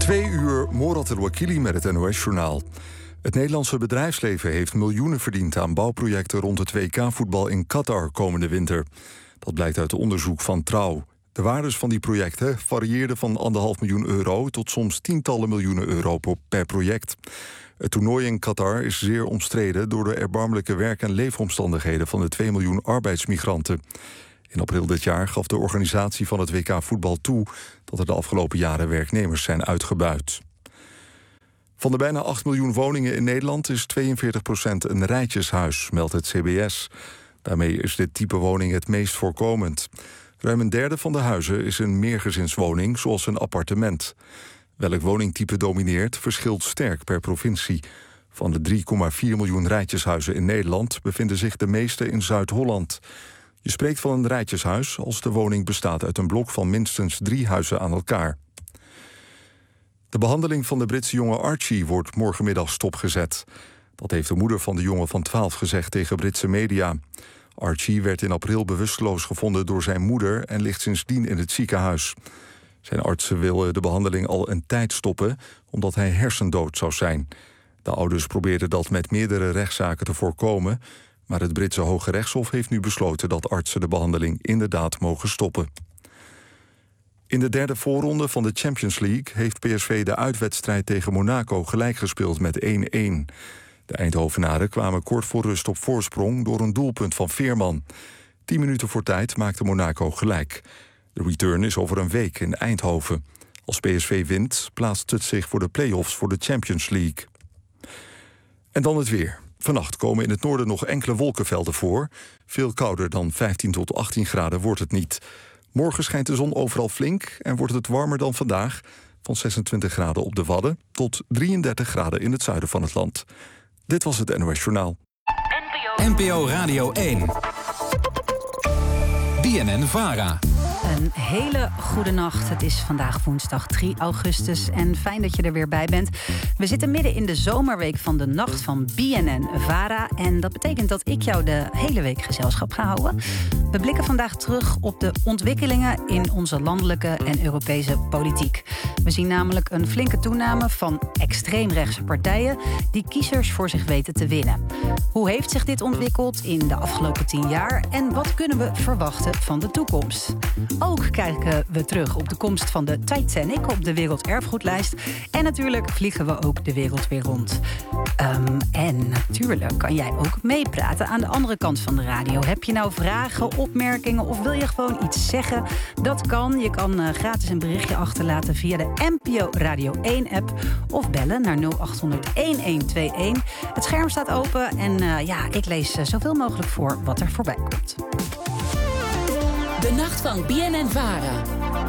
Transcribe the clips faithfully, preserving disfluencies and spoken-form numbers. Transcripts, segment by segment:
Twee uur, Morat El-Wakili met het N O S-journaal. Het Nederlandse bedrijfsleven heeft miljoenen verdiend aan bouwprojecten rond het W K-voetbal in Qatar komende winter. Dat blijkt uit onderzoek van Trouw. De waardes van die projecten varieerden van anderhalf miljoen euro tot soms tientallen miljoenen euro per project. Het toernooi in Qatar is zeer omstreden door de erbarmelijke werk- en leefomstandigheden van de twee miljoen arbeidsmigranten. In april dit jaar gaf de organisatie van het W K voetbal toe dat er de afgelopen jaren werknemers zijn uitgebuit. Van de bijna acht miljoen woningen in Nederland is tweeënveertig procent een rijtjeshuis, meldt het C B S. Daarmee is dit type woning het meest voorkomend. Ruim een derde van de huizen is een meergezinswoning, zoals een appartement. Welk woningtype domineert, verschilt sterk per provincie. Van de drie komma vier miljoen rijtjeshuizen in Nederland bevinden zich de meeste in Zuid-Holland. Je spreekt van een rijtjeshuis als de woning bestaat uit een blok van minstens drie huizen aan elkaar. De behandeling van de Britse jongen Archie wordt morgenmiddag stopgezet. Dat heeft de moeder van de jongen van twaalf gezegd tegen Britse media. Archie werd in april bewusteloos gevonden door zijn moeder en ligt sindsdien in het ziekenhuis. Zijn artsen willen de behandeling al een tijd stoppen, omdat hij hersendood zou zijn. De ouders probeerden dat met meerdere rechtszaken te voorkomen, maar het Britse Hoge Rechtshof heeft nu besloten dat artsen de behandeling inderdaad mogen stoppen. In de derde voorronde van de Champions League heeft P S V de uitwedstrijd tegen Monaco gelijk gespeeld met één-één. De Eindhovenaren kwamen kort voor rust op voorsprong door een doelpunt van Veerman. Tien minuten voor tijd maakte Monaco gelijk. De return is over een week in Eindhoven. Als P S V wint, plaatst het zich voor de play-offs voor de Champions League. En dan het weer. Vannacht komen in het noorden nog enkele wolkenvelden voor. Veel kouder dan vijftien tot achttien graden wordt het niet. Morgen schijnt de zon overal flink en wordt het warmer dan vandaag. Van zesentwintig graden op de Wadden tot drieëndertig graden in het zuiden van het land. Dit was het N O S Journaal. N P O Radio één. B N N-Vara. Een hele goede nacht. Het is vandaag woensdag drie augustus en fijn dat je er weer bij bent. We zitten midden in de zomerweek van de nacht van B N N-Vara. En dat betekent dat ik jou de hele week gezelschap ga houden. We blikken vandaag terug op de ontwikkelingen in onze landelijke en Europese politiek. We zien namelijk een flinke toename van extreemrechtse partijen die kiezers voor zich weten te winnen. Hoe heeft zich dit ontwikkeld in de afgelopen tien jaar en wat kunnen we verwachten van de toekomst? Ook kijken we terug op de komst van de Titanic op de werelderfgoedlijst. En natuurlijk vliegen we ook de wereld weer rond. Um, en natuurlijk kan jij ook meepraten aan de andere kant van de radio. Heb je nou vragen, opmerkingen of wil je gewoon iets zeggen? Dat kan. Je kan uh, gratis een berichtje achterlaten via de N P O Radio één-app... of bellen naar nul acht honderd elf tweeëntwintig. Het scherm staat open en uh, ja, ik lees uh, zoveel mogelijk voor wat er voorbij komt. De nacht van B N N-Vara.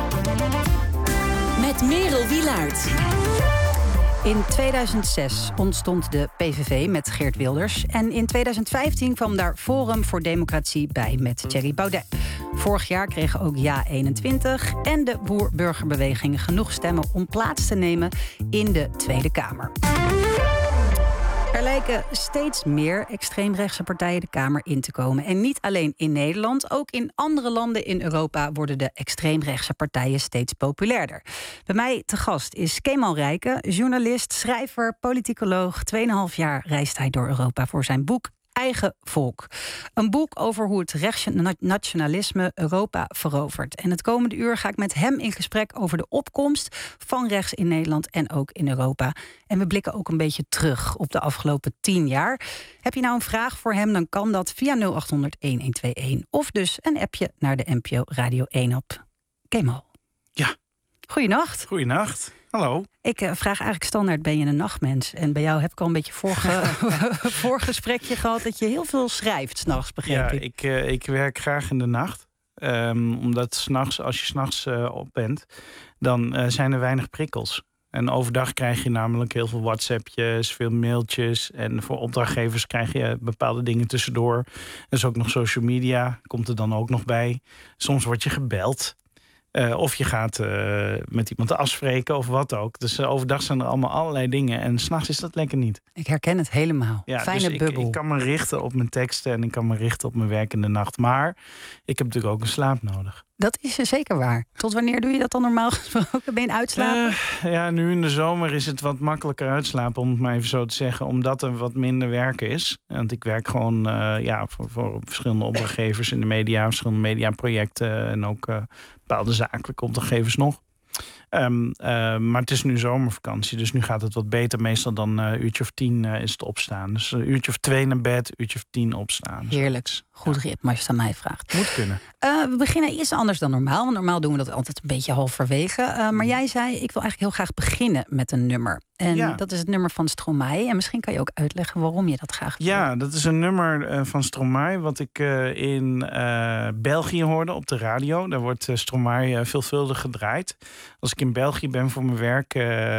Met Merel Wielaert. In tweeduizend zes ontstond de P V V met Geert Wilders. En in tweeduizend vijftien kwam daar Forum voor Democratie bij met Thierry Baudet. Vorig jaar kregen ook Ja eenentwintig en de Boer-Burgerbeweging genoeg stemmen om plaats te nemen in de Tweede Kamer. Er lijken steeds meer extreemrechtse partijen de Kamer in te komen. En niet alleen in Nederland, ook in andere landen in Europa worden de extreemrechtse partijen steeds populairder. Bij mij te gast is Kemal Rijken, journalist, schrijver, politicoloog. Tweeënhalf jaar reist hij door Europa voor zijn boek Eigen Volk. Een boek over hoe het rechtsnationalisme Europa verovert. En het komende uur ga ik met hem in gesprek over de opkomst van rechts in Nederland en ook in Europa. En we blikken ook een beetje terug op de afgelopen tien jaar. Heb je nou een vraag voor hem, dan kan dat via nul acht honderd elf tweeëntvijtig. Of dus een appje naar de N P O Radio één-app. Kemal. Ja. Goeienacht. Goeienacht. Hallo. Ik uh, vraag eigenlijk standaard, ben je een nachtmens? En bij jou heb ik al een beetje vorige, voorgesprekje gehad dat je heel veel schrijft 's nachts, begreep ja, ik. ik, uh, ik werk graag in de nacht. Um, omdat 's nachts, als je 's nachts uh, op bent, dan uh, zijn er weinig prikkels. En overdag krijg je namelijk heel veel WhatsAppjes, veel mailtjes. En voor opdrachtgevers krijg je bepaalde dingen tussendoor. Er is ook nog social media, komt er dan ook nog bij. Soms word je gebeld. Uh, of je gaat uh, met iemand afspreken of wat ook. Dus uh, overdag zijn er allemaal allerlei dingen. En 's nachts is dat lekker niet. Ik herken het helemaal. Ja, Fijne dus bubbel. Ik, ik kan me richten op mijn teksten en ik kan me richten op mijn werk in de nacht. Maar ik heb natuurlijk ook een slaap nodig. Dat is zeker waar. Tot wanneer doe je dat dan normaal gesproken? Ben je uitslapen? Uh, ja, nu in de zomer is het wat makkelijker uitslapen, om het maar even zo te zeggen. Omdat er wat minder werk is. Want ik werk gewoon uh, ja, voor, voor verschillende opdrachtgevers in de media, verschillende mediaprojecten en ook uh, bepaalde zakelijke opdrachtgevers nog. Um, uh, maar het is nu zomervakantie, dus nu gaat het wat beter. Meestal dan een uh, uurtje of tien uh, is het opstaan. Dus een uurtje of twee naar bed, uurtje of tien opstaan. Heerlijk. Goed ritme als je het aan mij vraagt. Moet kunnen. Uh, we beginnen iets anders dan normaal. Want normaal doen we dat altijd een beetje halverwege. Uh, maar jij zei, ik wil eigenlijk heel graag beginnen met een nummer. En ja. dat is het nummer van Stromae. En misschien kan je ook uitleggen waarom je dat graag wil. Ja, dat is een nummer uh, van Stromae wat ik uh, in uh, België hoorde op de radio. Daar wordt uh, Stromae uh, veelvuldig gedraaid. Als ik in België ben voor mijn werk,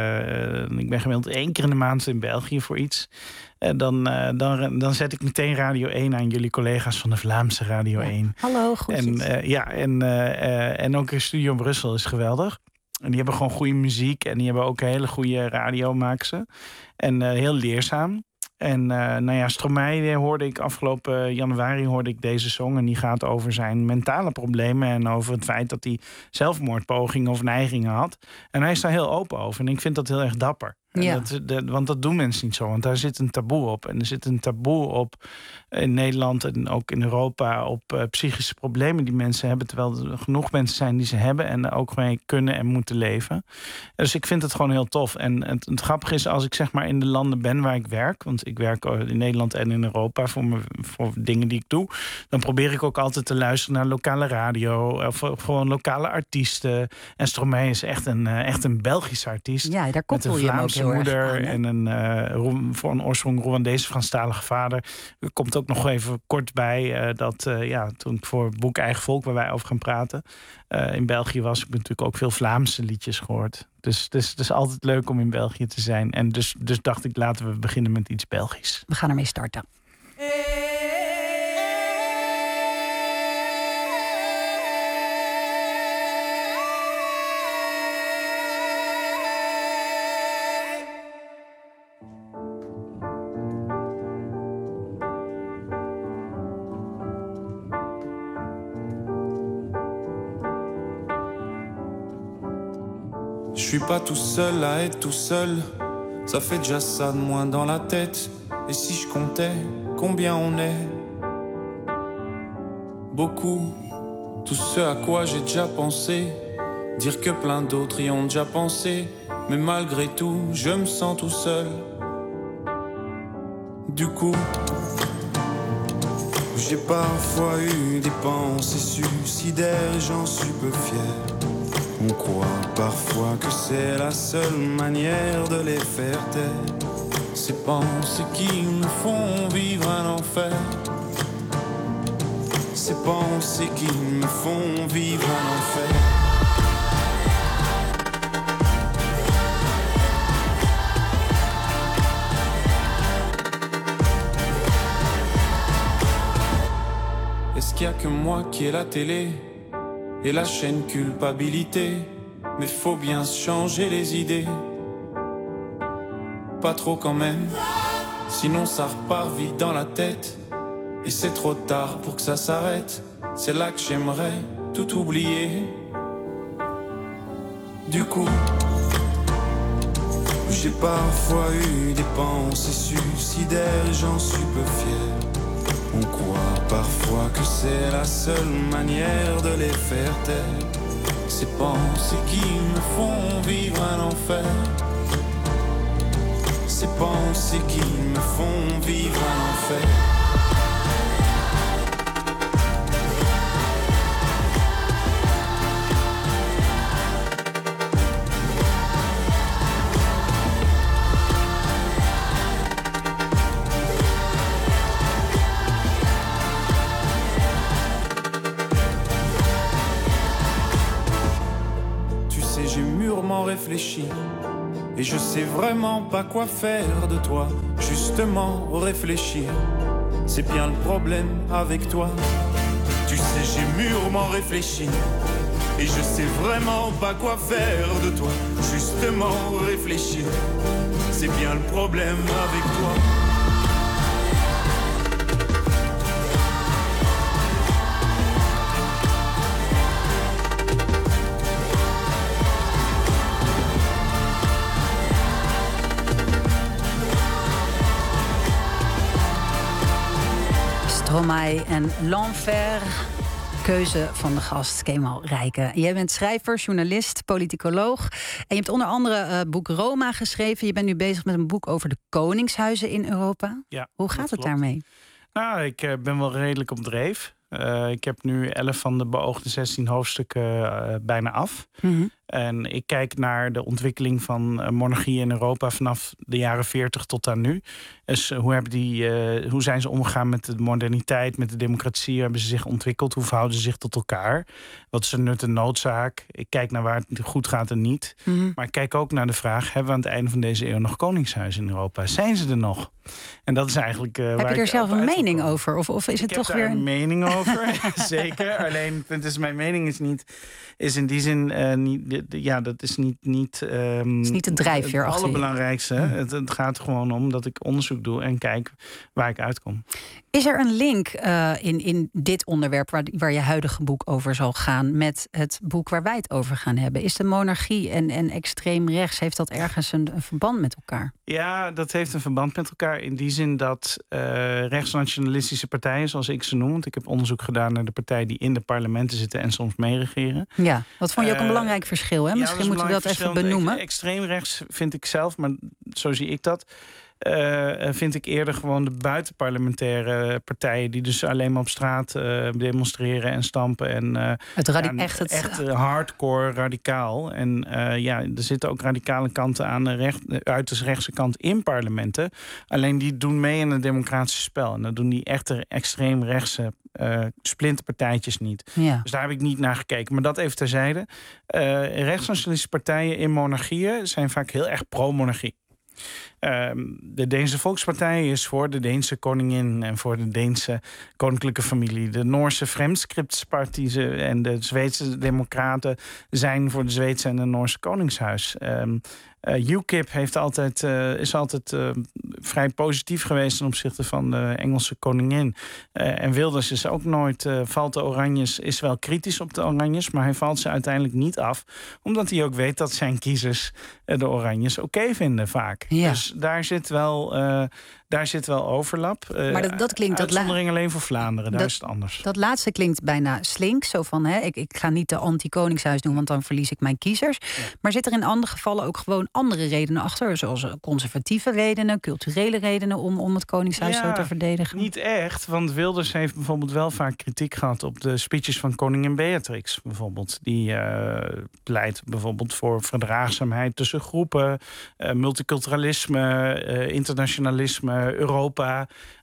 uh, ik ben gemiddeld één keer in de maand in België voor iets. Uh, dan, uh, dan, dan zet ik meteen Radio één aan, jullie collega's van de Vlaamse Radio één. Ja. Hallo, goed. En, uh, ja, en, uh, uh, en ook Studio Brussel is geweldig. En die hebben gewoon goede muziek en die hebben ook een hele goede radio, maken ze. En uh, heel leerzaam. En uh, nou ja, Stromae hoorde ik afgelopen januari hoorde ik deze song. En die gaat over zijn mentale problemen en over het feit dat hij zelfmoordpogingen of neigingen had. En hij is daar heel open over. En ik vind dat heel erg dapper. Ja. Dat, de, want dat doen mensen niet zo. Want daar zit een taboe op. En er zit een taboe op in Nederland en ook in Europa op uh, psychische problemen die mensen hebben. Terwijl er genoeg mensen zijn die ze hebben en er ook mee kunnen en moeten leven. Dus ik vind het gewoon heel tof. En het, het grappige is, als ik zeg maar in de landen ben waar ik werk, want ik werk in Nederland en in Europa voor, me, voor dingen die ik doe, dan probeer ik ook altijd te luisteren naar lokale radio of gewoon lokale artiesten. En Stromae is echt een, echt een Belgische artiest. Ja, daar koppel je hem ook heel moeder erg aan, en een uh, voor een oorsprong Rwandese Franstalige vader. Er komt ook nog even kort bij uh, dat uh, ja, toen ik voor het boek Eigen Volk, waar wij over gaan praten, uh, in België was, ik heb natuurlijk ook veel Vlaamse liedjes gehoord. Dus het is, het is altijd leuk om in België te zijn. En dus, dus dacht ik, laten we beginnen met iets Belgisch. We gaan ermee starten. Je suis pas tout seul à être tout seul. Ça fait déjà ça de moins dans la tête. Et si je comptais combien on est? Beaucoup. Tout ce à quoi j'ai déjà pensé. Dire que plein d'autres y ont déjà pensé. Mais malgré tout, je me sens tout seul. Du coup, j'ai parfois eu des pensées suicidaires. J'en suis peu fier. On croit parfois que c'est la seule manière de les faire taire. Ces pensées qui nous font vivre un enfer. Ces pensées qui me font vivre un enfer. Est-ce qu'il y a que moi qui ai la télé et la chaîne culpabilité? Mais faut bien se changer les idées. Pas trop quand même, sinon ça repart vite dans la tête. Et c'est trop tard pour que ça s'arrête. C'est là que j'aimerais tout oublier. Du coup, j'ai parfois eu des pensées suicidaires. J'en suis peu fier. On croit parfois que c'est la seule manière de les faire taire. Ces pensées qui me font vivre un enfer. Ces pensées qui me font vivre un enfer. Réfléchi et je sais vraiment pas quoi faire de toi. Justement réfléchir, c'est bien le problème avec toi. Tu sais j'ai mûrement réfléchi et je sais vraiment pas quoi faire de toi. Justement réfléchir, c'est bien le problème avec toi. Stromae en L'Enfer. Keuze van de gast, Kemal Rijken. Jij bent schrijver, journalist, politicoloog. En je hebt onder andere het uh, boek Roma geschreven. Je bent nu bezig met een boek over de koningshuizen in Europa. Ja, hoe gaat het klopt. daarmee? Nou, ik uh, ben wel redelijk op dreef. Uh, ik heb nu elf van de beoogde zestien hoofdstukken uh, bijna af. Mm-hmm. En ik kijk naar de ontwikkeling van uh, monarchie in Europa vanaf de jaren veertig tot aan nu. Dus uh, hoe, hebben die, uh, hoe zijn ze omgegaan met de moderniteit, met de democratie? Hoe hebben ze zich ontwikkeld? Hoe verhouden ze zich tot elkaar? Wat is er nut en noodzaak? Ik kijk naar waar het goed gaat en niet. Mm-hmm. Maar ik kijk ook naar de vraag, hebben we aan het einde van deze eeuw nog koningshuizen in Europa? Zijn ze er nog? En dat is eigenlijk uh, Heb je er zelf een mening over? Of, of is ik het toch weer weer een mening over? Zeker. Alleen het punt is, mijn mening is niet, is in die zin uh, niet. De, de, ja, dat is niet. niet um, is niet de drijfveer het achter je. allerbelangrijkste. Hmm. Het, het gaat gewoon om dat ik onderzoek doe en kijk waar ik uitkom. Is er een link uh, in, in dit onderwerp waar, waar je huidige boek over zal gaan met het boek waar wij het over gaan hebben? Is de monarchie en, en extreem rechts, heeft dat ergens een, een verband met elkaar? Ja, dat heeft een verband met elkaar in die zin dat uh, rechtsnationalistische partijen, zoals ik ze noem, want ik heb onderzoek gedaan naar de partijen die in de parlementen zitten en soms meeregeren. Ja, dat vond je ook een uh, belangrijk verschil, hè? Misschien ja, moeten we dat even benoemen. Extreem rechts vind ik zelf, maar zo zie ik dat. Uh, vind ik eerder gewoon de buitenparlementaire partijen die dus alleen maar op straat uh, demonstreren en stampen. En, uh, het radi- ja, echt, het... echt uh, hardcore radicaal. En uh, ja, er zitten ook radicale kanten aan de recht, uiterst rechtse kant in parlementen. Alleen die doen mee in het democratische spel. En dat doen die echte extreem rechtse uh, splinterpartijtjes niet. Ja. Dus daar heb ik niet naar gekeken. Maar dat even terzijde. Uh, rechtsnationalistische partijen in monarchieën zijn vaak heel erg pro-monarchie. Um, de Deense Volkspartij is voor de Deense koningin en voor de Deense koninklijke familie. De Noorse Fremskrittspartijen en de Zweedse Democraten zijn voor de Zweedse en de Noorse koningshuis. Um, Uh, U K I P heeft altijd, uh, is altijd uh, vrij positief geweest ten opzichte van de Engelse koningin. Uh, en Wilders is ook nooit, uh, valt de Oranjes, is wel kritisch op de Oranjes, maar hij valt ze uiteindelijk niet af. Omdat hij ook weet dat zijn kiezers uh, de Oranjes oké okay vinden vaak. Ja. Dus daar zit wel, uh, daar zit wel overlap. Uh, maar dat, dat klinkt uitzondering dat la- alleen voor Vlaanderen, daar dat, is het anders. Dat laatste klinkt bijna slink. Zo van, hè, ik, ik ga niet de anti-koningshuis doen, want dan verlies ik mijn kiezers. Ja. Maar zit er in andere gevallen ook gewoon andere redenen achter, zoals conservatieve redenen, culturele redenen om, om het koningshuis ja, zo te verdedigen? Niet echt, want Wilders heeft bijvoorbeeld wel vaak kritiek gehad op de speeches van koningin Beatrix bijvoorbeeld. Die uh, pleit bijvoorbeeld voor verdraagzaamheid tussen groepen, uh, multiculturalisme, uh, internationalisme, Europa.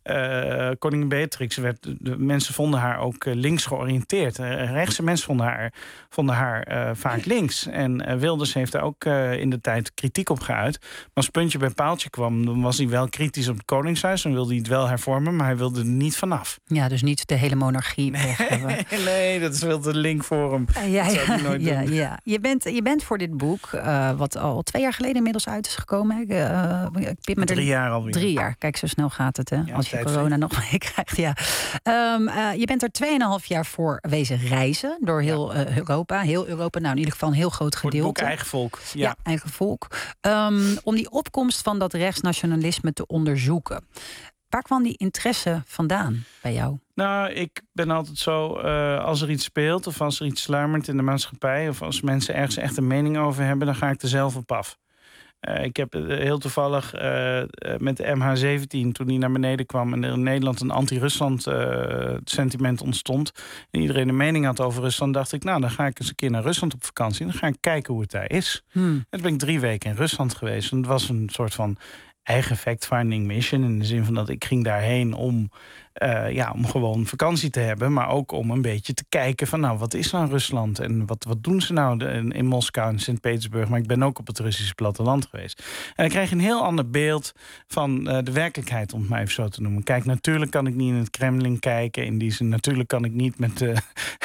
Uh, koningin Beatrix werd, de mensen vonden haar ook uh, links georiënteerd. Uh, rechtse mensen vonden haar, vonden haar uh, vaak links. En uh, Wilders heeft daar ook uh, in de tijd kritiek op geuit. Maar als puntje bij paaltje kwam, dan was hij wel kritisch op het koningshuis. Dan wilde hij het wel hervormen, maar hij wilde er niet vanaf. Ja, dus niet de hele monarchie weg hebben. Nee, dat is wel de link voor hem. Uh, ja, dat zou hij nooit ja, doen. ja. Je, bent, je bent voor dit boek, uh, wat al twee jaar geleden inmiddels uit is gekomen. Uh, ik met drie er, jaar alweer. Drie jaar. Kijk, zo snel gaat het, hè? Ja, als je corona nog mee krijgt. Ja. Um, uh, je bent er tweeënhalf jaar voor wezen reizen door heel ja. uh, Europa. Heel Europa, nou in ieder geval een heel groot gedeelte. Voor het boek Eigen Volk. Ja, ja Eigen Volk. Um, om die opkomst van dat rechtsnationalisme te onderzoeken. Waar kwam die interesse vandaan bij jou? Nou, ik ben altijd zo, uh, als er iets speelt of als er iets sluimert in de maatschappij, of als mensen ergens echt een mening over hebben, dan ga ik er zelf op af. Uh, ik heb uh, heel toevallig uh, met de M H zeventien, toen die naar beneden kwam en er in Nederland een anti-Rusland uh, sentiment ontstond en iedereen een mening had over Rusland, dacht ik, nou, dan ga ik eens een keer naar Rusland op vakantie en dan ga ik kijken hoe het daar is. Hmm. En toen ben ik drie weken in Rusland geweest en het was een soort van eigen fact-finding mission, in de zin van dat ik ging daarheen om, uh, ja, om gewoon vakantie te hebben, maar ook om een beetje te kijken van, nou, wat is nou Rusland en wat, wat doen ze nou in, in Moskou en Sint-Petersburg, maar ik ben ook op het Russische platteland geweest. En ik kreeg een heel ander beeld van uh, de werkelijkheid, om het maar even zo te noemen. Kijk, natuurlijk kan ik niet in het Kremlin kijken, in die zin, natuurlijk kan ik niet met de,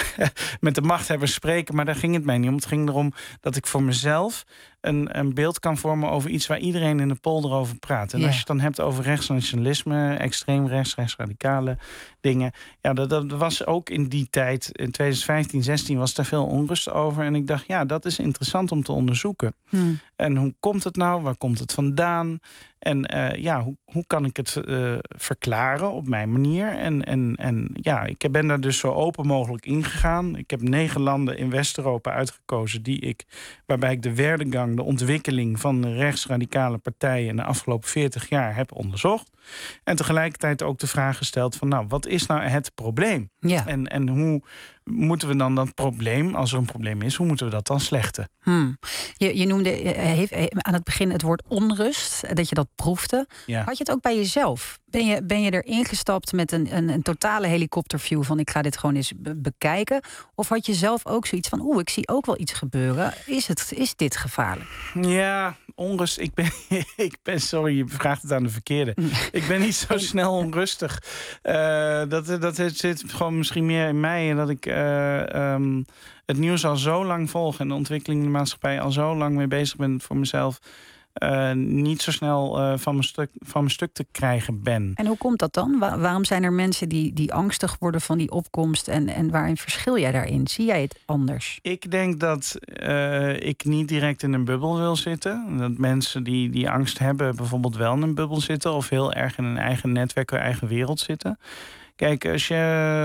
met de machthebbers spreken, maar daar ging het mij niet om. Het ging erom dat ik voor mezelf Een, een beeld kan vormen over iets waar iedereen in de polder over praat. En ja. als je het dan hebt over rechtsnationalisme, extreem rechts, rechtsradicale dingen. Ja, dat, dat was ook in die tijd, in twintig vijftien, zestien was daar veel onrust over. En ik dacht, ja, dat is interessant om te onderzoeken. Hmm. En hoe komt het nou? Waar komt het vandaan? En uh, ja, hoe, hoe kan ik het uh, verklaren op mijn manier? En, en, en ja, ik ben daar dus zo open mogelijk ingegaan. Ik heb negen landen in West-Europa uitgekozen die ik, waarbij ik de werdegang, de ontwikkeling van de rechtsradicale partijen in de afgelopen veertig jaar heb onderzocht. En tegelijkertijd ook de vraag gesteld van, nou, wat is nou het probleem? Ja. En, en hoe moeten we dan dat probleem, als er een probleem is, hoe moeten we dat dan slechten? Hmm. Je, je noemde heeft, aan het begin het woord onrust, dat je dat proefde. Ja. Had je het ook bij jezelf? Ben je, ben je er ingestapt met een, een, een totale helikopterview van ik ga dit gewoon eens be- bekijken? Of had je zelf ook zoiets van, oeh, ik zie ook wel iets gebeuren. Is, het, is dit gevaarlijk? Ja, onrust. Ik ben, ik ben, sorry, je vraagt het aan de verkeerde. Ik ben niet zo snel onrustig. Uh, dat, dat zit gewoon misschien meer in mij. En dat ik uh, um, het nieuws al zo lang volg en de ontwikkeling in de maatschappij al zo lang mee bezig ben voor mezelf. Uh, niet zo snel uh, van, mijn stuk, van mijn stuk te krijgen ben. En hoe komt dat dan? Wa- waarom zijn er mensen die, die angstig worden van die opkomst? En, en waarin verschil jij daarin? Zie jij het anders? Ik denk dat uh, ik niet direct in een bubbel wil zitten. Dat mensen die, die angst hebben bijvoorbeeld wel in een bubbel zitten, of heel erg in een eigen netwerk, een eigen wereld zitten. Kijk, als je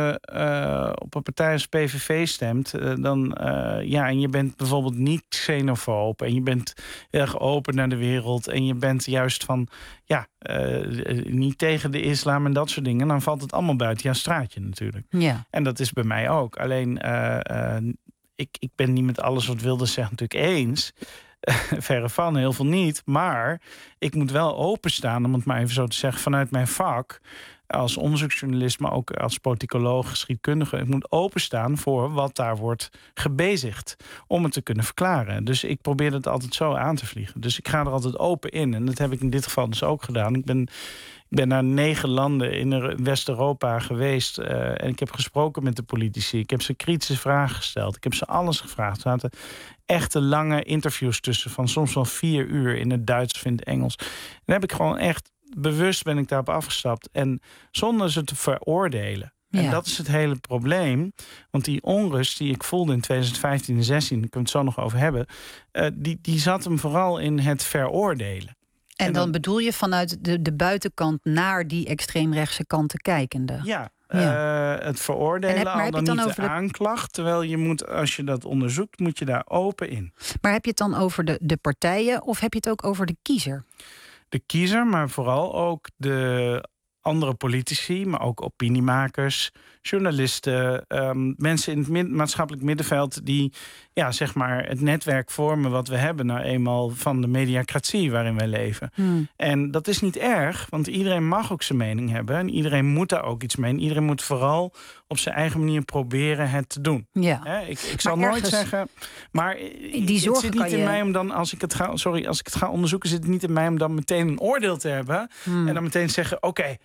uh, op een partij als P V V stemt, uh, dan uh, ja, en je bent bijvoorbeeld niet xenofoob en je bent erg open naar de wereld en je bent juist van ja, uh, niet tegen de islam en dat soort dingen, dan valt het allemaal buiten jouw straatje natuurlijk. Ja. En dat is bij mij ook. Alleen uh, uh, ik, ik ben niet met alles wat Wilders zegt natuurlijk eens. Verre van, heel veel niet. Maar ik moet wel openstaan, om het maar even zo te zeggen, vanuit mijn vak als onderzoeksjournalist, maar ook als politicoloog, geschiedkundige. Ik moet openstaan voor wat daar wordt gebezigd, om het te kunnen verklaren. Dus ik probeer het altijd zo aan te vliegen. Dus ik ga er altijd open in. En dat heb ik in dit geval dus ook gedaan. Ik ben, ik ben naar negen landen in West-Europa geweest. Uh, en ik heb gesproken met de politici. Ik heb ze kritische vragen gesteld. Ik heb ze alles gevraagd. Er zaten echte lange interviews tussen, van soms wel vier uur in het Duits of in het Engels. Dan heb ik gewoon echt bewust ben ik daarop afgestapt. En zonder ze te veroordelen. Ja. En dat is het hele probleem. Want die onrust die ik voelde in twintig vijftien en zestien, daar kunnen we het zo nog over hebben, Uh, die, die zat hem vooral in het veroordelen. En, en dan, dan bedoel je vanuit de, de buitenkant naar die extreemrechtse kanten kijkende? Ja. Ja. Uh, het veroordelen, heb, al dan, dan niet de, de aanklacht. Terwijl je moet, als je dat onderzoekt, moet je daar open in. Maar heb je het dan over de, de partijen of heb je het ook over de kiezer? De kiezer, maar vooral ook de andere politici, maar ook opiniemakers, journalisten, um, mensen in het mid- maatschappelijk middenveld die ja, zeg maar het netwerk vormen wat we hebben nou eenmaal van de mediacratie waarin wij leven. Hmm. En dat is niet erg, want iedereen mag ook zijn mening hebben en iedereen moet daar ook iets mee. En iedereen moet vooral op zijn eigen manier proberen het te doen. Ja. He, ik, ik zal nooit ergens zeggen, maar die het zit niet in je... mij om dan, als ik het ga, sorry, als ik het ga onderzoeken, zit het niet in mij om dan meteen een oordeel te hebben hmm. en dan meteen zeggen, oké, okay,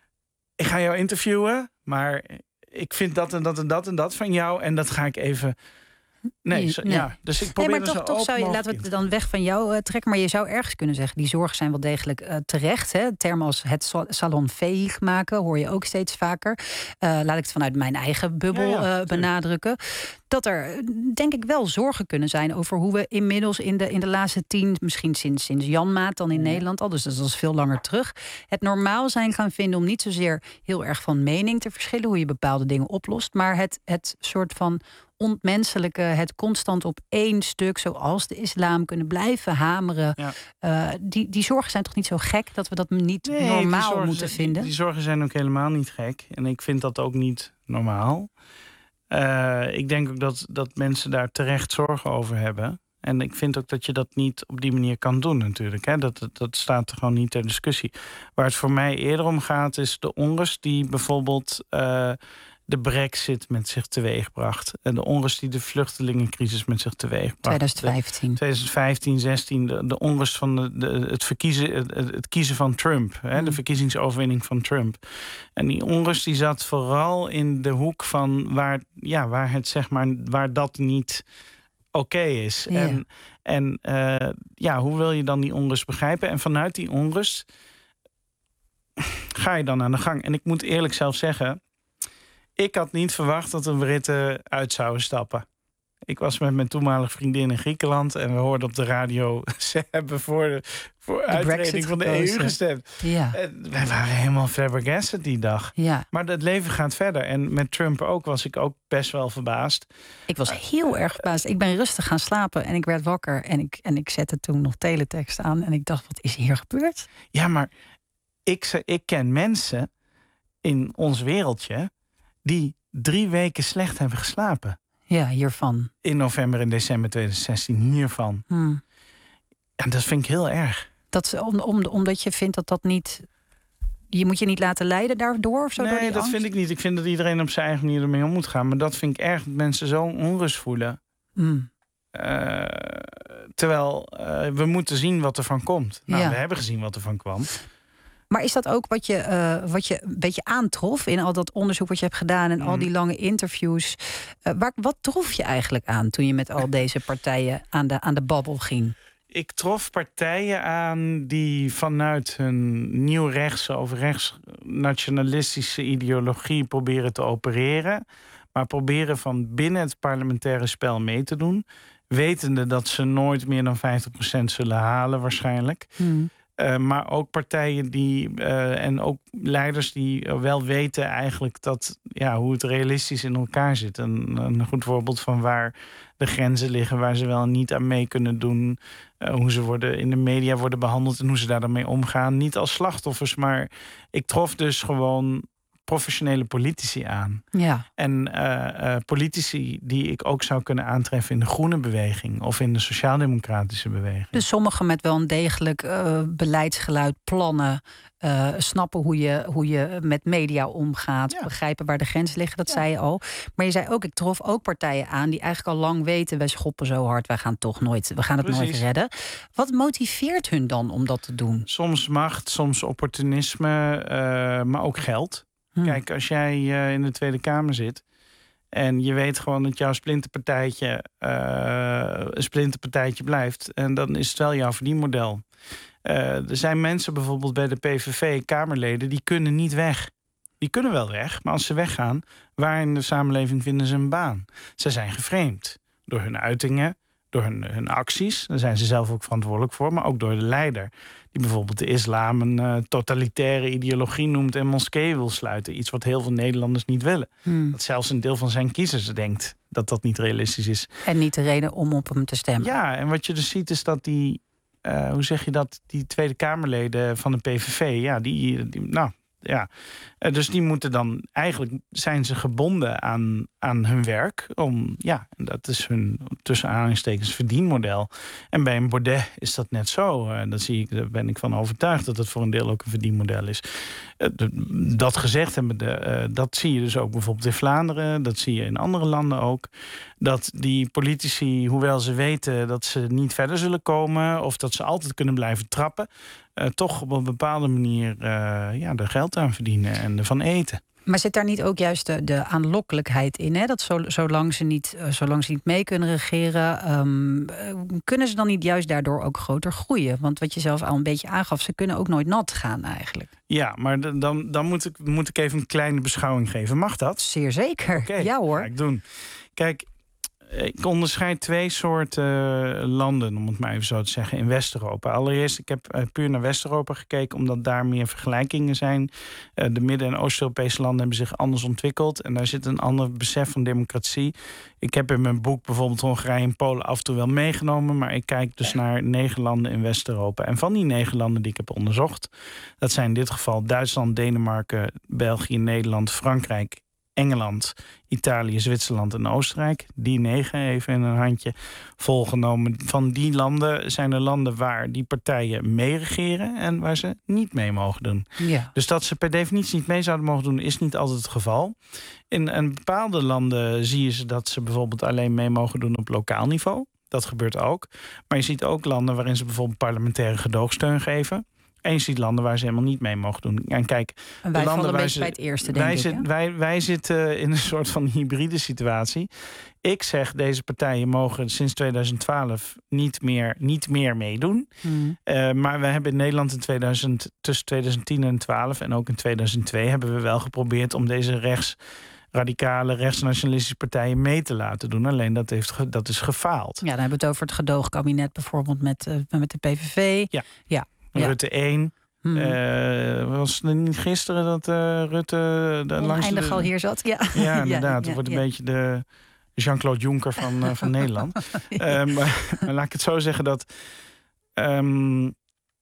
ik ga jou interviewen, maar ik vind dat en dat en dat en dat van jou en dat ga ik even. Nee, zo, nee. Ja, dus ik probeer nee, maar toch, toch zou je, laten we het dan weg van jou uh, trekken, maar je zou ergens kunnen zeggen, die zorgen zijn wel degelijk uh, terecht. Hè? Termen als het salonveeg maken hoor je ook steeds vaker. Uh, laat ik het vanuit mijn eigen bubbel ja, ja, uh, benadrukken. Dat er, denk ik, wel zorgen kunnen zijn over hoe we inmiddels in de, in de laatste tien, misschien sinds, sinds Janmaat dan in ja. Nederland al, dus dat is veel langer terug, het normaal zijn gaan vinden om niet zozeer heel erg van mening te verschillen, hoe je bepaalde dingen oplost, maar het, het soort van ontmenselijke, het constant op één stuk, zoals de islam, kunnen blijven hameren. Ja. Uh, die, die zorgen zijn toch niet zo gek dat we dat niet nee, normaal zorgen, moeten vinden? Die, die zorgen zijn ook helemaal niet gek. En ik vind dat ook niet normaal. Uh, ik denk ook dat, dat mensen daar terecht zorgen over hebben. En ik vind ook dat je dat niet op die manier kan doen natuurlijk. Hè. Dat, dat, dat staat er gewoon niet ter discussie. Waar het voor mij eerder om gaat is de onrust die bijvoorbeeld Uh, de brexit met zich teweegbracht. En de onrust die de vluchtelingencrisis met zich teweegbracht. twintig vijftien. twintig vijftien, zestien. De, de onrust van de, de, het, verkiezen, het, het kiezen van Trump. Hè, mm. De verkiezingsoverwinning van Trump. En die onrust die zat vooral in de hoek van waar, ja, waar, het, zeg maar, waar dat niet oké okay is. Ja. En, en uh, ja, hoe wil je dan die onrust begrijpen? En vanuit die onrust ga je dan aan de gang. En ik moet eerlijk zelf zeggen, ik had niet verwacht dat de Britten uit zouden stappen. Ik was met mijn toenmalige vriendin in Griekenland en we hoorden op de radio, ze hebben voor de, voor de uittreding van de E U gestemd. Ja. En wij waren helemaal flabbergasted die dag. Ja. Maar het leven gaat verder. En met Trump ook was ik ook best wel verbaasd. Ik was heel erg verbaasd. Ik ben rustig gaan slapen en ik werd wakker. En ik, en ik zette toen nog teletext aan. En ik dacht, wat is hier gebeurd? Ja, maar ik, ik ken mensen in ons wereldje die drie weken slecht hebben geslapen. Ja, hiervan. In november en december tweeduizend zestien, hiervan. Hmm. En dat vind ik heel erg. Dat is om, om, omdat je vindt dat dat niet... Je moet je niet laten leiden daardoor of zo? Nee, door die dat angst? vind ik niet. Ik vind dat iedereen op zijn eigen manier ermee om moet gaan. Maar dat vind ik erg, dat mensen zo onrust voelen. Hmm. Uh, terwijl uh, we moeten zien wat er van komt. Nou, Ja. we hebben gezien wat er van kwam. Maar is dat ook wat je, uh, wat je een beetje aantrof in al dat onderzoek wat je hebt gedaan en mm. al die lange interviews? Uh, waar, wat trof je eigenlijk aan toen je met al deze partijen aan de, aan de babbel ging? Ik trof partijen aan die vanuit hun nieuw-rechtse of rechts-nationalistische ideologie proberen te opereren. Maar proberen van binnen het parlementaire spel mee te doen. Wetende dat ze nooit meer dan vijftig procent zullen halen waarschijnlijk. Mm. Uh, maar ook partijen die uh, en ook leiders die uh, wel weten eigenlijk dat ja, hoe het realistisch in elkaar zit. Een, een goed voorbeeld van waar de grenzen liggen, waar ze wel niet aan mee kunnen doen. Uh, hoe ze worden in de media worden behandeld en hoe ze daar dan mee omgaan. Niet als slachtoffers, maar ik trof dus gewoon professionele politici aan. Ja. En uh, uh, politici die ik ook zou kunnen aantreffen in de groene beweging of in de sociaal-democratische beweging. Dus sommigen met wel een degelijk uh, beleidsgeluid, plannen, uh, snappen hoe je, hoe je met media omgaat, ja. begrijpen waar de grenzen liggen, dat ja. zei je al. Maar je zei ook, ik trof ook partijen aan die eigenlijk al lang weten, wij schoppen zo hard, wij gaan toch nooit, we gaan het Precies. nooit redden. Wat motiveert hun dan om dat te doen? Soms macht, soms opportunisme, uh, maar ook geld. Hmm. Kijk, als jij uh, in de Tweede Kamer zit en je weet gewoon dat jouw splinterpartijtje uh, een splinterpartijtje blijft, en dan is het wel jouw verdienmodel. Uh, er zijn mensen bijvoorbeeld bij de P V V, Kamerleden, die kunnen niet weg. Die kunnen wel weg, maar als ze weggaan, waar in de samenleving vinden ze een baan? Ze zijn geframed door hun uitingen, door hun, hun acties. Daar zijn ze zelf ook verantwoordelijk voor, maar ook door de leider. Die bijvoorbeeld de islam een uh, totalitaire ideologie noemt en moskeeën wil sluiten. Iets wat heel veel Nederlanders niet willen. Hmm. Dat zelfs een deel van zijn kiezers denkt dat dat niet realistisch is. En niet de reden om op hem te stemmen. Ja, en wat je dus ziet is dat die, uh, hoe zeg je dat, die Tweede Kamerleden van de P V V, ja, die, die nou... Ja, dus die moeten dan eigenlijk zijn ze gebonden aan, aan hun werk. Om, ja, dat is hun tussen aanhalingstekens verdienmodel. En bij een Baudet is dat net zo. Uh, dat zie ik, daar ben ik van overtuigd dat het voor een deel ook een verdienmodel is. Uh, dat gezegd hebben, de, uh, dat zie je dus ook bijvoorbeeld in Vlaanderen. Dat zie je in andere landen ook. Dat die politici, hoewel ze weten dat ze niet verder zullen komen, of dat ze altijd kunnen blijven trappen, Uh, toch op een bepaalde manier uh, ja, er geld aan verdienen en ervan eten. Maar zit daar niet ook juist de, de aanlokkelijkheid in? Hè? Dat zo, zolang, ze niet, uh, zolang ze niet mee kunnen regeren, um, uh, kunnen ze dan niet juist daardoor ook groter groeien? Want wat je zelf al een beetje aangaf, ze kunnen ook nooit nat gaan eigenlijk. Ja, maar d- dan, dan moet, ik, moet ik even een kleine beschouwing geven. Mag dat? Zeer zeker. Okay, ja hoor. Ga ik doen. Kijk, ik onderscheid twee soorten landen, om het maar even zo te zeggen, in West-Europa. Allereerst, ik heb puur naar West-Europa gekeken, omdat daar meer vergelijkingen zijn. De Midden- en Oost-Europese landen hebben zich anders ontwikkeld. En daar zit een ander besef van democratie. Ik heb in mijn boek bijvoorbeeld Hongarije en Polen af en toe wel meegenomen. Maar ik kijk dus naar negen landen in West-Europa. En van die negen landen die ik heb onderzocht, dat zijn in dit geval Duitsland, Denemarken, België, Nederland, Frankrijk, Engeland, Italië, Zwitserland en Oostenrijk. Die negen even in een handje volgenomen. Van die landen zijn er landen waar die partijen meeregeren en waar ze niet mee mogen doen. Ja. Dus dat ze per definitie niet mee zouden mogen doen is niet altijd het geval. In een bepaalde landen zie je ze dat ze bijvoorbeeld alleen mee mogen doen op lokaal niveau. Dat gebeurt ook. Maar je ziet ook landen waarin ze bijvoorbeeld parlementaire gedoogsteun geven. En je ziet landen waar ze helemaal niet mee mogen doen. En kijk, en wij de landen vallen een waar beetje ze, bij het eerste, denk wij ik. Zit, wij, wij zitten in een soort van hybride situatie. Ik zeg, deze partijen mogen sinds tweeduizend twaalf niet meer, niet meer meedoen. Hmm. Uh, maar we hebben in Nederland in tweeduizend, tussen tweeduizend tien en twaalf en ook in tweeduizend twee hebben we wel geprobeerd om deze rechts radicale rechtsnationalistische partijen mee te laten doen. Alleen dat, heeft ge, dat is gefaald. Ja, dan hebben we het over het gedoogkabinet bijvoorbeeld met, uh, met de P V V. Ja, ja. Rutte één. Hmm. Uh, was het niet gisteren dat uh, Rutte... De, oneindig de, al hier zat? Ja, ja inderdaad. Het ja, wordt een ja. beetje de Jean-Claude Juncker van, uh, van Nederland. ja. uh, maar, maar laat ik het zo zeggen dat... Um,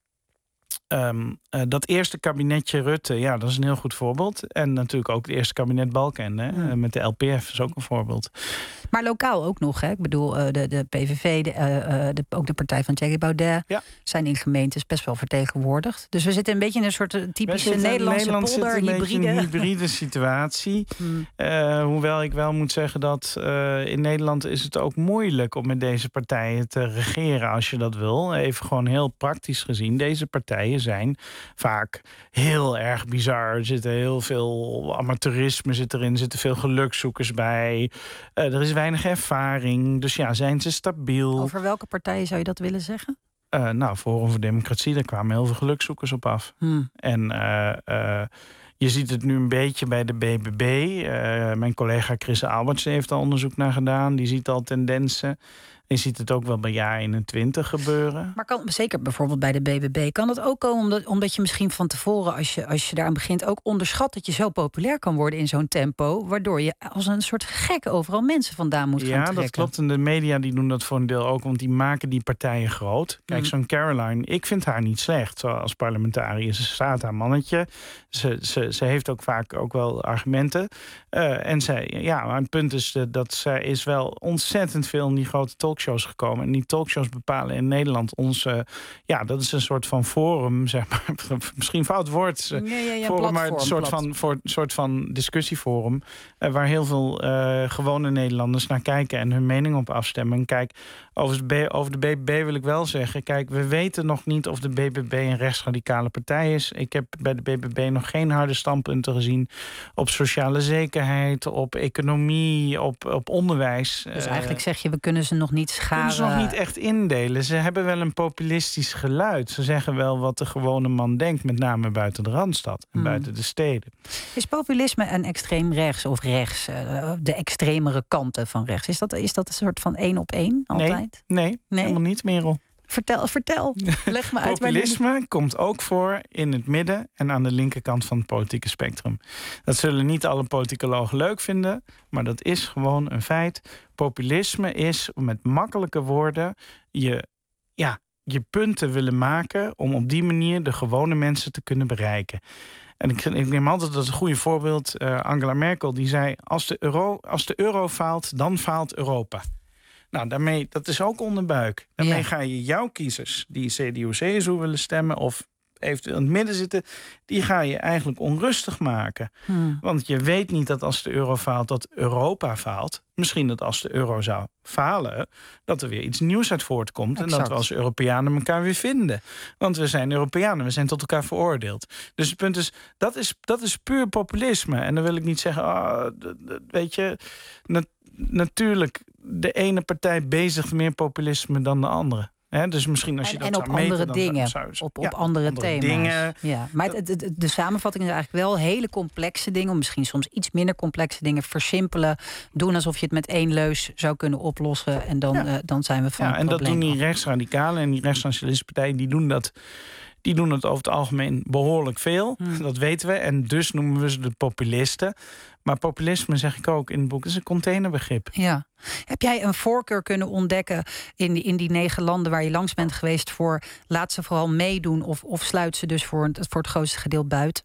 Um, uh, dat eerste kabinetje Rutte, ja, dat is een heel goed voorbeeld. En natuurlijk ook het eerste kabinet Balkenende, hè, mm. met de L P F is ook een voorbeeld. Maar lokaal ook nog, hè? Ik bedoel, uh, de, de P V V, de, uh, de, ook de partij van Thierry Baudet... Ja. zijn in gemeentes best wel vertegenwoordigd. Dus we zitten een beetje in een soort typische Nederlandse polder, hybride. hybride. Een hybride situatie. mm. uh, hoewel ik wel moet zeggen dat uh, in Nederland is het ook moeilijk om met deze partijen te regeren als je dat wil. Even gewoon heel praktisch gezien. Deze partijen zijn vaak heel erg bizar. Er zitten heel veel amateurisme zit erin, er zitten veel gelukzoekers bij. Uh, er is weinig ervaring. Dus ja, zijn ze stabiel. Over welke partijen zou je dat willen zeggen? Uh, nou, Forum voor Democratie, daar kwamen heel veel gelukzoekers op af. Hmm. En uh, uh, je ziet het nu een beetje bij de B B B. Uh, mijn collega Chris Albertsen heeft al onderzoek naar gedaan. Die ziet al tendensen. Je ziet het ook wel bij jaar eenentwintig gebeuren. Maar kan, zeker bijvoorbeeld bij de B B B... kan dat ook komen omdat, omdat je misschien van tevoren... Als je, als je daaraan begint ook onderschat... dat je zo populair kan worden in zo'n tempo... waardoor je als een soort gek overal mensen vandaan moet gaan ja, trekken. Ja, dat klopt. En de media die doen dat voor een deel ook... want die maken die partijen groot. Kijk, mm. zo'n Caroline, ik vind haar niet slecht... zo als parlementariër. Ze staat haar mannetje. Ze, ze, ze heeft ook vaak ook wel argumenten. Uh, en zij, ja, maar het punt is dat zij is wel ontzettend veel... in die grote talkshows gekomen. En die talkshows bepalen in Nederland onze... Ja, dat is een soort van forum, zeg maar. Misschien fout woord. Ja, ja, ja, forum, platform, maar een soort van, voor, soort van discussieforum. Uh, waar heel veel uh, gewone Nederlanders naar kijken... en hun mening op afstemmen. En kijk, over de, B, over de B B B wil ik wel zeggen... Kijk, we weten nog niet of de B B B een rechtsradicale partij is. Ik heb bij de B B B nog geen harde standpunten gezien... op sociale zekerheid, op economie, op, op onderwijs. Dus eigenlijk zeg je, we kunnen ze nog niet scharen. Kunnen ze nog niet echt indelen. Ze hebben wel een populistisch geluid. Ze zeggen wel wat de gewone man denkt, met name buiten de Randstad en hmm. buiten de steden. Is populisme en extreem rechts of rechts, uh, de extremere kanten van rechts, is dat, is dat een soort van één op één altijd? Nee, nee, nee? helemaal niet, Merel. Vertel, vertel. Leg me uit. Populisme komt ook voor in het midden en aan de linkerkant van het politieke spectrum. Dat zullen niet alle politicologen leuk vinden, maar dat is gewoon een feit. Populisme is met makkelijke woorden je, ja, je punten willen maken om op die manier de gewone mensen te kunnen bereiken. En ik, ik neem altijd als een goede voorbeeld uh, Angela Merkel, die zei: als de euro, als de euro faalt, dan faalt Europa. Nou, daarmee, dat is ook onderbuik. Daarmee ja. ga je jouw kiezers die C D U C S U willen stemmen of eventueel in het midden zitten, die ga je eigenlijk onrustig maken. Hmm. Want je weet niet dat als de euro faalt, dat Europa faalt. Misschien dat als de euro zou falen, dat er weer iets nieuws uit voortkomt. Exact. En dat we als Europeanen elkaar weer vinden. Want we zijn Europeanen, we zijn tot elkaar veroordeeld. Dus het punt is, dat is, dat is puur populisme. En dan wil ik niet zeggen, oh, weet je, nat- natuurlijk, de ene partij bezigt meer populisme dan de andere. He, dus misschien als je en, dat en op zou andere meten, dingen, zou, zou, op, op ja, andere, andere thema's. Dingen. Ja. Maar het, het, de samenvatting is eigenlijk wel hele complexe dingen, misschien soms iets minder complexe dingen versimpelen, doen alsof je het met één leus zou kunnen oplossen en dan, ja. uh, dan zijn we van ja, het en probleem. dat doen die rechtsradicalen en die rechtsnationalistische partijen, die doen dat. Die doen het over het algemeen behoorlijk veel. Hmm. Dat weten we. En dus noemen we ze de populisten. Maar populisme, zeg ik ook in het boek, is een containerbegrip. Ja. Heb jij een voorkeur kunnen ontdekken in die, in die negen landen waar je langs bent geweest voor laat ze vooral meedoen of, of sluit ze dus voor, voor het grootste gedeelte buiten?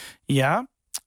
Ja.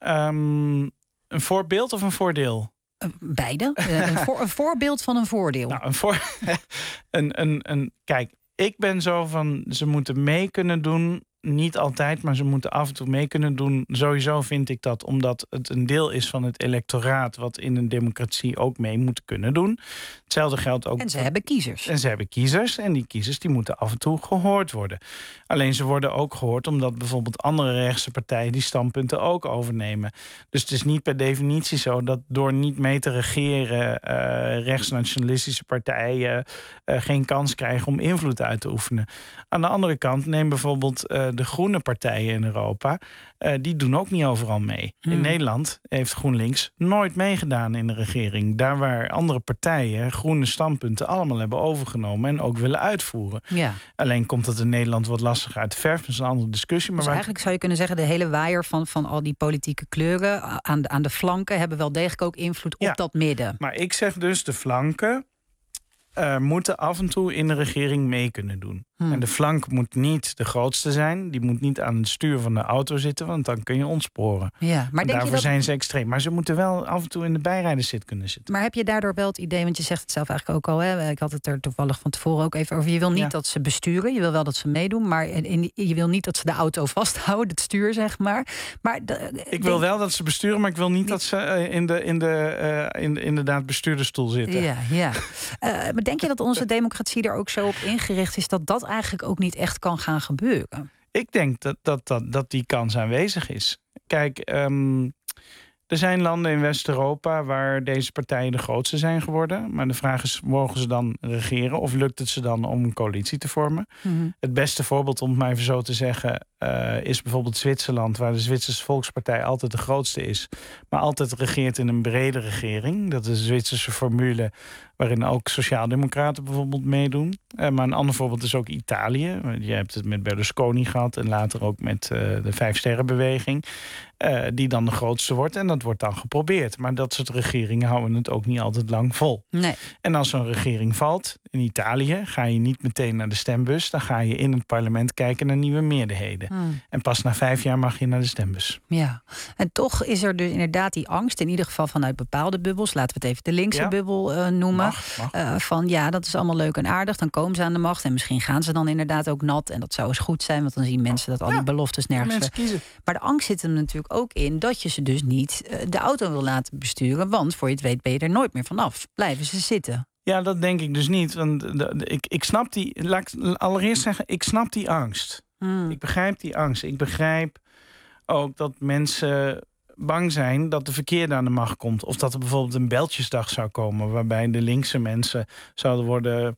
Um, een voorbeeld of een voordeel? Beide. een, voor, een voorbeeld van een voordeel. Nou, een voor, een, een, een, kijk, ik ben zo van, ze moeten mee kunnen doen. Niet altijd, maar ze moeten af en toe mee kunnen doen. Sowieso vind ik dat, omdat het een deel is van het electoraat wat in een democratie ook mee moet kunnen doen. Hetzelfde geldt ook. En ze hebben kiezers. En ze hebben kiezers. En die kiezers die moeten af en toe gehoord worden. Alleen ze worden ook gehoord omdat bijvoorbeeld andere rechtse partijen die standpunten ook overnemen. Dus het is niet per definitie zo dat door niet mee te regeren uh, rechtsnationalistische partijen uh, geen kans krijgen om invloed uit te oefenen. Aan de andere kant, neem bijvoorbeeld uh, de groene partijen in Europa. Uh, die doen ook niet overal mee. Hmm. In Nederland heeft GroenLinks nooit meegedaan in de regering. Daar waar andere partijen groene standpunten allemaal hebben overgenomen en ook willen uitvoeren. Ja. Alleen komt dat in Nederland wat lastiger uit de verf. Dat is een andere discussie. Maar dus waar... eigenlijk zou je kunnen zeggen, de hele waaier van, van al die politieke kleuren aan de, aan de flanken hebben wel degelijk ook invloed op ja, dat midden. Maar ik zeg dus, de flanken Uh, moeten af en toe in de regering mee kunnen doen. Hmm. En de flank moet niet de grootste zijn. Die moet niet aan het stuur van de auto zitten, want dan kun je ontsporen. Ja, maar denk daarvoor je dat... zijn ze extreem. Maar ze moeten wel af en toe in de bijrijderszit kunnen zitten. Maar heb je daardoor wel het idee, want je zegt het zelf eigenlijk ook al, hè? Ik had het er toevallig van tevoren ook even over. Je wil niet ja. dat ze besturen, je wil wel dat ze meedoen, maar in, je wil niet dat ze de auto vasthouden, het stuur zeg maar. maar de, ik denk... wil wel dat ze besturen, maar ik wil niet, niet... dat ze in de, in de, uh, in de inderdaad bestuurdersstoel zitten. Ja, ja. uh, maar denk je dat onze democratie er ook zo op ingericht is dat dat eigenlijk ook niet echt kan gaan gebeuren? Ik denk dat, dat, dat, dat die kans aanwezig is. Kijk, um, er zijn landen in West-Europa waar deze partijen de grootste zijn geworden. Maar de vraag is, mogen ze dan regeren of lukt het ze dan om een coalitie te vormen? Mm-hmm. Het beste voorbeeld, om het maar even zo te zeggen, uh, is bijvoorbeeld Zwitserland, waar de Zwitserse Volkspartij altijd de grootste is, maar altijd regeert in een brede regering. Dat is de Zwitserse formule waarin ook sociaaldemocraten bijvoorbeeld meedoen. Uh, maar een ander voorbeeld is ook Italië. Je hebt het met Berlusconi gehad en later ook met uh, de Vijfsterrenbeweging. Uh, die dan de grootste wordt. En dat wordt dan geprobeerd. Maar dat soort regeringen houden het ook niet altijd lang vol. Nee. En als zo'n regering valt, in Italië, ga je niet meteen naar de stembus. Dan ga je in het parlement kijken naar nieuwe meerderheden. Hmm. En pas na vijf jaar mag je naar de stembus. Ja, en toch is er dus inderdaad die angst, in ieder geval vanuit bepaalde bubbels. Laten we het even de linkse ja. bubbel uh, noemen. Mag, mag. Uh, van ja, dat is allemaal leuk en aardig. Dan komen ze aan de macht. En misschien gaan ze dan inderdaad ook nat. En dat zou eens goed zijn, want dan zien mensen dat al ja. die beloftes nergens mensen kiezen. Maar de angst zit hem natuurlijk ook in dat je ze dus niet uh, de auto wil laten besturen. Want voor je het weet ben je er nooit meer vanaf. Blijven ze zitten. Ja, dat denk ik dus niet. Want de, de, ik, ik snap die, laat ik allereerst zeggen, ik snap die angst. Hmm. Ik begrijp die angst. Ik begrijp ook dat mensen bang zijn dat de verkeerde aan de macht komt. Of dat er bijvoorbeeld een Bijltjesdag zou komen, waarbij de linkse mensen zouden worden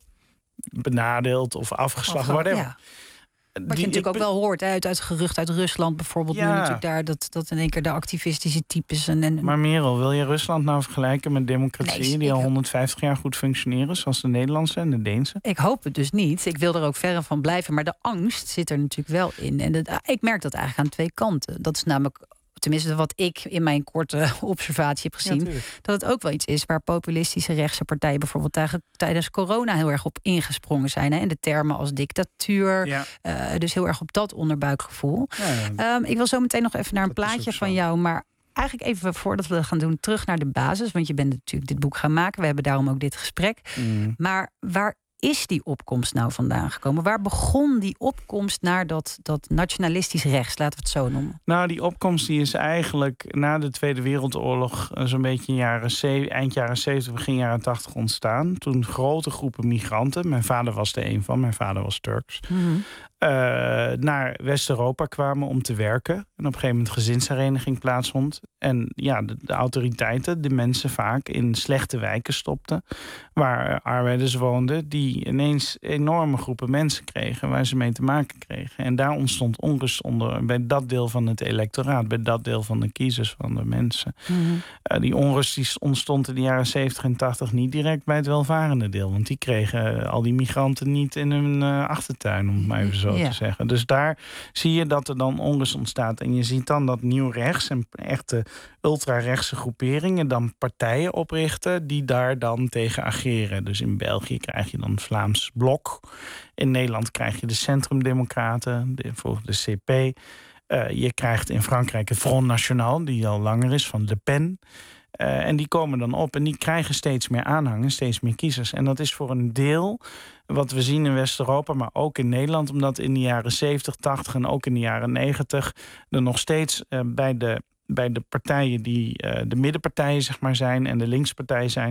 benadeeld of afgeslacht. Of, whatever. Ja. Wat je die, natuurlijk ook wel hoort, hè, uit, uit gerucht uit Rusland bijvoorbeeld. Ja. Nu natuurlijk daar dat, dat in één keer de activistische types. En, en... Maar Merel, wil je Rusland nou vergelijken met democratieën nee, die al honderdvijftig jaar goed functioneren, zoals de Nederlandse en de Deense? Ik hoop het dus niet. Ik wil er ook verre van blijven. Maar de angst zit er natuurlijk wel in. En de, ik merk dat eigenlijk aan twee kanten. Dat is namelijk, tenminste wat ik in mijn korte observatie heb gezien, ja, dat het ook wel iets is waar populistische rechtse partijen bijvoorbeeld tijdens corona heel erg op ingesprongen zijn. Hè? En de termen als dictatuur, ja. uh, dus heel erg op dat onderbuikgevoel. Ja, ja. Um, ik wil zo meteen nog even naar een dat plaatje van jou, maar eigenlijk even voordat we dat gaan doen, terug naar de basis. Want je bent natuurlijk dit boek gaan maken. We hebben daarom ook dit gesprek. Mm. Maar waar is die opkomst nou vandaan gekomen? Waar begon die opkomst naar dat, dat nationalistisch rechts, laten we het zo noemen? Nou, die opkomst die is eigenlijk na de Tweede Wereldoorlog zo'n beetje in jaren zeventig, eind jaren zeventig, begin jaren tachtig ontstaan. Toen grote groepen migranten, mijn vader was er een van, mijn vader was Turks, mm-hmm. uh, naar West-Europa kwamen om te werken. En op een gegeven moment gezinshereniging plaatsvond. En ja, de, de autoriteiten, de mensen vaak in slechte wijken stopten, waar arbeiders woonden, die ineens enorme groepen mensen kregen waar ze mee te maken kregen. En daar ontstond onrust onder bij dat deel van het electoraat, bij dat deel van de kiezers van de mensen. Mm-hmm. Uh, die onrust die ontstond in de jaren zeventig en tachtig niet direct bij het welvarende deel, want die kregen uh, al die migranten niet in hun uh, achtertuin, om het maar even zo ja. te zeggen. Dus daar zie je dat er dan onrust ontstaat. En je ziet dan dat nieuw rechts en echte ultra-rechtse groeperingen dan partijen oprichten die daar dan tegen ageren. Dus in België krijg je dan het Vlaams Blok. In Nederland krijg je de Centrumdemocraten, de, de C P. Uh, je krijgt in Frankrijk het Front National, die al langer is, van Le Pen. Uh, en die komen dan op en die krijgen steeds meer aanhang en steeds meer kiezers. En dat is voor een deel wat we zien in West-Europa, maar ook in Nederland, omdat in de jaren zeventig, tachtig en ook in de jaren negentig er nog steeds uh, bij de bij de partijen die uh, de middenpartijen zeg maar zijn en de linkspartijen zijn,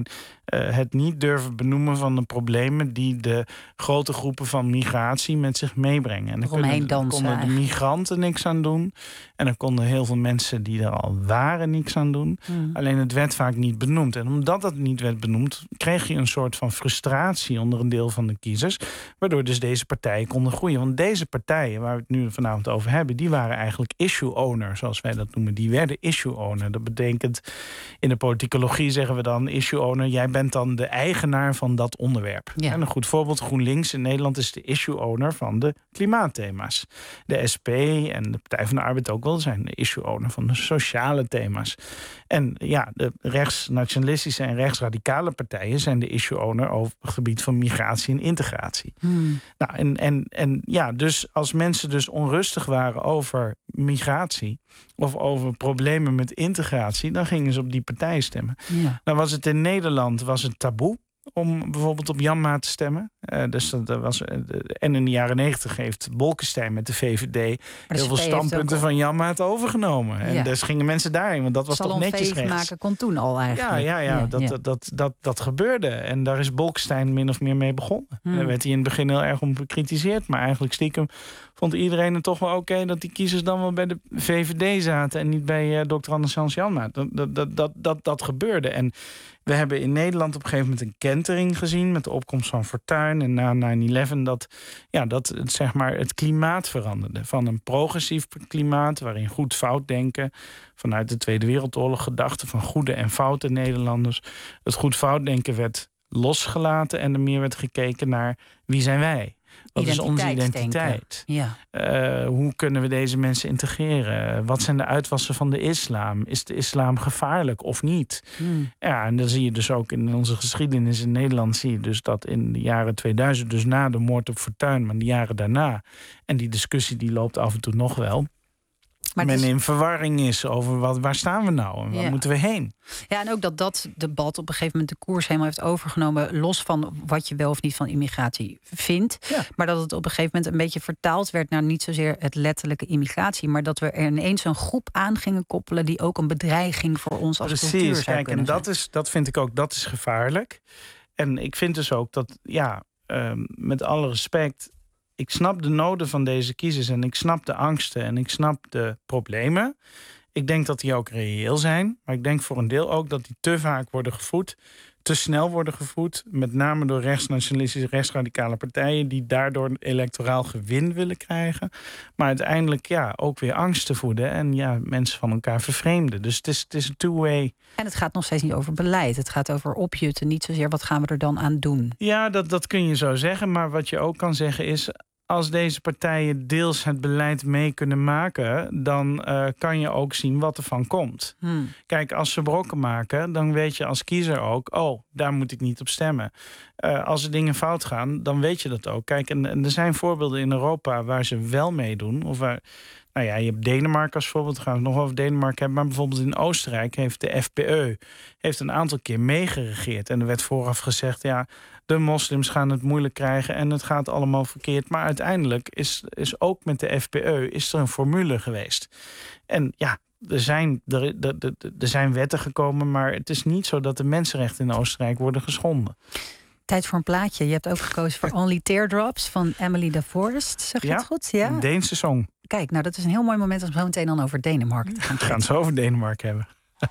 uh, het niet durven benoemen van de problemen die de grote groepen van migratie met zich meebrengen. En dan Omheen dansen, konden de eigenlijk. migranten niks aan doen. En dan konden heel veel mensen die er al waren niks aan doen. Hmm. Alleen het werd vaak niet benoemd. En omdat dat niet werd benoemd, kreeg je een soort van frustratie onder een deel van de kiezers. Waardoor dus deze partijen konden groeien. Want deze partijen, waar we het nu vanavond over hebben, die waren eigenlijk issue owner, zoals wij dat noemen. Die werden issue owner. Dat betekent, in de politicologie zeggen we dan, issue owner, jij bent dan de eigenaar van dat onderwerp. Ja. En een goed voorbeeld, GroenLinks in Nederland is de issue owner van de klimaatthema's. De S P en de Partij van de Arbeid ook wel zijn de issue owner van de sociale thema's. En ja, de rechtsnationalistische en rechtsradicale partijen zijn de issue owner over het gebied van migratie en integratie. Hmm. Nou, en, en, en ja, dus als mensen dus onrustig waren over migratie of over problemen met integratie, dan gingen ze op die partij stemmen. Ja. Nou was het in Nederland was het taboe om bijvoorbeeld op Janmaat te stemmen. Uh, dus dat, dat was, uh, en in de jaren negentig heeft Bolkestein met de V V D heel veel standpunten van Janmaat overgenomen. En Ja. dus gingen mensen daarheen, want dat was toch netjes rechts. maken kon toen al eigenlijk. Ja, ja, ja, Ja, dat, ja. Dat, dat, dat, dat gebeurde. En daar is Bolkestein min of meer mee begonnen. Hmm. Daar werd hij in het begin heel erg om bekritiseerd. Maar eigenlijk stiekem vond iedereen het toch wel oké okay dat die kiezers dan wel bij de V V D zaten en niet bij uh, dokter Anders Hans Janmaat. Dat, dat, dat, dat, dat, dat gebeurde. En we hebben in Nederland op een gegeven moment een kentering gezien met de opkomst van Fortuyn en na nine eleven dat, ja, dat het, zeg maar, het klimaat veranderde. Van een progressief klimaat waarin goed fout denken, vanuit de Tweede Wereldoorlog gedachten van goede en foute Nederlanders. Het goed fout denken werd losgelaten en er meer werd gekeken naar wie zijn wij? Wat is onze identiteit? Ja. Uh, hoe kunnen we deze mensen integreren? Wat zijn de uitwassen van de islam? Is de islam gevaarlijk of niet? Hmm. Ja, en dan zie je dus ook in onze geschiedenis in Nederland, zie je dus dat in de jaren tweeduizend, dus na de moord op Fortuyn, maar de jaren daarna, en die discussie die loopt af en toe nog wel, Maar men het is- in verwarring is over wat, waar staan we nou en waar Ja. moeten we heen? Ja, en ook dat dat debat op een gegeven moment de koers helemaal heeft overgenomen, los van wat je wel of niet van immigratie vindt. Ja. Maar dat het op een gegeven moment een beetje vertaald werd naar niet zozeer het letterlijke immigratie, maar dat we er ineens een groep aan gingen koppelen die ook een bedreiging voor ons als cultuur Precies, zou kijk, en kunnen dat, zijn. is, dat vind ik ook, dat is gevaarlijk. En ik vind dus ook dat, ja, um, met alle respect, ik snap de noden van deze kiezers en ik snap de angsten en ik snap de problemen. Ik denk dat die ook reëel zijn, maar ik denk voor een deel ook dat die te vaak worden gevoed, te snel worden gevoed, met name door rechtsnationalistische, rechtsradicale partijen die daardoor een electoraal gewin willen krijgen, maar uiteindelijk ja, ook weer angst te voeden en ja, mensen van elkaar vervreemden. Dus het is, het is een two-way. En het gaat nog steeds niet over beleid. Het gaat over opjutten, niet zozeer wat gaan we er dan aan doen. Ja, dat, dat kun je zo zeggen. Maar wat je ook kan zeggen is, als deze partijen deels het beleid mee kunnen maken, dan uh, kan je ook zien wat er van komt. Hmm. Kijk, als ze brokken maken, dan weet je als kiezer ook, oh, daar moet ik niet op stemmen. Uh, als er dingen fout gaan, dan weet je dat ook. Kijk, en, en er zijn voorbeelden in Europa waar ze wel meedoen. Of waar, nou ja, je hebt Denemarken als voorbeeld, gaan we het nog over Denemarken hebben. Maar bijvoorbeeld in Oostenrijk heeft de F P Ö heeft een aantal keer meegeregeerd. En er werd vooraf gezegd, ja, de moslims gaan het moeilijk krijgen en het gaat allemaal verkeerd. Maar uiteindelijk is, is ook met de F P Ö is er een formule geweest. En ja, er zijn, er, er, er, er zijn wetten gekomen, maar het is niet zo dat de mensenrechten in Oostenrijk worden geschonden. Tijd voor een plaatje. Je hebt ook gekozen voor Only Teardrops van Emily de Forest. Zeg je Ja, het goed? Ja. Een Deense song. Kijk, nou dat is een heel mooi moment om zo meteen dan over Denemarken te gaan We gaan het zo over Denemarken hebben.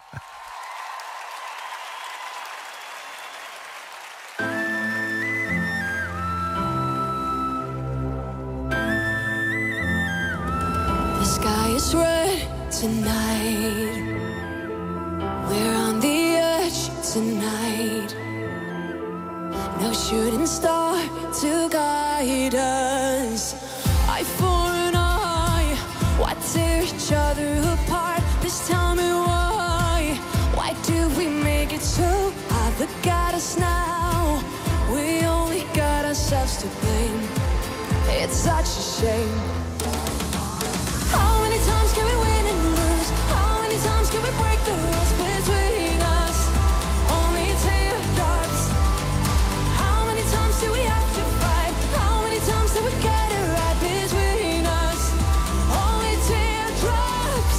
The sky is red tonight. We're on the edge tonight. No shooting star to guide us. Eye for an eye. Why tear each other apart? Please tell me why. Why do we make it so hard? Look at us now. We only got ourselves to blame. It's such a shame. How many times can we win and lose? How many times can we break the rules between us? Only teardrops. How many times do we have to fight? How many times do we get it right between us? Only teardrops.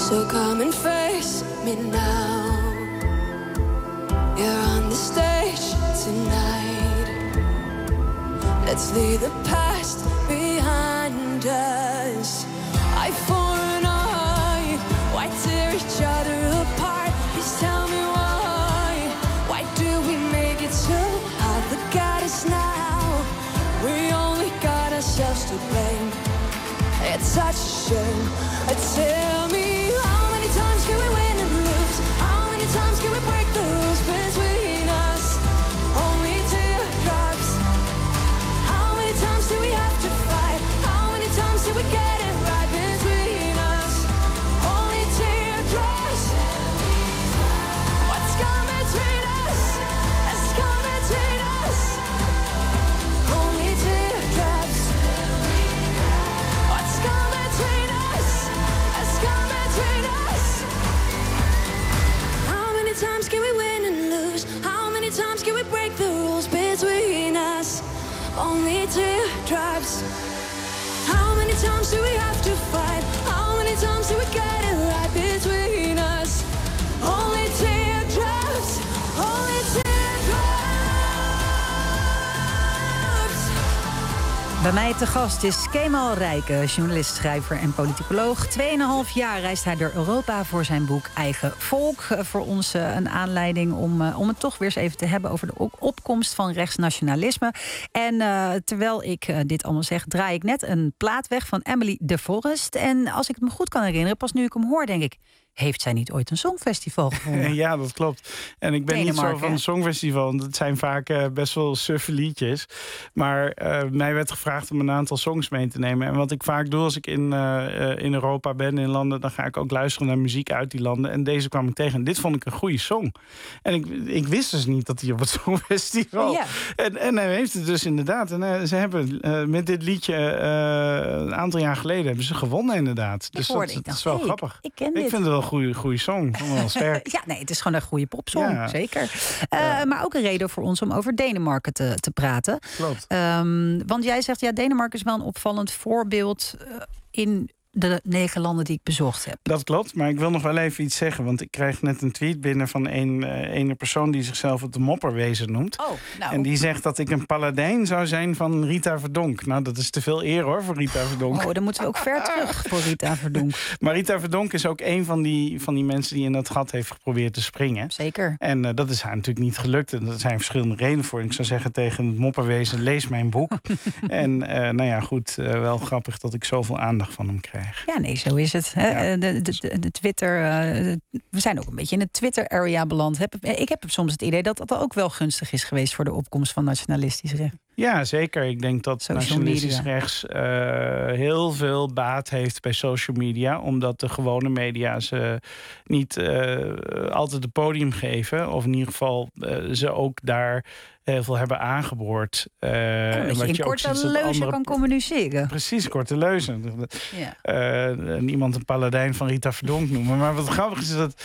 So come and face me now. You're on the stage tonight. Let's leave the past behind us. Eye for an eye. Why tear each other apart? Please tell me why. Why do we make it so hard? Look at us now. We only got ourselves to blame. It's such a shame. Tell me, how many times can we win and lose? How many times can we break the rules between us? Only teardrops. How many times do we have to fight? How many times do we get it right between us? Only teardrops. What's come between us? Has come between us. Only teardrops. What's come between us? Has come between us. How many times can we win and lose? How many times can we break the rules between us? Only teardrops. How many times do we have to fight? How many times do we get it right between us? Only teardrops. Only teardrops. Bij mij te gast is Kemal Rijke, journalist, schrijver en politicoloog. Tweeënhalf jaar reist hij door Europa voor zijn boek Eigen Volk. Uh, voor ons uh, een aanleiding om, uh, om het toch weer eens even te hebben over de op- opkomst van rechtsnationalisme. En uh, terwijl ik uh, dit allemaal zeg, draai ik net een plaat weg van Emily de Forest. En als ik het me goed kan herinneren, pas nu ik hem hoor, denk ik, heeft zij niet ooit een songfestival gewonnen? Ja, dat klopt. En ik ben niet zo van een songfestival, want het zijn vaak uh, best wel suffe liedjes. Maar uh, mij werd gevraagd om een aantal songs mee te nemen. En wat ik vaak doe als ik in, uh, in Europa ben, in landen, dan ga ik ook luisteren naar muziek uit die landen. En deze kwam ik tegen. En dit vond ik een goede song. En ik, ik wist dus niet dat hij op het songfestival... Ja. En, en hij heeft het dus inderdaad. En uh, ze hebben uh, met dit liedje uh, een aantal jaar geleden hebben ze gewonnen inderdaad. Dus dat, dat is wel hey, grappig. Ik, ik ken ik dit. vind het wel een goede, goede song. Ik vond het wel sterk. Ja, nee, het is gewoon een goede popsong, Ja. zeker. Uh, Ja. Maar ook een reden voor ons om over Denemarken te, te praten. Klopt. Um, want jij zegt, ja, Denemarken is wel een opvallend voorbeeld uh, in de negen landen die ik bezocht heb. Dat klopt, maar ik wil nog wel even iets zeggen. Want ik krijg net een tweet binnen van een uh, ene persoon die zichzelf het de mopperwezen noemt. Oh, nou. En die zegt dat ik een paladijn zou zijn van Rita Verdonk. Nou, dat is te veel eer hoor, voor Rita Verdonk. Oh, dan moeten we ook ver terug voor Rita Verdonk. Maar Rita Verdonk is ook een van die, van die mensen die in dat gat heeft geprobeerd te springen. Zeker. En uh, dat is haar natuurlijk niet gelukt. En er zijn verschillende redenen voor. Ik zou zeggen tegen het mopperwezen, lees mijn boek. En uh, nou ja, goed, uh, wel grappig dat ik zoveel aandacht van hem krijg. Ja, nee, zo is het. Hè? Ja. De, de, de Twitter, uh, we zijn ook een beetje in het Twitter-area beland. Ik heb soms het idee dat dat ook wel gunstig is geweest voor de opkomst van nationalistisch recht. Ja, zeker. Ik denk dat Social nationalistisch media. rechts uh, heel veel baat heeft bij social media. Omdat de gewone media ze niet uh, altijd het podium geven. Of in ieder geval uh, ze ook daar heel veel hebben aangeboord. Uh, En dat je in korte leuzen kan communiceren. Precies, korte leuzen. Ja. Uh, niemand een paladijn van Rita Verdonk noemen. Maar wat grappig is dat,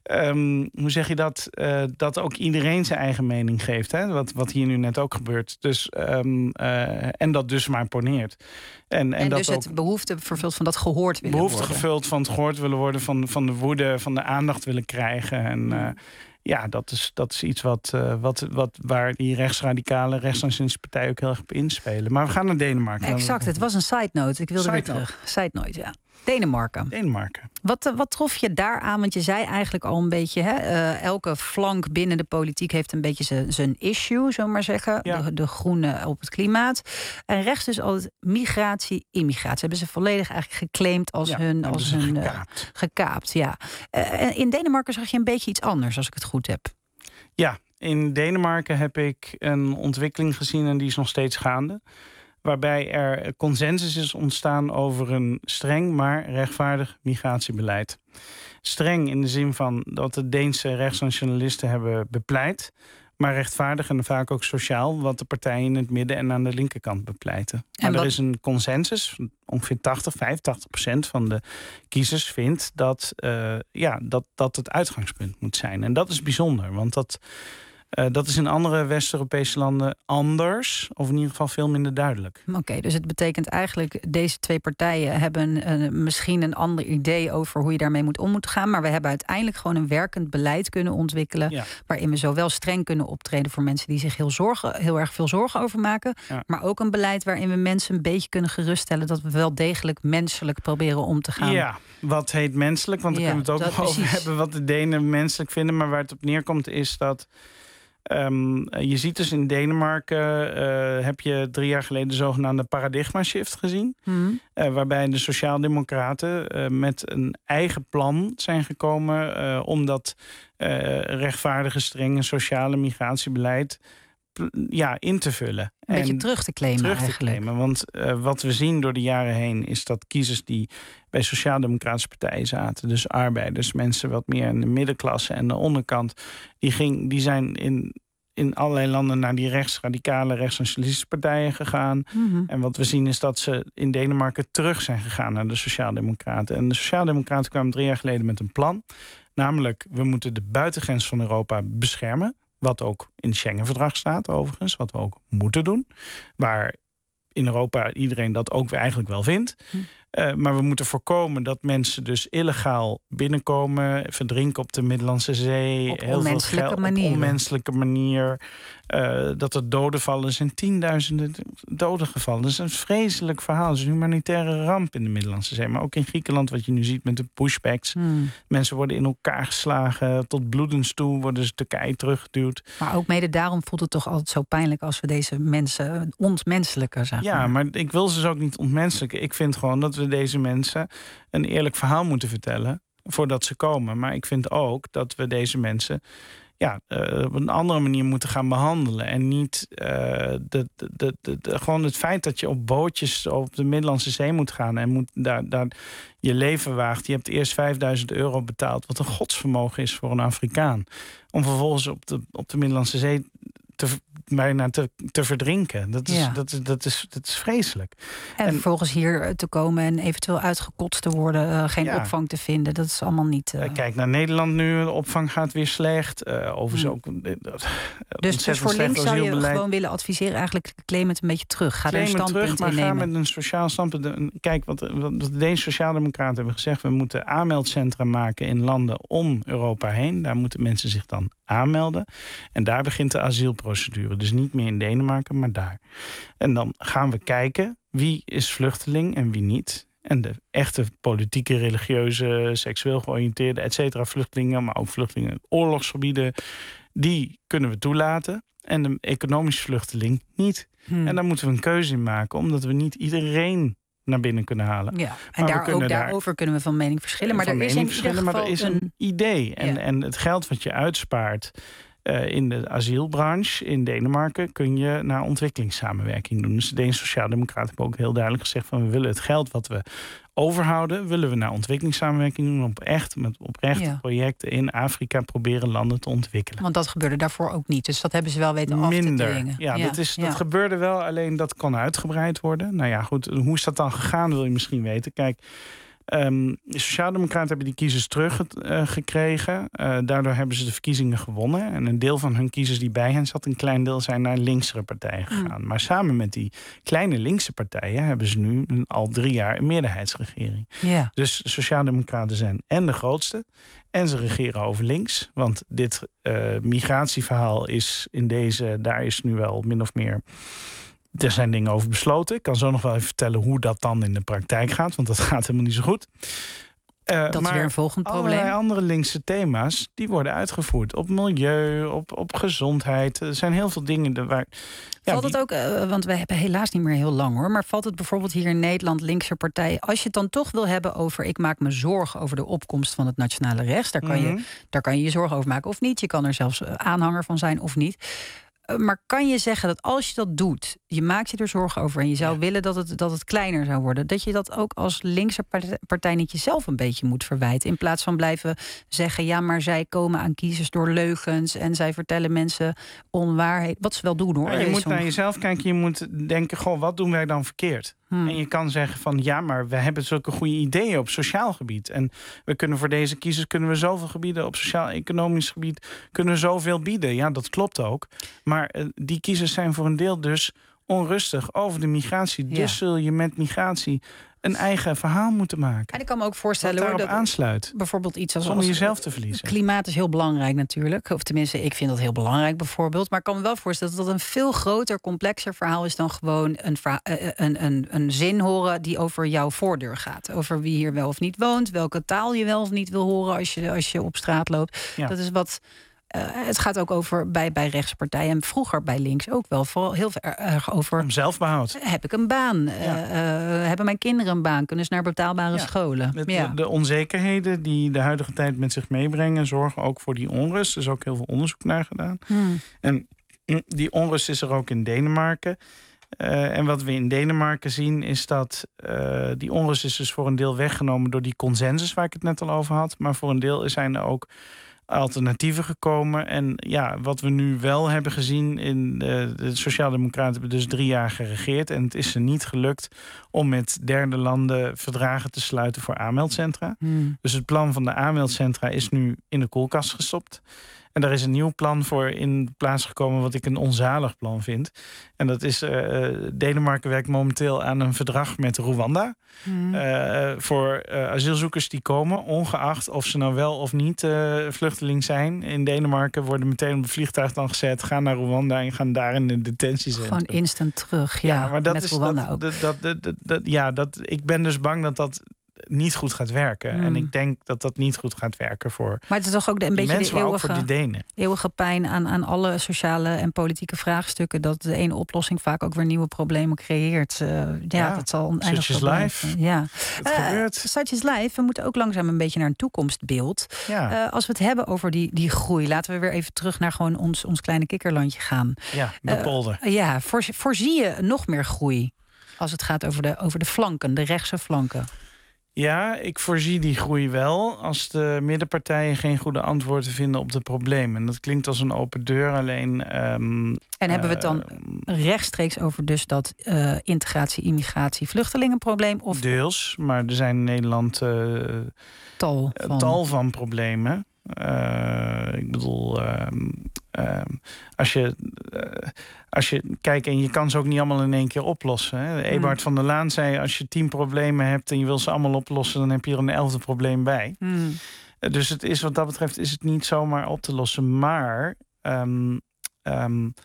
um, hoe zeg je dat, uh, dat ook iedereen zijn eigen mening geeft. Hè? Wat, wat hier nu net ook gebeurt. Dus, um, uh, en dat dus maar poneert. En, en, En dat dus het ook behoefte vervuld van dat gehoord willen behoefte worden. gevuld van het gehoord willen worden, van, van de woede, van de aandacht willen krijgen. En uh, ja, dat is, dat is iets wat, uh, wat, wat, waar die rechtsradicale rechtsnationalistische partijen ook heel erg op inspelen. Maar we gaan naar Denemarken. Exact, het was een side note. Ik wilde Side weer terug. Side note, ja. Denemarken. Denemarken. Wat, uh, wat trof je daar aan? Want je zei eigenlijk al een beetje, hè, uh, elke flank binnen de politiek heeft een beetje zijn issue, zullen we maar zeggen. Ja. De, de groene op het klimaat. En rechts dus altijd migratie, immigratie. Hebben ze volledig eigenlijk geclaimd als Ja, hun... hebben Als ze hun uh, gekaapt. gekaapt, ja. Uh, in Denemarken zag je een beetje iets anders, als ik het goed heb. Ja, in Denemarken heb ik een ontwikkeling gezien en die is nog steeds gaande. Waarbij er consensus is ontstaan over een streng maar rechtvaardig migratiebeleid. Streng in de zin van dat de Deense rechtsnationalisten hebben bepleit, maar rechtvaardig en vaak ook sociaal, wat de partijen in het midden en aan de linkerkant bepleiten. Maar wat... er is een consensus, ongeveer tachtig, vijfentachtig procent van de kiezers vindt dat, uh, ja, dat dat het uitgangspunt moet zijn. En dat is bijzonder, want dat Uh, dat is in andere West-Europese landen anders, of in ieder geval veel minder duidelijk. Oké, okay, dus het betekent eigenlijk, deze twee partijen hebben uh, misschien een ander idee over hoe je daarmee moet om moeten gaan, maar we hebben uiteindelijk gewoon een werkend beleid kunnen ontwikkelen, ja. waarin we zowel streng kunnen optreden voor mensen die zich heel, zorgen, heel erg veel zorgen over maken, ja. maar ook een beleid waarin we mensen een beetje kunnen geruststellen dat we wel degelijk menselijk proberen om te gaan. Ja, wat heet menselijk? Want daar ja, kunnen we het ook nog over hebben wat de Denen menselijk vinden, maar waar het op neerkomt is dat Um, je ziet dus in Denemarken, uh, heb je drie jaar geleden de zogenaamde paradigma shift gezien. Mm. Uh, waarbij de Sociaaldemocraten uh, met een eigen plan zijn gekomen uh, om dat uh, rechtvaardige, strenge sociale migratiebeleid ja, in te vullen. Een beetje terug te claimen terug te eigenlijk. Claimen, want uh, wat we zien door de jaren heen is dat kiezers die bij sociaal-democratische partijen zaten, dus arbeiders, mensen wat meer in de middenklasse en de onderkant, die, ging, die zijn in, in allerlei landen naar die rechtsradicale, rechtssocialistische partijen gegaan. Mm-hmm. En wat we zien is dat ze in Denemarken terug zijn gegaan naar de sociaal-democraten. En de sociaal-democraten kwamen drie jaar geleden met een plan. Namelijk, we moeten de buitengrens van Europa beschermen. Wat ook in het Schengen-verdrag staat overigens. Wat we ook moeten doen. Waar in Europa iedereen dat ook eigenlijk wel vindt. Hm. Uh, maar we moeten voorkomen dat mensen dus illegaal binnenkomen, verdrinken op de Middellandse Zee. Op heel onmenselijke veel geld, manier. Op onmenselijke manier. Uh, dat er doden vallen. Er zijn tienduizenden doden gevallen. Dat is een vreselijk verhaal. Het is een humanitaire ramp in de Middellandse Zee. Maar ook in Griekenland, wat je nu ziet met de pushbacks. Hmm. Mensen worden in elkaar geslagen. Tot bloedens toe worden ze Turkije teruggeduwd. Maar ook mede daarom voelt het toch altijd zo pijnlijk als we deze mensen ontmenselijken, zeg maar. Ja, maar ik wil ze ook niet ontmenselijken. Ik vind gewoon dat we deze mensen een eerlijk verhaal moeten vertellen voordat ze komen. Maar ik vind ook dat we deze mensen ja, uh, op een andere manier moeten gaan behandelen. En niet uh, de, de, de, de, de, gewoon het feit dat je op bootjes op de Middellandse Zee moet gaan en moet daar, daar je leven waagt. Je hebt eerst vijfduizend euro betaald, wat een godsvermogen is voor een Afrikaan. Om vervolgens op de, op de Middellandse Zee te, bijna te, te verdrinken. Dat is, ja. dat, is, dat, is, dat is vreselijk. En, en vervolgens hier te komen en eventueel uitgekotst te worden, uh, geen ja. opvang te vinden. Dat is allemaal niet... Uh... Kijk naar Nederland nu, de opvang gaat weer slecht. Uh, overigens hmm. ook... Uh, dus, dus voor links zou je beleid. gewoon willen adviseren, eigenlijk claim het een beetje terug. Ga er een standpunt terug, maar innemen. Ga met een sociaal standpunt. Kijk, wat, wat deze sociaaldemocraten hebben gezegd, we moeten aanmeldcentra maken in landen om Europa heen. Daar moeten mensen zich dan aanmelden. En daar begint de asielprocedure. Dus niet meer in Denemarken, maar daar. En dan gaan we kijken wie is vluchteling en wie niet. En de echte politieke, religieuze, seksueel georiënteerde, et cetera, vluchtelingen, maar ook vluchtelingen in oorlogsgebieden, die kunnen we toelaten. En de economische vluchteling niet. Hmm. En daar moeten we een keuze in maken, omdat we niet iedereen naar binnen kunnen halen. Ja, en daar, ook daarover daar, kunnen we van mening verschillen. Maar er is in ieder geval maar er is een, een idee. En, ja. en het geld wat je uitspaart uh, in de asielbranche in Denemarken kun je naar ontwikkelingssamenwerking doen. Dus de Deense Sociaaldemocraten hebben ook heel duidelijk gezegd van we willen het geld wat we overhouden, willen we naar ontwikkelingssamenwerking doen, op echt met oprechte ja. projecten in Afrika proberen landen te ontwikkelen. Want dat gebeurde daarvoor ook niet. Dus dat hebben ze wel weten af te dwingen. Ja, ja. Dat, is, dat ja. gebeurde wel, alleen dat kon uitgebreid worden. Nou ja, goed, hoe is dat dan gegaan, wil je misschien weten. Kijk, Um, de Sociaaldemocraten hebben die kiezers teruggekregen. Uh, uh, daardoor hebben ze de verkiezingen gewonnen. En een deel van hun kiezers die bij hen zat, een klein deel zijn naar linkse partijen gegaan. Mm. Maar samen met die kleine linkse partijen hebben ze nu al drie jaar een meerderheidsregering. Yeah. Dus de Sociaaldemocraten zijn en de grootste. En ze regeren over links. Want dit uh, migratieverhaal is in deze, daar is nu wel min of meer. Er zijn dingen over besloten. Ik kan zo nog wel even vertellen hoe dat dan in de praktijk gaat. Want dat gaat helemaal niet zo goed. Uh, dat is weer een volgend probleem. Allerlei andere linkse thema's, die worden uitgevoerd. Op milieu, op, op gezondheid. Er zijn heel veel dingen waar... Ja, valt het die... ook, uh, want we hebben helaas niet meer heel lang hoor. Maar valt het bijvoorbeeld hier in Nederland, linkse partijen, als je het dan toch wil hebben over, ik maak me zorgen over de opkomst van het nationale rechts. Daar kan, mm-hmm. je, daar kan je je zorgen over maken of niet. Je kan er zelfs aanhanger van zijn of niet. Maar kan je zeggen dat als je dat doet, je maakt je er zorgen over en je zou ja. willen dat het, dat het kleiner zou worden, dat je dat ook als linkse partij niet jezelf een beetje moet verwijten, in plaats van blijven zeggen, ja, maar zij komen aan kiezers door leugens en zij vertellen mensen onwaarheid. Wat ze wel doen hoor. Ja, je moet naar jezelf kijken, je moet denken, goh, wat doen wij dan verkeerd? Hmm. En je kan zeggen van ja, maar we hebben zulke goede ideeën op sociaal gebied. En we kunnen voor deze kiezers kunnen we zoveel gebieden op sociaal-economisch gebied kunnen we zoveel bieden. Ja, dat klopt ook. Maar uh, die kiezers zijn voor een deel dus onrustig over de migratie. Dus ja. zul je met migratie een eigen verhaal moeten maken. En ik kan me ook voorstellen dat daarop hoor, dat aansluit. Bijvoorbeeld iets als, zonder jezelf te verliezen. Klimaat is heel belangrijk natuurlijk. Of tenminste, ik vind dat heel belangrijk bijvoorbeeld. Maar ik kan me wel voorstellen dat dat een veel groter, complexer verhaal is dan gewoon een, een, een, een zin horen die over jouw voordeur gaat. Over wie hier wel of niet woont, welke taal je wel of niet wil horen als je, als je op straat loopt. Ja. Dat is wat. Uh, het gaat ook over bij, bij rechtspartijen en vroeger bij links ook wel vooral heel erg over. Om zelfbehoud. Heb ik een baan? Ja. Uh, uh, hebben mijn kinderen een baan? Kunnen ze naar betaalbare ja. scholen? De, ja. de, de onzekerheden die de huidige tijd met zich meebrengen zorgen ook voor die onrust. Er is ook heel veel onderzoek naar gedaan. Hmm. En die onrust is er ook in Denemarken. Uh, en wat we in Denemarken zien is dat uh, die onrust is dus voor een deel weggenomen door die consensus waar ik het net al over had. Maar voor een deel zijn er ook alternatieven gekomen. En ja, wat we nu wel hebben gezien in de, de Sociaaldemocraten hebben dus drie jaar geregeerd. En het is ze niet gelukt om met derde landen verdragen te sluiten voor aanmeldcentra. Hmm. Dus het plan van de aanmeldcentra is nu in de koelkast gestopt. En daar is een nieuw plan voor in plaats gekomen wat ik een onzalig plan vind. En dat is, uh, Denemarken werkt momenteel aan een verdrag met Rwanda. Mm. Uh, voor uh, asielzoekers die komen, ongeacht of ze nou wel of niet uh, vluchteling zijn. In Denemarken worden meteen op het vliegtuig dan gezet, gaan naar Rwanda en gaan daar in de detentiecentrum. Gewoon instant terug, ja, ja maar dat met is, Rwanda dat, ook. Dat, dat, dat, dat, dat, ja, dat, ik ben dus bang dat dat niet goed gaat werken. Mm. En ik denk dat dat niet goed gaat werken voor maar het is toch ook de, een beetje mensen, de eeuwige, maar ook voor die Denen. eeuwige pijn aan, aan alle sociale en politieke vraagstukken. Dat de ene oplossing vaak ook weer nieuwe problemen creëert. Uh, ja, ja, dat zal oneindig such is life. Ja. Het uh, gebeurt. Such is life. We moeten ook langzaam een beetje naar een toekomstbeeld. Ja. Uh, als we het hebben over die, die groei, laten we weer even terug naar gewoon ons, ons kleine kikkerlandje gaan. Ja, de polder. Uh, ja, voor, voorzie je nog meer groei als het gaat over de, over de flanken, de rechtse flanken? Ja, ik voorzie die groei wel als de middenpartijen geen goede antwoorden vinden op de problemen. En dat klinkt als een open deur, alleen Um, en hebben we het dan uh, rechtstreeks over dus dat uh, integratie, immigratie, vluchtelingenprobleem? Of deels, maar er zijn in Nederland uh, tal, van. tal van problemen. Uh, ik bedoel, uh, uh, als je uh, als je kijkt en je kan ze ook niet allemaal in één keer oplossen. Hè. Eberhard mm. van der Laan zei, als je tien problemen hebt en je wil ze allemaal oplossen, dan heb je er een elfde probleem bij. Mm. Uh, dus het is wat dat betreft is het niet zomaar op te lossen. Maar um, um,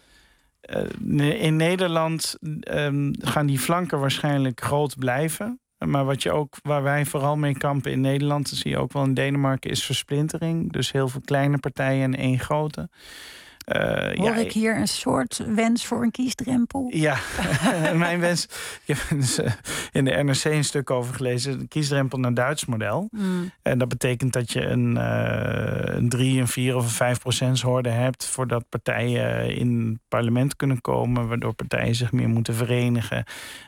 uh, in Nederland um, gaan die flanken waarschijnlijk groot blijven. Maar wat je ook, waar wij vooral mee kampen in Nederland, dat zie je ook wel in Denemarken, is versplintering. Dus heel veel kleine partijen en één grote. Uh, Hoor ja, ik hier een soort wens voor een kiesdrempel? Ja, mijn wens. Ik heb dus, uh, in de N R C een stuk over gelezen. Een kiesdrempel naar Duits model. Mm. En dat betekent dat je een, uh, een drie, een vier of een vijf procentshoorde hebt voordat partijen in het parlement kunnen komen, waardoor partijen zich meer moeten verenigen.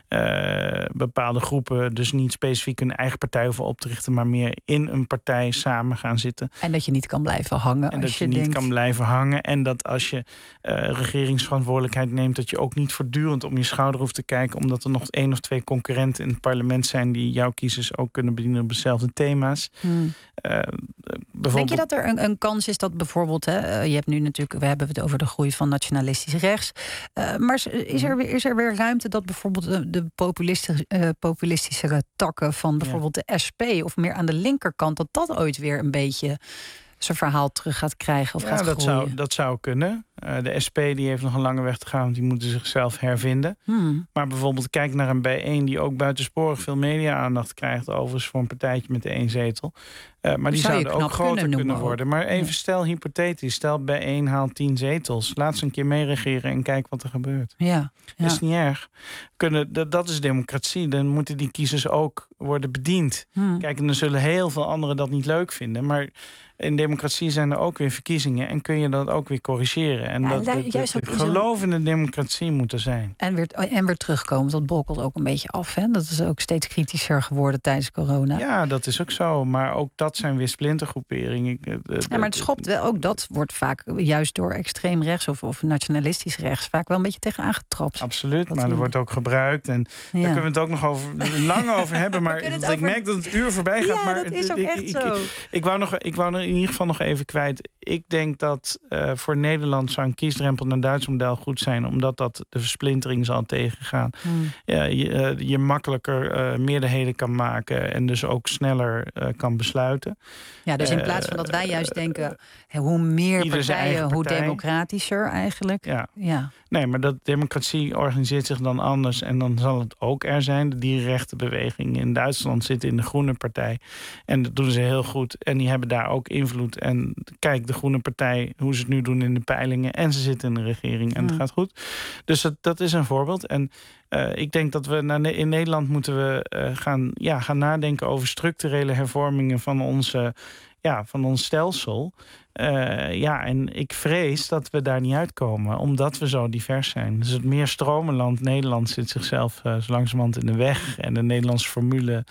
Uh, bepaalde groepen dus niet specifiek hun eigen partij hoeven op te richten, maar meer in een partij samen gaan zitten. En dat je niet kan blijven hangen. En als dat je, je niet denkt... kan blijven hangen. En dat als je uh, regeringsverantwoordelijkheid neemt, dat je ook niet voortdurend om je schouder hoeft te kijken, omdat er nog één of twee concurrenten in het parlement zijn die jouw kiezers ook kunnen bedienen op dezelfde thema's. Hmm. Uh, Denk je dat er een, een kans is dat bijvoorbeeld, hè, je hebt nu natuurlijk, we hebben het over de groei van nationalistisch rechts, uh, maar is er, is er weer ruimte dat bijvoorbeeld de, de populistische, uh, populistische takken van bijvoorbeeld ja. de S P of meer aan de linkerkant, dat dat ooit weer een beetje zijn verhaal terug gaat krijgen of ja, gaat dat groeien? Zou, dat zou kunnen. Uh, de S P die heeft nog een lange weg te gaan, want die moeten zichzelf hervinden. Hmm. Maar bijvoorbeeld kijk naar een bijeen die ook buitensporig veel media-aandacht krijgt, overigens voor een partijtje met de één zetel. Uh, maar die zou zouden ook groter kunnen, kunnen worden. Maar even ja. stel hypothetisch, stel bijeen haalt tien zetels. Laat ze een keer meeregeren en kijk wat er gebeurt. Ja, ja. Dat is niet erg. Kunnen, dat, dat is democratie. Dan moeten die kiezers ook worden bediend. Hmm. Kijk, en dan zullen heel veel anderen dat niet leuk vinden. Maar in democratie zijn er ook weer verkiezingen en kun je dat ook weer corrigeren. En Ja, dat daar- het juist ook in zo'n- geloof in de democratie moet er zijn. En weer, en weer terugkomen, dat brokkelt ook een beetje af. Hè? Dat is ook steeds kritischer geworden tijdens corona. Ja, dat is ook zo. Maar ook dat zijn weer splintergroeperingen. Ik, eh, Ja, maar het schopt wel. Ook dat wordt vaak juist door extreem rechts of, of nationalistisch rechts vaak wel een beetje tegen aangetrapt. Absoluut, Dat maar er we- wordt ook gebruikt. En Ja. daar kunnen we het ook nog over, lang over hebben. Maar kunnen ik, het over- merk dat het uur voorbij gaat. Ja, maar dat is ook ik, echt ik, zo. Ik, ik, wou nog, ik wou er in ieder geval nog even kwijt. Ik denk dat uh, voor Nederland zou een kiesdrempel naar Duits model goed zijn. Omdat dat de versplintering zal tegengaan. Hmm. Ja, je, uh, je makkelijker uh, meerderheden kan maken. En dus ook sneller uh, kan besluiten. Ja, dus in plaats van dat wij juist denken, hoe meer Ieder zijn partijen, eigen hoe partij. democratischer eigenlijk. Ja. Ja. Nee, maar dat democratie organiseert zich dan anders. En dan zal het ook er zijn. Die rechte beweging in Duitsland zit in de Groene Partij. En dat doen ze heel goed. En die hebben daar ook invloed. En kijk, de Groene Partij, hoe ze het nu doen in de peilingen. En ze zitten in de regering en Mm. het gaat goed. Dus dat, dat is een voorbeeld. En uh, ik denk dat we naar, in Nederland moeten we uh, gaan, ja, gaan nadenken over structurele hervormingen van onze... Ja, van ons stelsel. Uh, ja, en ik vrees dat we daar niet uitkomen, omdat we zo divers zijn. Dus het meer stromenland Nederland zit zichzelf uh, zo langzamerhand in de weg. En de Nederlandse formule,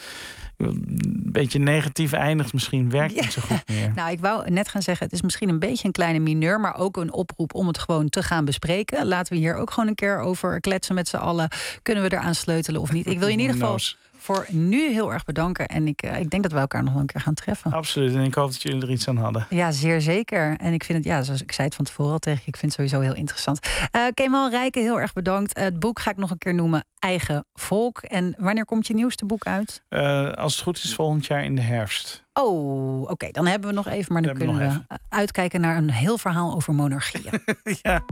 een beetje negatief eindigt misschien, werkt Ja. niet zo goed meer. Nou, ik wou net gaan zeggen, het is misschien een beetje een kleine mineur, maar ook een oproep om het gewoon te gaan bespreken. Laten we hier ook gewoon een keer over kletsen met z'n allen. Kunnen we eraan sleutelen of niet? Ik wil je in ieder geval voor nu heel erg bedanken. En ik, uh, ik denk dat we elkaar nog wel een keer gaan treffen. Absoluut. En ik hoop dat jullie er iets aan hadden. Ja, zeer zeker. En ik vind het, ja, zoals ik zei het van tevoren al tegen je, ik vind het sowieso heel interessant. Uh, Kemal Rijken, heel erg bedankt. Uh, het boek ga ik nog een keer noemen Eigen Volk. En wanneer komt je nieuwste boek uit? Uh, als het goed is, volgend jaar in de herfst. Oh, oké. Okay, dan hebben we nog even, maar dan we kunnen we even. uitkijken naar een heel verhaal over monarchieën. Ja.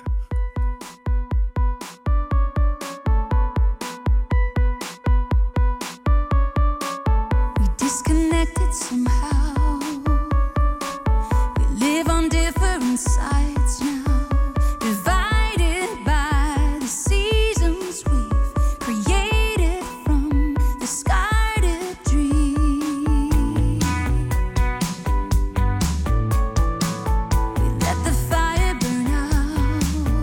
Disconnected somehow. We live on different sides now, divided by the seasons we've created from discarded dreams. We let the fire burn out.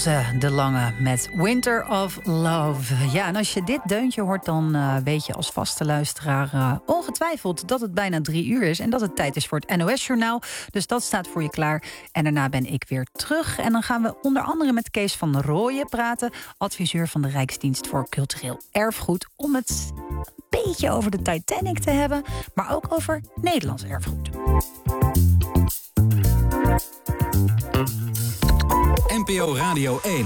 Ilse de Lange met Winter of Love. Ja, en als je dit deuntje hoort, dan uh, weet je als vaste luisteraar uh, ongetwijfeld dat het bijna drie uur is en dat het tijd is voor het N O S-journaal. Dus dat staat voor je klaar. En daarna ben ik weer terug. En dan gaan we onder andere met Kees van Rooyen praten, adviseur van de Rijksdienst voor Cultureel Erfgoed, om het een beetje over de Titanic te hebben, maar ook over Nederlands erfgoed. N P O Radio één.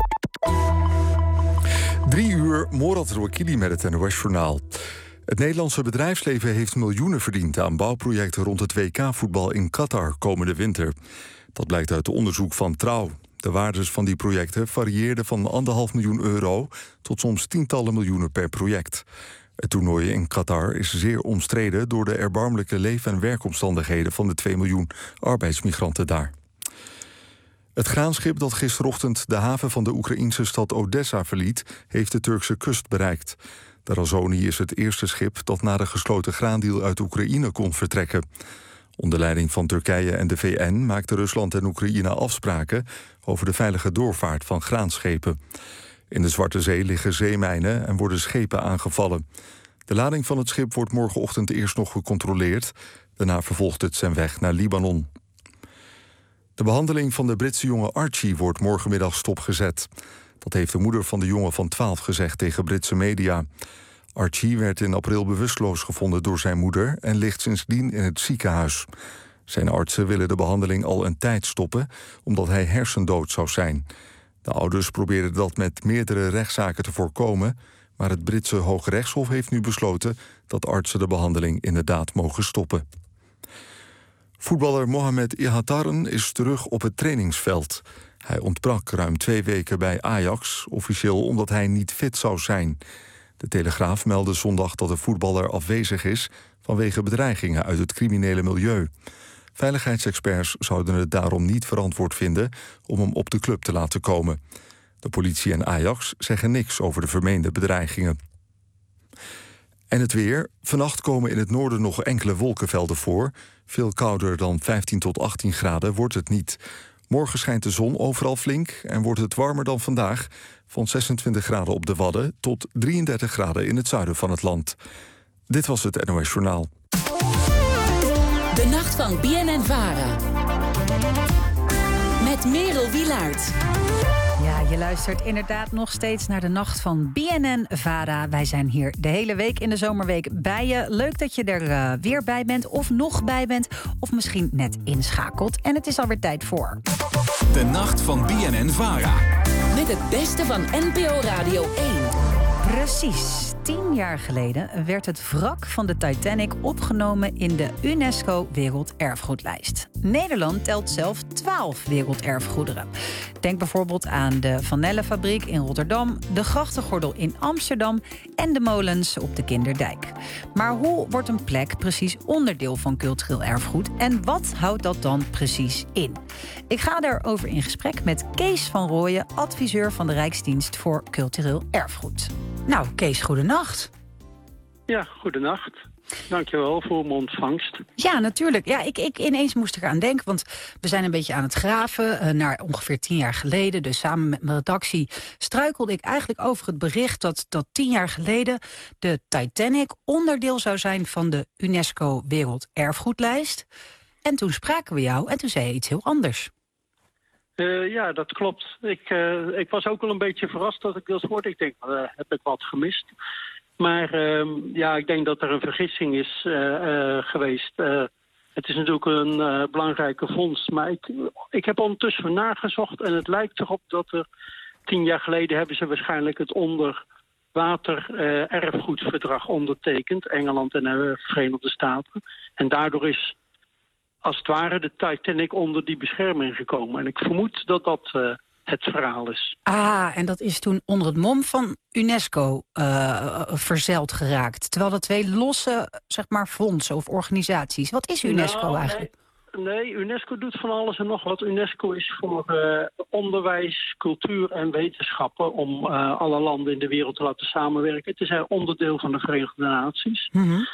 Drie uur, Morad Rouakili met het N O S-journaal. Het Nederlandse bedrijfsleven heeft miljoenen verdiend aan bouwprojecten rond het W K-voetbal in Qatar komende winter. Dat blijkt uit onderzoek van Trouw. De waardes van die projecten varieerden van anderhalf miljoen euro tot soms tientallen miljoenen per project. Het toernooi in Qatar is zeer omstreden door de erbarmelijke leef- en werkomstandigheden van de twee miljoen arbeidsmigranten daar. Het graanschip dat gisterochtend de haven van de Oekraïnse stad Odessa verliet, heeft de Turkse kust bereikt. De Razoni is het eerste schip dat na de gesloten graandeal uit Oekraïne kon vertrekken. Onder leiding van Turkije en de V N maakten Rusland en Oekraïne afspraken over de veilige doorvaart van graanschepen. In de Zwarte Zee liggen zeemijnen en worden schepen aangevallen. De lading van het schip wordt morgenochtend eerst nog gecontroleerd. Daarna vervolgt het zijn weg naar Libanon. De behandeling van de Britse jongen Archie wordt morgenmiddag stopgezet. Dat heeft de moeder van de jongen van twaalf gezegd tegen Britse media. Archie werd in april bewusteloos gevonden door zijn moeder en ligt sindsdien in het ziekenhuis. Zijn artsen willen de behandeling al een tijd stoppen, omdat hij hersendood zou zijn. De ouders probeerden dat met meerdere rechtszaken te voorkomen, maar het Britse Hooggerechtshof heeft nu besloten dat artsen de behandeling inderdaad mogen stoppen. Voetballer Mohamed Ihataren is terug op het trainingsveld. Hij ontbrak ruim twee weken bij Ajax, officieel omdat hij niet fit zou zijn. De Telegraaf meldde zondag dat de voetballer afwezig is vanwege bedreigingen uit het criminele milieu. Veiligheidsexperts zouden het daarom niet verantwoord vinden om hem op de club te laten komen. De politie en Ajax zeggen niks over de vermeende bedreigingen. En het weer. Vannacht komen in het noorden nog enkele wolkenvelden voor. Veel kouder dan vijftien tot achttien graden wordt het niet. Morgen schijnt de zon overal flink en wordt het warmer dan vandaag. Van zesentwintig graden op de Wadden tot drieëndertig graden in het zuiden van het land. Dit was het N O S-journaal. De nacht van B N N-Vara. Met Merel Wielaert. Ja, je luistert inderdaad nog steeds naar de nacht van B N N-Vara. Wij zijn hier de hele week in de zomerweek bij je. Leuk dat je er uh, weer bij bent, of nog bij bent, of misschien net inschakelt. En het is alweer tijd voor... De nacht van B N N-Vara. Met het beste van N P O Radio één. Precies. Tien jaar geleden werd het wrak van de Titanic opgenomen in de UNESCO Werelderfgoedlijst. Nederland telt zelf twaalf werelderfgoederen. Denk bijvoorbeeld aan de Van Nelle-fabriek in Rotterdam, de grachtengordel in Amsterdam en de molens op de Kinderdijk. Maar hoe wordt een plek precies onderdeel van cultureel erfgoed en wat houdt dat dan precies in? Ik ga daarover in gesprek met Kees van Rooyen, adviseur van de Rijksdienst voor Cultureel Erfgoed. Nou, Kees, goedenacht. Ja, goedenacht. Dankjewel voor mijn ontvangst. Ja, natuurlijk. Ja, ik, ik ineens moest ik eraan denken, want we zijn een beetje aan het graven. Uh, naar ongeveer tien jaar geleden, dus samen met mijn redactie, struikelde ik eigenlijk over het bericht dat, dat tien jaar geleden de Titanic onderdeel zou zijn van de UNESCO Werelderfgoedlijst. En toen spraken we jou en toen zei je iets heel anders. Uh, ja, dat klopt. Ik, uh, ik was ook wel een beetje verrast dat ik dat hoorde. Ik denk, uh, heb ik wat gemist? Maar uh, ja, ik denk dat er een vergissing is uh, uh, geweest. Uh, het is natuurlijk een uh, belangrijke fonds. Maar ik, ik heb ondertussen nagezocht en het lijkt erop dat er tien jaar geleden hebben ze waarschijnlijk het onderwater uh, erfgoedverdrag ondertekend. Engeland en de Verenigde Staten. En daardoor is als het ware de Titanic onder die bescherming gekomen. En ik vermoed dat dat uh, het verhaal is. Ah, en dat is toen onder het mom van UNESCO uh, verzeild geraakt. Terwijl dat twee losse, zeg maar, fondsen of organisaties. Wat is UNESCO nou, eigenlijk? Nee, nee, UNESCO doet van alles en nog wat. UNESCO is voor uh, onderwijs, cultuur en wetenschappen om uh, alle landen in de wereld te laten samenwerken. Het is een onderdeel van de Verenigde Naties. Mm-hmm.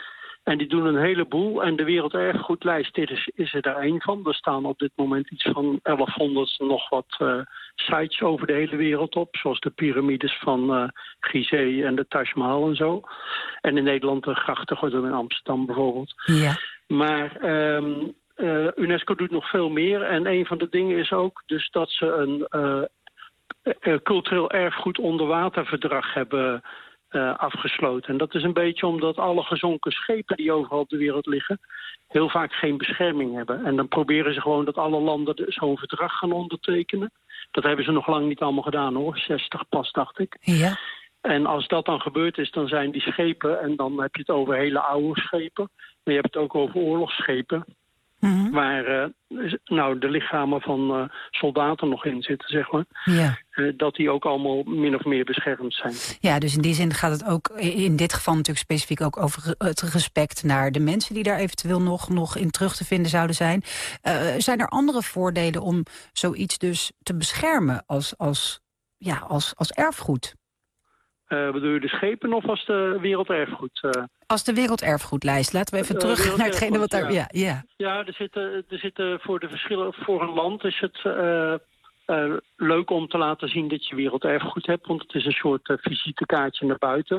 En die doen een heleboel. En de Werelderfgoedlijst is, is er daar één van. Er staan op dit moment iets van elfhonderd nog wat uh, sites over de hele wereld op. Zoals de piramides van uh, Gizeh en de Taj Mahal en zo. En in Nederland de grachtengordel in Amsterdam bijvoorbeeld. Ja. Maar um, uh, UNESCO doet nog veel meer. En een van de dingen is ook dus dat ze een uh, uh, cultureel erfgoed onderwaterverdrag hebben Uh, afgesloten. En dat is een beetje omdat alle gezonken schepen die overal op de wereld liggen heel vaak geen bescherming hebben. En dan proberen ze gewoon dat alle landen zo'n verdrag gaan ondertekenen. Dat hebben ze nog lang niet allemaal gedaan hoor. zestig pas, dacht ik. Ja. En als dat dan gebeurd is, dan zijn die schepen, en dan heb je het over hele oude schepen, maar je hebt het ook over oorlogsschepen. Mm-hmm. Waar uh, nou, de lichamen van uh, soldaten nog in zitten, zeg maar. Ja. Uh, dat die ook allemaal min of meer beschermd zijn. Ja, dus in die zin gaat het ook in dit geval natuurlijk specifiek ook over het respect naar de mensen die daar eventueel nog, nog in terug te vinden zouden zijn. Uh, zijn er andere voordelen om zoiets dus te beschermen als, als, ja, als, als erfgoed? Uh, bedoel je de schepen of als de werelderfgoed? Uh... Als de werelderfgoedlijst. Laten we even uh, terug naar hetgene wat daar... Ja, ja. ja er, zitten, er zitten voor de verschillen... Voor een land is het uh, uh, leuk om te laten zien dat je werelderfgoed hebt. Want het is een soort uh, visitekaartje naar buiten.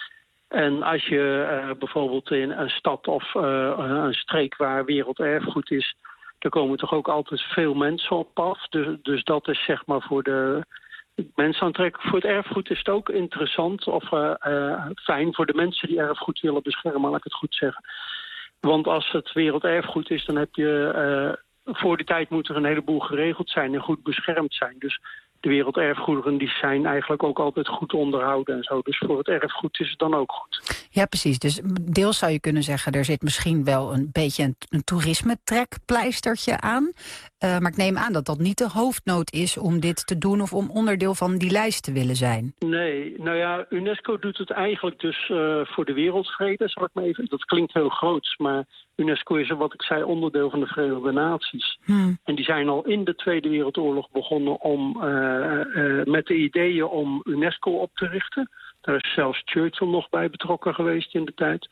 En als je uh, bijvoorbeeld in een stad of uh, een streek waar werelderfgoed is... dan komen toch ook altijd veel mensen op af. Dus, dus dat is zeg maar voor de... mensen aantrekken. Voor het erfgoed is het ook interessant of uh, uh, fijn voor de mensen die erfgoed willen beschermen, laat ik het goed zeggen. Want als het werelderfgoed is, dan heb je uh, voor die tijd moet er een heleboel geregeld zijn en goed beschermd zijn. Dus de werelderfgoederen die zijn eigenlijk ook altijd goed onderhouden en zo. Dus voor het erfgoed is het dan ook goed. Ja, precies. Dus deels zou je kunnen zeggen, er zit misschien wel een beetje een, een toerisme-trekpleistertje aan. Uh, maar ik neem aan dat dat niet de hoofdnood is om dit te doen of om onderdeel van die lijst te willen zijn. Nee, nou ja, UNESCO doet het eigenlijk dus uh, voor de wereldvrede, zal ik maar even. Dat klinkt heel groots, maar UNESCO is er, wat ik zei, onderdeel van de Verenigde Naties. Hmm. En die zijn al in de Tweede Wereldoorlog begonnen om uh, uh, met de ideeën om UNESCO op te richten. Daar is zelfs Churchill nog bij betrokken geweest in de tijd.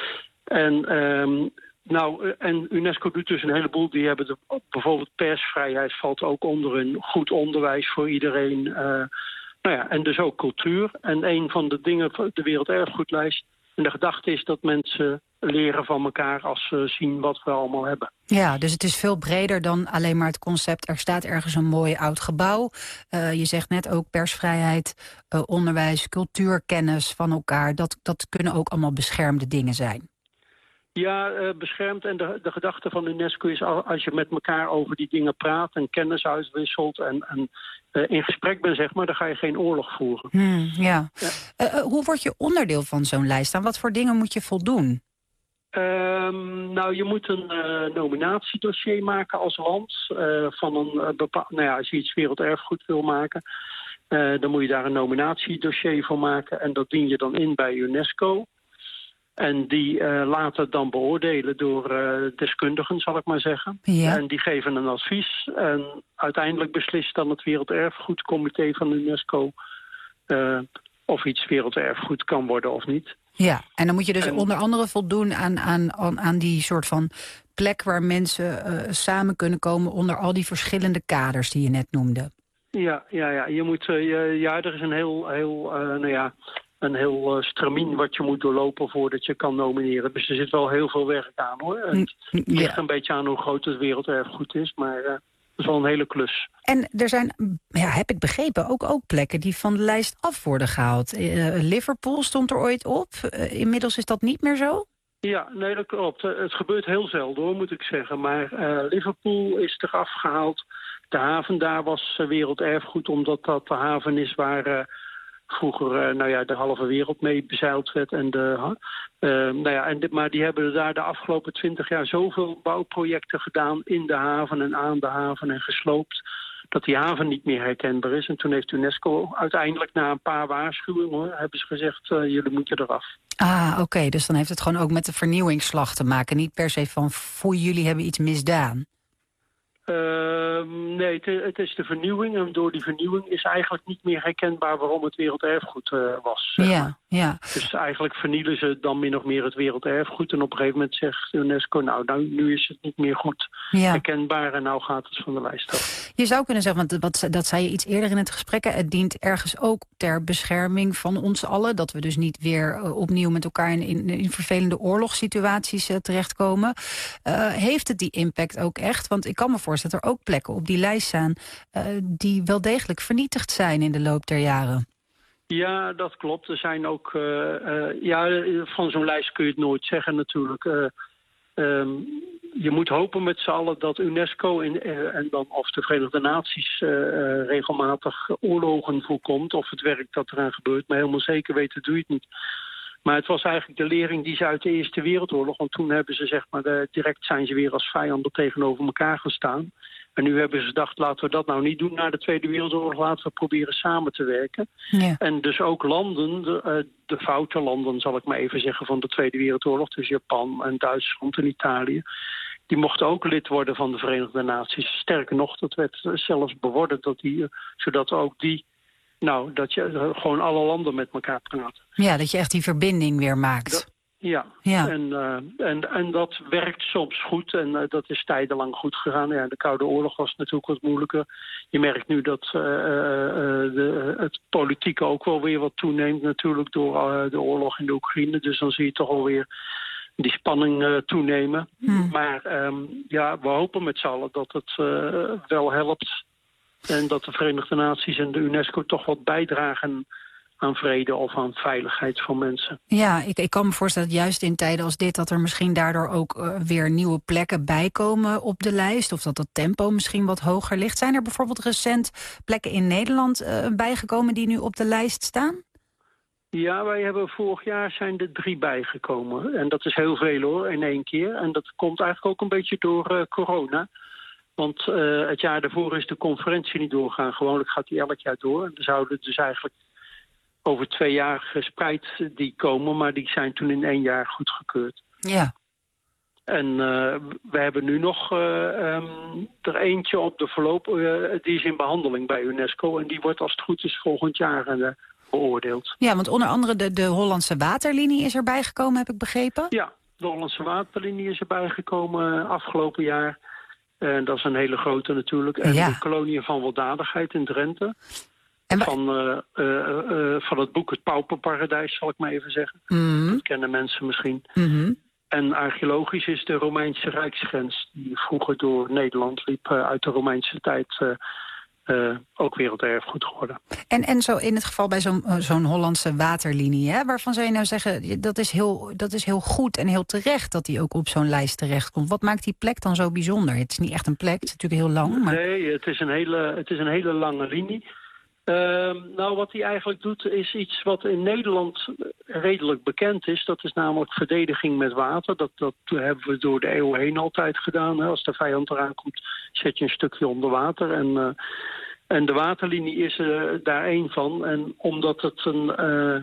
En um, Nou, en UNESCO doet dus een heleboel. Die hebben de, bijvoorbeeld persvrijheid valt ook onder een goed onderwijs voor iedereen. Uh, nou ja, en dus ook cultuur. En een van de dingen van de Werelderfgoedlijst. En de gedachte is dat mensen leren van elkaar als ze zien wat we allemaal hebben. Ja, dus het is veel breder dan alleen maar het concept. Er staat ergens een mooi oud gebouw. Uh, je zegt net ook persvrijheid, uh, onderwijs, cultuurkennis van elkaar. Dat, dat kunnen ook allemaal beschermde dingen zijn. Ja, uh, beschermd. En de, de gedachte van UNESCO is als je met elkaar over die dingen praat en kennis uitwisselt en, en uh, in gesprek bent, zeg maar, dan ga je geen oorlog voeren. Hmm, ja. ja. Uh, uh, hoe word je onderdeel van zo'n lijst? Aan wat voor dingen moet je voldoen? Um, nou, je moet een uh, nominatiedossier maken als land. Uh, van een uh, bepaald, nou ja, als je iets werelderfgoed wil maken, uh, dan moet je daar een nominatiedossier voor maken. En dat dien je dan in bij UNESCO. En die uh, laten het dan beoordelen door uh, deskundigen, zal ik maar zeggen. Ja. En die geven een advies. En uiteindelijk beslist dan het Werelderfgoedcomité van UNESCO uh, of iets werelderfgoed kan worden of niet. Ja, en dan moet je dus en, onder andere voldoen aan, aan, aan die soort van plek waar mensen uh, samen kunnen komen onder al die verschillende kaders die je net noemde. Ja, ja, ja. Je moet, uh, ja er is een heel, heel uh, nou ja, een heel uh, stramien wat je moet doorlopen voordat je kan nomineren. Dus er zit wel heel veel werk aan, hoor. En het ja. ligt een beetje aan hoe groot het werelderfgoed is, maar uh, dat is wel een hele klus. En er zijn, ja, heb ik begrepen, ook, ook plekken die van de lijst af worden gehaald. Uh, Liverpool stond er ooit op. Uh, inmiddels is dat niet meer zo? Ja, nee, dat klopt. Uh, het gebeurt heel zelden, hoor, moet ik zeggen. Maar uh, Liverpool is eraf gehaald. De haven daar was uh, werelderfgoed, omdat dat de haven is waar uh, vroeger uh, nou ja, de halve wereld mee bezeild werd. En de, uh, nou ja, en de, maar die hebben daar de afgelopen twintig jaar zoveel bouwprojecten gedaan in de haven en aan de haven en gesloopt, dat die haven niet meer herkenbaar is. En toen heeft UNESCO uiteindelijk na een paar waarschuwingen, hoor, hebben ze gezegd, uh, jullie moeten eraf. Ah, oké. Okay. Dus dan heeft het gewoon ook met de vernieuwingsslag te maken. Niet per se van, voor jullie hebben iets misdaan. Uh, nee, het, het is de vernieuwing. En door die vernieuwing is eigenlijk niet meer herkenbaar waarom het werelderfgoed uh, was. Zeg ja, maar. Ja. Dus eigenlijk vernielen ze dan min of meer het werelderfgoed. En op een gegeven moment zegt UNESCO, nou, nou nu is het niet meer goed Ja. herkenbaar en nou gaat het van de lijst af. Je zou kunnen zeggen, want wat, dat zei je iets eerder in het gesprek, het dient ergens ook ter bescherming van ons allen. Dat we dus niet weer uh, opnieuw met elkaar in, in, in vervelende oorlogssituaties uh, terechtkomen. Uh, heeft het die impact ook echt? Want ik kan me voorstellen dat er ook plekken op die lijst staan uh, die wel degelijk vernietigd zijn in de loop der jaren. Ja, dat klopt. Er zijn ook, uh, uh, ja, van zo'n lijst kun je het nooit zeggen natuurlijk. Uh, um, je moet hopen met z'n allen dat UNESCO in, uh, en dan of de Verenigde Naties uh, uh, regelmatig oorlogen voorkomt. Of het werk dat eraan gebeurt. Maar helemaal zeker weten doe je het niet. Maar het was eigenlijk de lering die ze uit de Eerste Wereldoorlog. Want toen hebben ze, zeg maar, de, direct zijn ze weer als vijanden tegenover elkaar gestaan. En nu hebben ze gedacht, laten we dat nou niet doen na de Tweede Wereldoorlog. Laten we proberen samen te werken. Ja. En dus ook landen, de, de foute landen zal ik maar even zeggen van de Tweede Wereldoorlog. Dus Japan en Duitsland en Italië. Die mochten ook lid worden van de Verenigde Naties. Sterker nog, dat werd zelfs beworderd, dat die, zodat ook die... Nou, dat je gewoon alle landen met elkaar praat. Ja, dat je echt die verbinding weer maakt. Dat, ja, ja. En, uh, en, en dat werkt soms goed en uh, dat is tijdenlang goed gegaan. Ja, de Koude Oorlog was natuurlijk wat moeilijker. Je merkt nu dat uh, uh, de, het politieke ook wel weer wat toeneemt natuurlijk door uh, de oorlog in de Oekraïne. Dus dan zie je toch alweer die spanning uh, toenemen. Hmm. Maar um, ja, we hopen met z'n allen dat het uh, wel helpt. En dat de Verenigde Naties en de UNESCO toch wat bijdragen aan vrede of aan veiligheid van mensen. Ja, ik, ik kan me voorstellen dat juist in tijden als dit, dat er misschien daardoor ook uh, weer nieuwe plekken bijkomen op de lijst. Of dat het tempo misschien wat hoger ligt. Zijn er bijvoorbeeld recent plekken in Nederland uh, bijgekomen die nu op de lijst staan? Ja, wij hebben vorig jaar zijn er drie bijgekomen. En dat is heel veel hoor, in één keer. En dat komt eigenlijk ook een beetje door uh, corona. Want uh, het jaar daarvoor is de conferentie niet doorgaan. Gewoonlijk gaat die elk jaar door. En er zouden dus eigenlijk over twee jaar gespreid die komen. Maar die zijn toen in één jaar goedgekeurd. Ja. En uh, we hebben nu nog uh, um, er eentje op de verloop. Uh, die is in behandeling bij UNESCO. En die wordt als het goed is volgend jaar uh, beoordeeld. Ja, want onder andere de, de Hollandse waterlinie is erbij gekomen, heb ik begrepen. Ja, de Hollandse waterlinie is erbij gekomen uh, afgelopen jaar. En dat is een hele grote natuurlijk. En ja. de koloniën van weldadigheid in Drenthe. En van, uh, uh, uh, van het boek Het Pauperparadijs, zal ik maar even zeggen. Mm-hmm. Dat kennen mensen misschien. Mm-hmm. En archeologisch is de Romeinse rijksgrens, die vroeger door Nederland liep, uh, uit de Romeinse tijd, uh, uh, ook werelderfgoed geworden. En, en zo in het geval bij zo'n zo'n Hollandse waterlinie, hè, waarvan zou je nou zeggen, dat is, heel, dat is heel goed en heel terecht dat die ook op zo'n lijst terechtkomt. Wat maakt die plek dan zo bijzonder? Het is niet echt een plek, het is natuurlijk heel lang. Maar... Nee, het is een hele, het is een hele lange linie. Uh, nou, wat hij eigenlijk doet is iets wat in Nederland redelijk bekend is. Dat is namelijk verdediging met water. Dat, dat hebben we door de eeuwen heen altijd gedaan. Hè. Als de vijand eraan komt, zet je een stukje onder water. En, uh, en de waterlinie is uh, daar één van. En omdat het een, uh,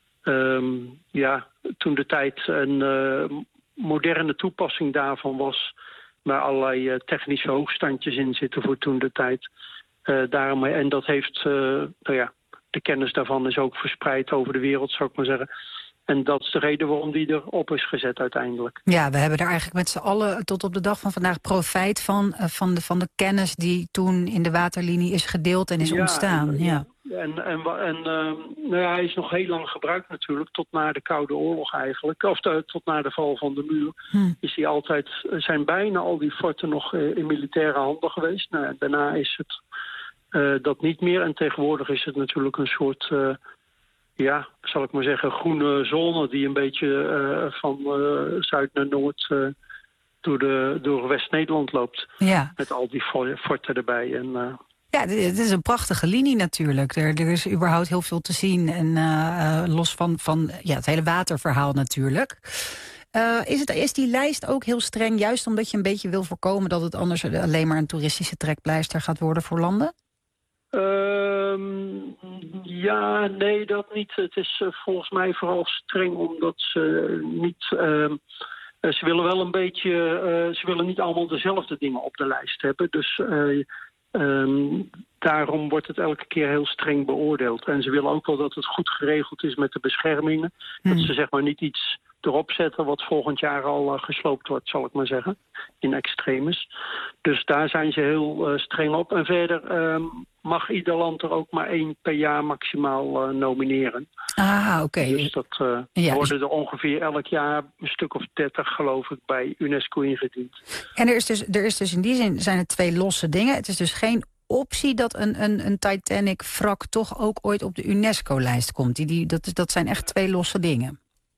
um, ja, toen de tijd een uh, moderne toepassing daarvan was, waar allerlei uh, technische hoogstandjes in zitten voor toen de tijd. Uh, daarom, en dat heeft, uh, nou ja, de kennis daarvan is ook verspreid over de wereld, zou ik maar zeggen. En dat is de reden waarom die erop is gezet uiteindelijk. Ja, we hebben er eigenlijk met z'n allen tot op de dag van vandaag profijt van, uh, van, de, van de kennis die toen in de waterlinie is gedeeld en is ja, ontstaan. En, ja. en, en, en uh, nou ja, hij is nog heel lang gebruikt natuurlijk, tot na de Koude Oorlog eigenlijk. Of de, tot na de val van de muur. Hm. Is die altijd, zijn bijna al die forten nog uh, in militaire handen geweest. Nou, daarna is het uh, dat niet meer. En tegenwoordig is het natuurlijk een soort, uh, ja, zal ik maar zeggen, groene zone die een beetje uh, van uh, zuid naar noord uh, door, de, door West-Nederland loopt. Ja. Met al die forten erbij. En, uh, ja, het is een prachtige linie natuurlijk. Er, er is überhaupt heel veel te zien. En uh, los van, van ja, het hele waterverhaal natuurlijk. Uh, is, het, is die lijst ook heel streng, juist omdat je een beetje wil voorkomen dat het anders alleen maar een toeristische trekpleister gaat worden voor landen? Um, ja, nee, dat niet. Het is uh, volgens mij vooral streng omdat ze niet... Uh, ze willen wel een beetje... Uh, ze willen niet allemaal dezelfde dingen op de lijst hebben. Dus uh, Um, daarom wordt het elke keer heel streng beoordeeld. En ze willen ook wel dat het goed geregeld is met de beschermingen. Hmm. Dat ze zeg maar niet iets erop zetten wat volgend jaar al uh, gesloopt wordt, zal ik maar zeggen. In extremis. Dus daar zijn ze heel uh, streng op. En verder um, mag ieder land er ook maar één per jaar maximaal uh, nomineren. Ah, oké. Okay. Dus dat uh, ja, worden er ongeveer elk jaar een stuk of dertig, geloof ik, bij UNESCO ingediend. En er is dus, er is dus in die zin zijn het twee losse dingen. Het is dus geen optie dat een, een, een Titanic-wrak toch ook ooit op de UNESCO-lijst komt. Die, die, dat, dat zijn echt twee losse dingen.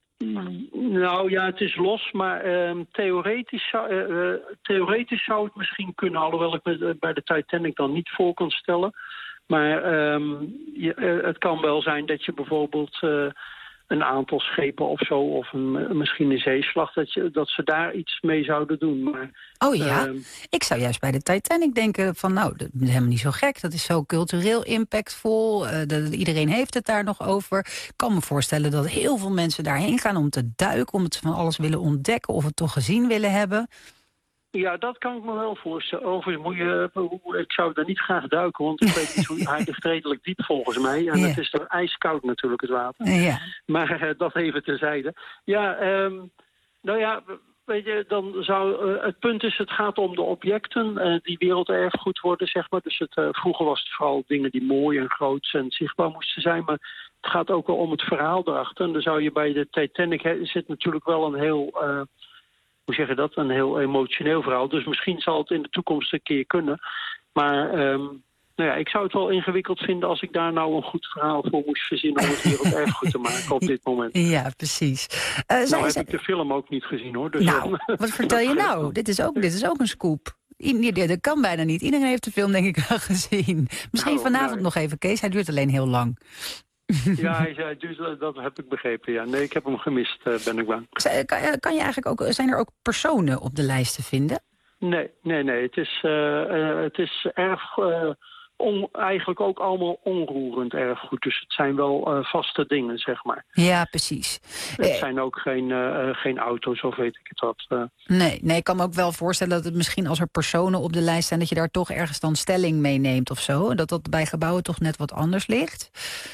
Nou ja, het is los, maar uh, theoretisch, zou, uh, theoretisch zou het misschien kunnen, alhoewel ik me bij de Titanic dan niet voor kan stellen. Maar um, je, uh, het kan wel zijn dat je bijvoorbeeld uh, een aantal schepen of zo, of een, misschien een zeeslag, dat, je, dat ze daar iets mee zouden doen. Maar, oh ja, uh, ik zou juist bij de Titanic denken van nou, dat is helemaal niet zo gek. Dat is zo cultureel impactvol. Uh, de, iedereen heeft het daar nog over. Ik kan me voorstellen dat heel veel mensen daarheen gaan om te duiken, om het van alles willen ontdekken of het toch gezien willen hebben. Ja, dat kan ik me wel voorstellen. Overigens moet je, ik zou daar niet graag duiken, want ik weet niet hoe, hij ligt redelijk diep volgens mij. En ja. Het is er ijskoud natuurlijk, het water. Ja. Maar uh, dat even terzijde. Ja, um, nou ja, weet je, dan zou uh, het punt is, het gaat om de objecten uh, die werelderfgoed worden, zeg maar. Dus het, uh, vroeger was het vooral dingen die mooi en groot en zichtbaar moesten zijn, maar het gaat ook wel om het verhaal erachter. En dan zou je bij de Titanic, he, zit natuurlijk wel een heel... Uh, hoe zeg je dat, een heel emotioneel verhaal. Dus misschien zal het in de toekomst een keer kunnen. Maar um, nou ja, ik zou het wel ingewikkeld vinden als ik daar nou een goed verhaal voor moest verzinnen om het werelderfgoed te maken op dit moment. Ja, precies. Uh, nou zij, heb zij... ik de film ook niet gezien, hoor. Dus nou, wat vertel je nou? Dit is ook, dit is ook een scoop. I- dat kan bijna niet. Iedereen heeft de film denk ik wel gezien. Misschien nou, vanavond nou, nog even, Kees. Hij duurt alleen heel lang. Ja, hij zei, dus, dat heb ik begrepen. Ja. Nee, ik heb hem gemist, uh, ben ik bang. Kan, kan je eigenlijk ook, zijn er ook personen op de lijst te vinden? Nee, nee, nee. Het is, uh, uh, het is erg, uh, on, eigenlijk ook allemaal onroerend erfgoed. Dus het zijn wel uh, vaste dingen, zeg maar. Ja, precies. Het eh, zijn ook geen, uh, geen auto's, of weet ik het wat. Uh. Nee, nee, ik kan me ook wel voorstellen dat het misschien als er personen op de lijst zijn, dat je daar toch ergens dan stelling meeneemt of zo. En dat dat bij gebouwen toch net wat anders ligt.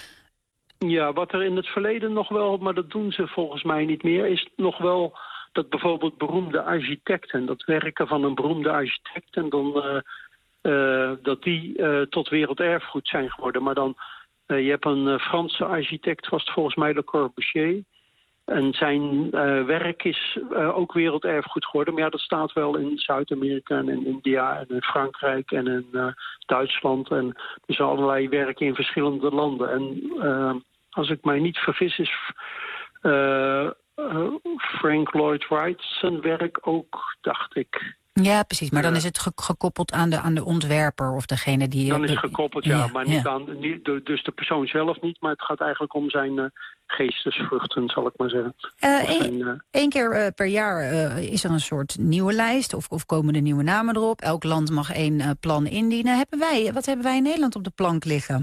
Ja, wat er in het verleden nog wel, maar dat doen ze volgens mij niet meer, is nog wel dat bijvoorbeeld beroemde architecten, dat werken van een beroemde architect, en dan uh, uh, dat die uh, tot werelderfgoed zijn geworden. Maar dan, uh, je hebt een uh, Franse architect, was het volgens mij Le Corbusier, en zijn uh, werk is uh, ook werelderfgoed geworden. Maar ja, dat staat wel in Zuid-Amerika en in India en in Frankrijk en in uh, Duitsland. En dus allerlei werken in verschillende landen. En uh, als ik mij niet vergis is uh, uh, Frank Lloyd Wright zijn werk ook, dacht ik. Ja, precies. Maar dan is het ge- gekoppeld aan de, aan de ontwerper of degene die... Dan is het gekoppeld, ja. ja maar niet ja. aan, niet, dus de persoon zelf niet. Maar het gaat eigenlijk om zijn uh, geestesvruchten, zal ik maar zeggen. Uh, zijn, uh, Eén keer uh, per jaar uh, is er een soort nieuwe lijst. Of, of komen er nieuwe namen erop. Elk land mag één uh, plan indienen. Hebben wij, wat hebben wij in Nederland op de plank liggen?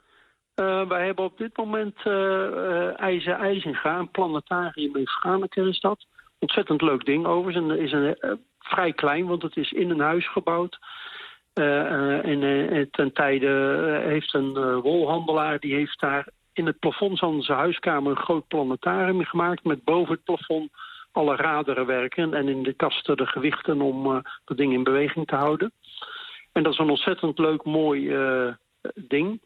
Uh, wij hebben op dit moment uh, uh, IJzer IJzinga, een planetarium in Franeker is dat. Ontzettend leuk ding overigens. En is een... Uh, vrij klein, want het is in een huis gebouwd. Uh, uh, en uh, ten tijde uh, heeft een uh, wolhandelaar, die heeft daar in het plafond van zijn huiskamer een groot planetarium gemaakt, met boven het plafond alle raderen werken en in de kasten de gewichten om uh, dat ding in beweging te houden. En dat is een ontzettend leuk, mooi uh, ding.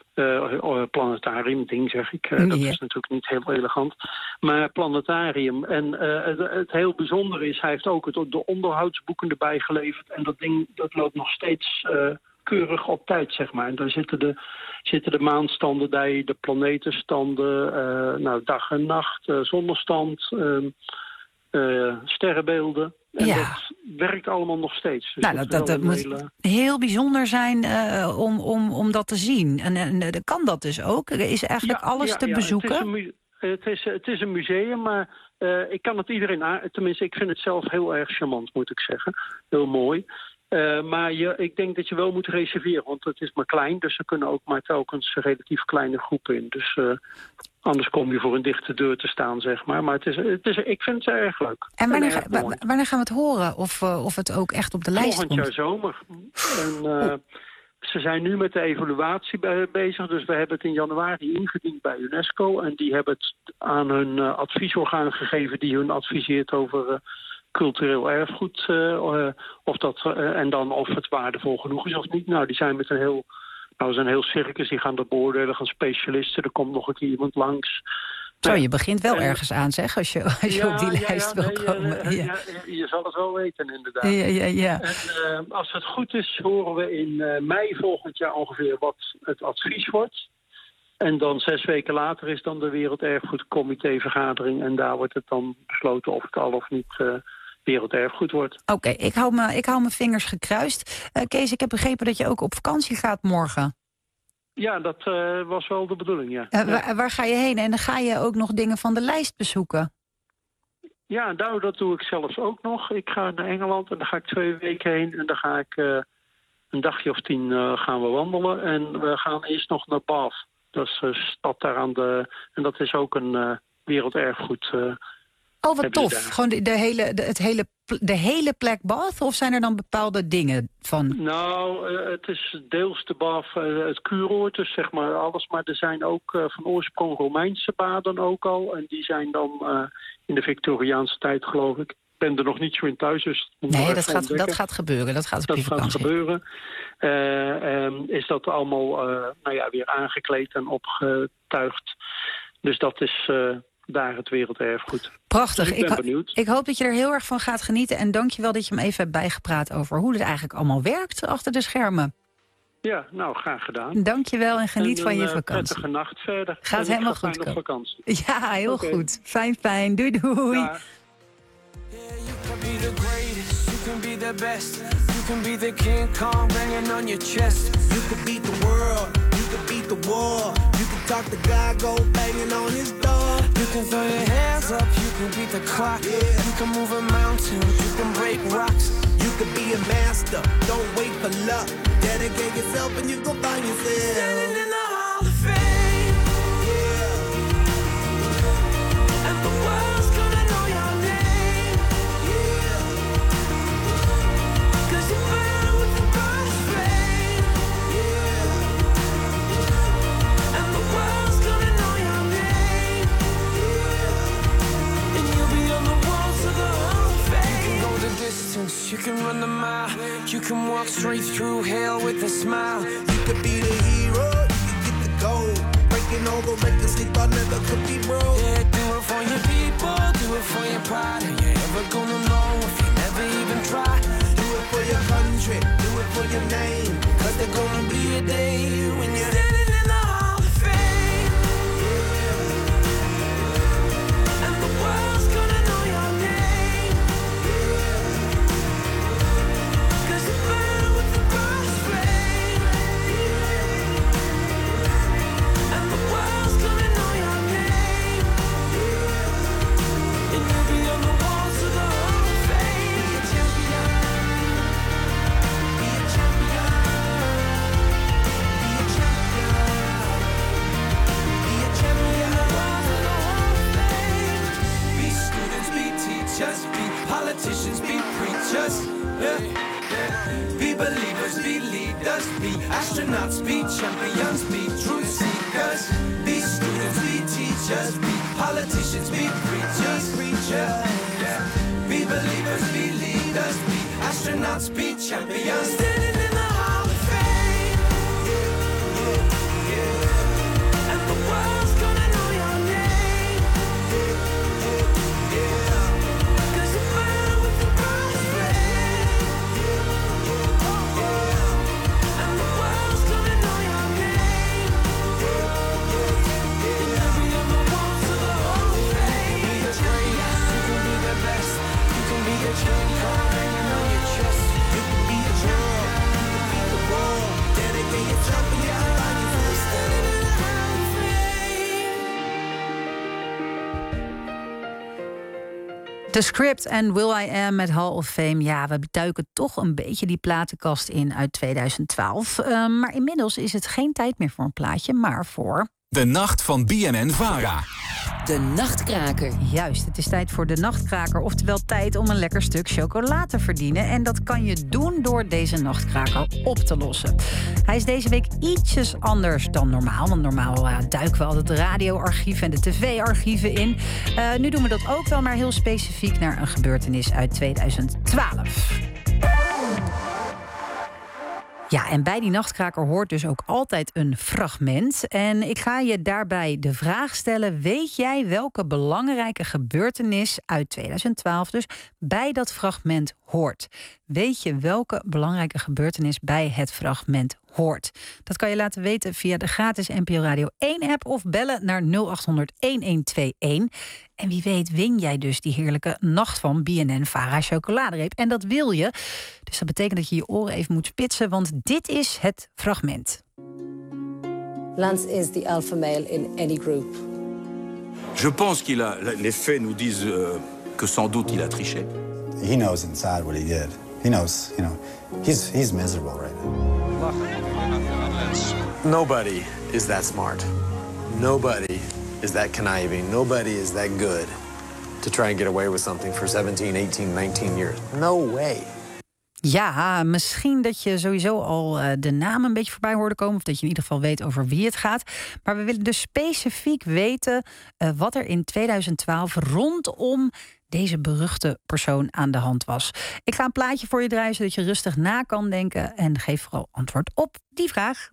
Uh, planetarium, ding zeg ik. Uh, dat ja. is natuurlijk niet heel elegant. Maar planetarium. En uh, het, het heel bijzondere is, hij heeft ook het, de onderhoudsboeken erbij geleverd. En dat ding dat loopt nog steeds uh, keurig op tijd, zeg maar. En daar zitten de, zitten de maanstanden bij, de planetenstanden, uh, nou, dag en nacht, uh, zonnestand, uh, uh, sterrenbeelden. En ja. dat werkt allemaal nog steeds. Dus nou, dat, dat, dat moet hele... heel bijzonder zijn uh, om, om, om dat te zien. En, en uh, kan dat dus ook? Is eigenlijk ja, alles ja, te ja, bezoeken? Het is, een, het, is, het is een museum, maar uh, ik kan het iedereen aan... Tenminste, ik vind het zelf heel erg charmant, moet ik zeggen. Heel mooi. Uh, maar je, ik denk dat je wel moet reserveren, want het is maar klein. Dus er kunnen ook maar telkens relatief kleine groepen in. Dus uh, anders kom je voor een dichte deur te staan, zeg maar. Maar het is, het is, ik vind het erg leuk. En wanneer, erg ga, wanneer gaan we het horen? Of, uh, of het ook echt op de lijst Volgend komt? Volgend jaar zomer. En, uh, ze zijn nu met de evaluatie be- bezig. Dus we hebben het in januari ingediend bij UNESCO. En die hebben het aan hun uh, adviesorgaan gegeven die hun adviseert over uh, cultureel erfgoed. Uh, uh, of dat, uh, en dan of het waardevol genoeg is of niet. Nou, die zijn met een heel, nou, zijn een heel circus. Die gaan dat beoordelen, er gaan specialisten. Er komt nog een keer iemand langs. Zo, je begint wel ergens aan, zeg, als je, als je ja, op die ja, lijst ja, wil nee, komen. Uh, ja. ja, je zal het wel weten, inderdaad. Ja, ja, ja. En uh, als het goed is, horen we in uh, mei volgend jaar ongeveer wat het advies wordt. En dan zes weken later is dan de Werelderfgoedcomité-vergadering. En daar wordt het dan besloten of het al of niet uh, werelderfgoed wordt. Oké, okay, ik hou me, ik hou mijn vingers gekruist. Uh, Kees, ik heb begrepen dat je ook op vakantie gaat morgen. Ja, dat uh, was wel de bedoeling, ja. Uh, waar, waar ga je heen? En dan ga je ook nog dingen van de lijst bezoeken? Ja, nou, dat doe ik zelfs ook nog. Ik ga naar Engeland en daar ga ik twee weken heen. En dan ga ik uh, een dagje of tien uh, gaan we wandelen. En we gaan eerst nog naar Bath. Dat is een stad daar aan de... En dat is ook een uh, werelderfgoed. Uh, oh, wat tof. Gewoon de, de, hele, de, het hele, de hele plek Bath? Of zijn er dan bepaalde dingen van? Nou, uh, het is deels de Bath, uh, het kuuroord, dus zeg maar alles. Maar er zijn ook uh, van oorsprong Romeinse baden ook al. En die zijn dan uh, in de Victoriaanse tijd, geloof ik. Ik ben er nog niet zo in thuis, dus... Nee, dat gaat, dat gaat gebeuren. Dat gaat, op dat gaat gebeuren. Uh, um, is dat allemaal uh, nou ja, weer aangekleed en opgetuigd. Dus dat is uh, daar het werelderfgoed. Prachtig. Dus ik ben ik, benieuwd. Ik hoop dat je er heel erg van gaat genieten. En dank je wel dat je me even hebt bijgepraat over hoe het eigenlijk allemaal werkt achter de schermen. Ja, nou, graag gedaan. Dank je wel en geniet en van je een, vakantie. Prettige nacht verder. Gaat en helemaal ga goed komen. Op vakantie. Ja, heel okay. goed. Fijn, fijn. Doei, doei. Ja. Can be the best. You can be the King Kong banging on your chest. You can beat the world. You can beat the war. You can talk the guy, go banging on his door. You can throw your hands up. You can beat the clock. Yeah. You can move a mountain. You can break rocks. You can be a master. Don't wait for luck. Dedicate yourself and you go find yourself. Standing in the Hall of Fame. Yeah. And the world's gonna know your name. You can run the mile. You can walk straight through hell with a smile. You could be the hero. You can get the gold. Breaking all the records they thought never could be broke. Yeah, do it for your people. Do it for your pride. Are you ever gonna know if you never even try? Do it for your country. Do it for your name. Cause there's gonna be a day when you're standing in the Hall of Fame. Yeah. And the world's gonna know your name. Just be politicians, be preachers, yeah, yeah. Be believers, be leaders, be astronauts, be champions, be truth seekers. Be students, be teachers, be politicians, be preachers, preachers, yeah. Be believers, be leaders, be astronauts, be champions. Standing in the Hall of Fame, yeah, yeah, yeah. And the world's gonna know your name, yeah, yeah. The Script en Will I Am met Hall of Fame. Ja, we beduiken toch een beetje die platenkast in uit tweeduizend twaalf. Uh, maar inmiddels is het geen tijd meer voor een plaatje, maar voor... De Nacht van B N N Vara. De Nachtkraker. Juist, het is tijd voor de Nachtkraker. Oftewel tijd om een lekker stuk chocola te verdienen. En dat kan je doen door deze Nachtkraker op te lossen. Hij is deze week ietsjes anders dan normaal. Want normaal uh, duiken we altijd de radioarchieven en de tv-archieven in. Uh, nu doen we dat ook wel, maar heel specifiek naar een gebeurtenis uit tweeduizend twaalf. Ja, en bij die Nachtkraker hoort dus ook altijd een fragment. En ik ga je daarbij de vraag stellen: weet jij welke belangrijke gebeurtenis uit tweeduizend twaalf dus bij dat fragment hoort? Weet je welke belangrijke gebeurtenis bij het fragment hoort? Dat kan je laten weten via de gratis N P O Radio één app of bellen naar nul acht honderd, een een twee een. En wie weet win jij dus die heerlijke Nacht van B N N Vara chocoladereep. En dat wil je. Dus dat betekent dat je je oren even moet spitsen, want dit is het fragment. Lance is the alpha male in any group. Je pense qu'il a. Les faits nous disent euh, que sans doute il a triché. He knows inside what he did. He knows, you know, he's he's miserable right now. Nobody is that smart. Nobody is that conniving. Nobody is that good to try and get away with something for seventeen, eighteen, nineteen years. No way. Ja, misschien dat je sowieso al uh, de naam een beetje voorbij hoorde komen, of dat je in ieder geval weet over wie het gaat. Maar we willen dus specifiek weten uh, wat er in tweeduizend twaalf rondom deze beruchte persoon aan de hand was. Ik ga een plaatje voor je draaien, zodat je rustig na kan denken. En geef vooral antwoord op die vraag.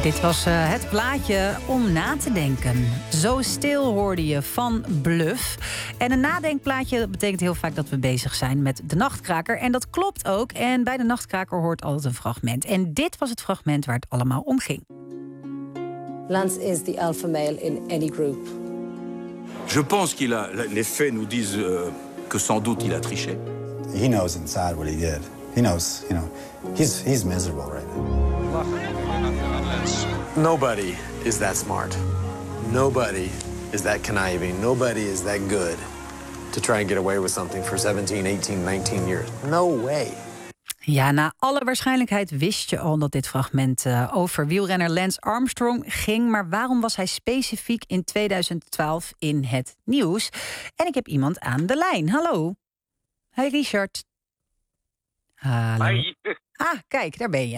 Dit was uh, het plaatje om na te denken. Zo stil hoorde je van Bluff. En een nadenkplaatje betekent heel vaak dat we bezig zijn met de Nachtkraker. En dat klopt ook. En bij de Nachtkraker hoort altijd een fragment. En dit was het fragment waar het allemaal om ging. Lance is the alpha male in any group. Je pense qu'il a. Les faits nous disent euh, que sans doute il a triché. He knows inside what he did. He knows, you know, he's, he's miserable right now. Nobody is that smart. Nobody is that conniving. Nobody is that good to try and get away with something for seventeen, eighteen, nineteen years. No way. Ja, na alle waarschijnlijkheid wist je al dat dit fragment uh, over wielrenner Lance Armstrong ging. Maar waarom was hij specifiek in tweeduizend twaalf in het nieuws? En ik heb iemand aan de lijn. Hallo. Hey Richard. Hallo. Hi. Ah, kijk, daar ben je.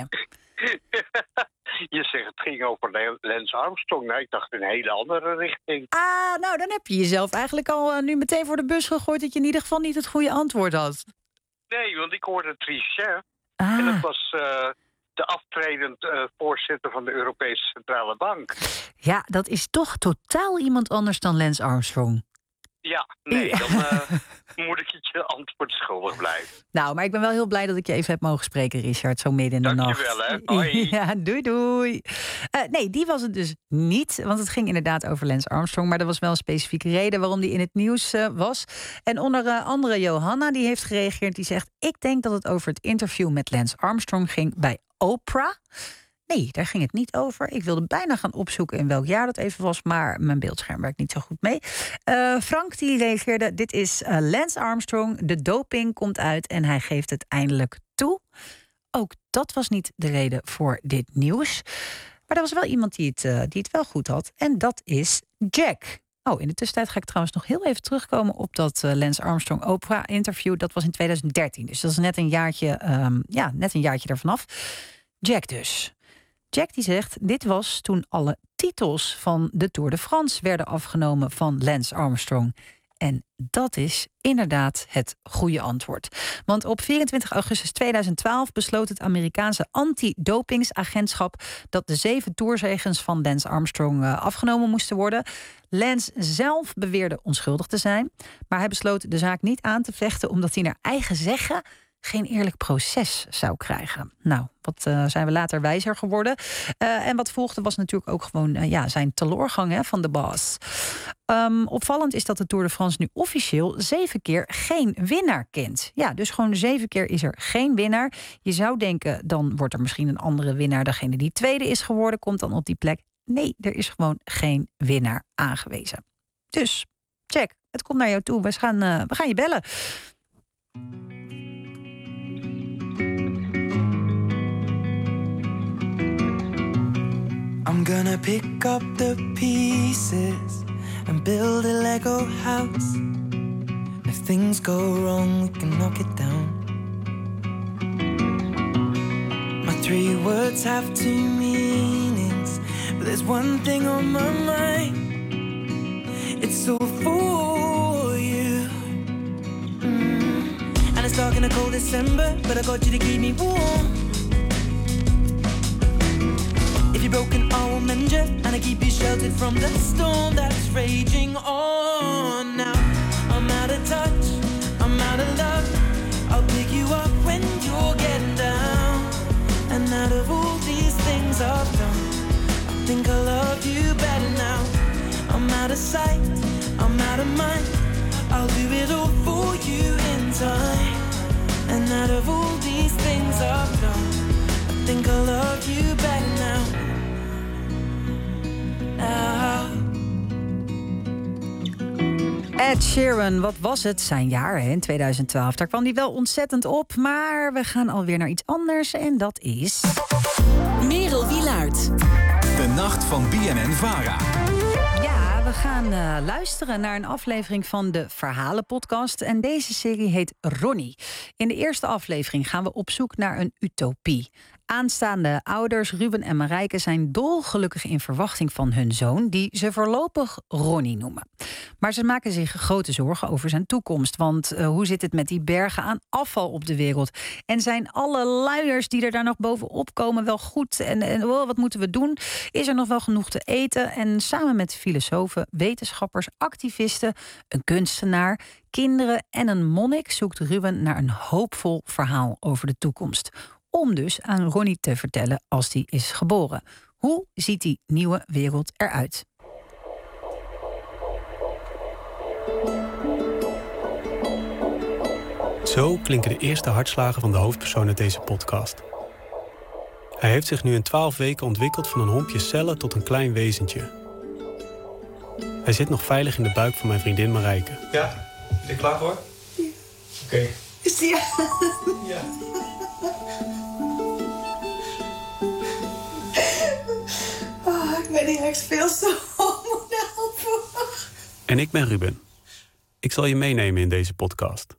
Je zegt het ging over Lance Armstrong. Nou, ik dacht in een hele andere richting. Ah, nou, dan heb je jezelf eigenlijk al uh, nu meteen voor de bus gegooid dat je in ieder geval niet het goede antwoord had. Nee, want ik hoorde Trichet. Ah. En dat was uh, de aftredend uh, voorzitter van de Europese Centrale Bank. Ja, dat is toch totaal iemand anders dan Lance Armstrong. Ja, nee, dan uh, moet ik je antwoord schuldig blijven. Nou, maar ik ben wel heel blij dat ik je even heb mogen spreken, Richard, zo midden in de nacht. Dankjewel, hè. Hoi. Ja, doei, doei. Uh, nee, die was het dus niet, want het ging inderdaad over Lance Armstrong, maar er was wel een specifieke reden waarom die in het nieuws uh, was. En onder uh, andere Johanna, die heeft gereageerd, die zegt: ik denk dat het over het interview met Lance Armstrong ging bij Oprah. Nee, daar ging het niet over. Ik wilde bijna gaan opzoeken in welk jaar dat even was, maar mijn beeldscherm werkt niet zo goed mee. Uh, Frank die reageerde: dit is uh, Lance Armstrong, de doping komt uit en hij geeft het eindelijk toe. Ook dat was niet de reden voor dit nieuws. Maar er was wel iemand die het, uh, die het wel goed had. En dat is Jack. Oh, in de tussentijd ga ik trouwens nog heel even terugkomen op dat uh, Lance Armstrong-Oprah-interview. Dat was in tweeduizend dertien, dus dat is net een jaartje, um, ja, net een jaartje ervan af. Jack dus. Jack die zegt, dit was toen alle titels van de Tour de France werden afgenomen van Lance Armstrong. En dat is inderdaad het goede antwoord. Want op vierentwintig augustus tweeduizend twaalf besloot het Amerikaanse anti-dopingsagentschap dat de zeven toerzegens van Lance Armstrong uh, afgenomen moesten worden. Lance zelf beweerde onschuldig te zijn, maar hij besloot de zaak niet aan te vechten omdat hij naar eigen zeggen geen eerlijk proces zou krijgen. Nou, wat uh, zijn we later wijzer geworden. Uh, en wat volgde was natuurlijk ook gewoon uh, ja, zijn teloorgang hè, van de boss. Um, opvallend is dat de Tour de France nu officieel zeven keer geen winnaar kent. Ja, dus gewoon zeven keer is er geen winnaar. Je zou denken, dan wordt er misschien een andere winnaar. Degene die tweede is geworden, komt dan op die plek. Nee, er is gewoon geen winnaar aangewezen. Dus, check, het komt naar jou toe. We gaan, uh, we gaan je bellen. I'm gonna pick up the pieces and build a Lego house. If things go wrong, we can knock it down. My three words have two meanings, but there's one thing on my mind. It's all for you. Mm. And it's dark in a cold December, but I got you to keep me warm. If you're broken, I will mend you, and I keep you sheltered from the storm that's raging on. Now I'm out of touch, I'm out of love. I'll pick you up when you're getting down. And out of all these things I've done, I think I love you better now. I'm out of sight, I'm out of mind. I'll do it all for you in time. And out of all these things I've done, I think I love you better now. Ed Sheeran, wat was het? Zijn jaar hè, in tweeduizend twaalf. Daar kwam hij wel ontzettend op, maar we gaan alweer naar iets anders en dat is... Merel Wielaert. De nacht van B N N-Vara. Ja, we gaan uh, luisteren naar een aflevering van de Verhalenpodcast. En deze serie heet Ronnie. In de eerste aflevering gaan we op zoek naar een utopie. Aanstaande ouders Ruben en Marijke zijn dolgelukkig in verwachting van hun zoon, die ze voorlopig Ronnie noemen. Maar ze maken zich grote zorgen over zijn toekomst. Want uh, hoe zit het met die bergen aan afval op de wereld? En zijn alle luiers die er daar nog bovenop komen wel goed? En, en oh, wat moeten we doen? Is er nog wel genoeg te eten? En samen met filosofen, wetenschappers, activisten, een kunstenaar, kinderen en een monnik zoekt Ruben naar een hoopvol verhaal over de toekomst. Om dus aan Ronnie te vertellen als die is geboren. Hoe ziet die nieuwe wereld eruit? Zo klinken de eerste hartslagen van de hoofdpersoon uit deze podcast. Hij heeft zich nu in twaalf weken ontwikkeld van een hompje cellen tot een klein wezentje. Hij zit nog veilig in de buik van mijn vriendin Marijke. Ja, ben je klaar voor? Ja. Oké. Okay. Is die... Ja. Oh, ik ben hier echt veel te hormonaal voor. En ik ben Ruben. Ik zal je meenemen in deze podcast.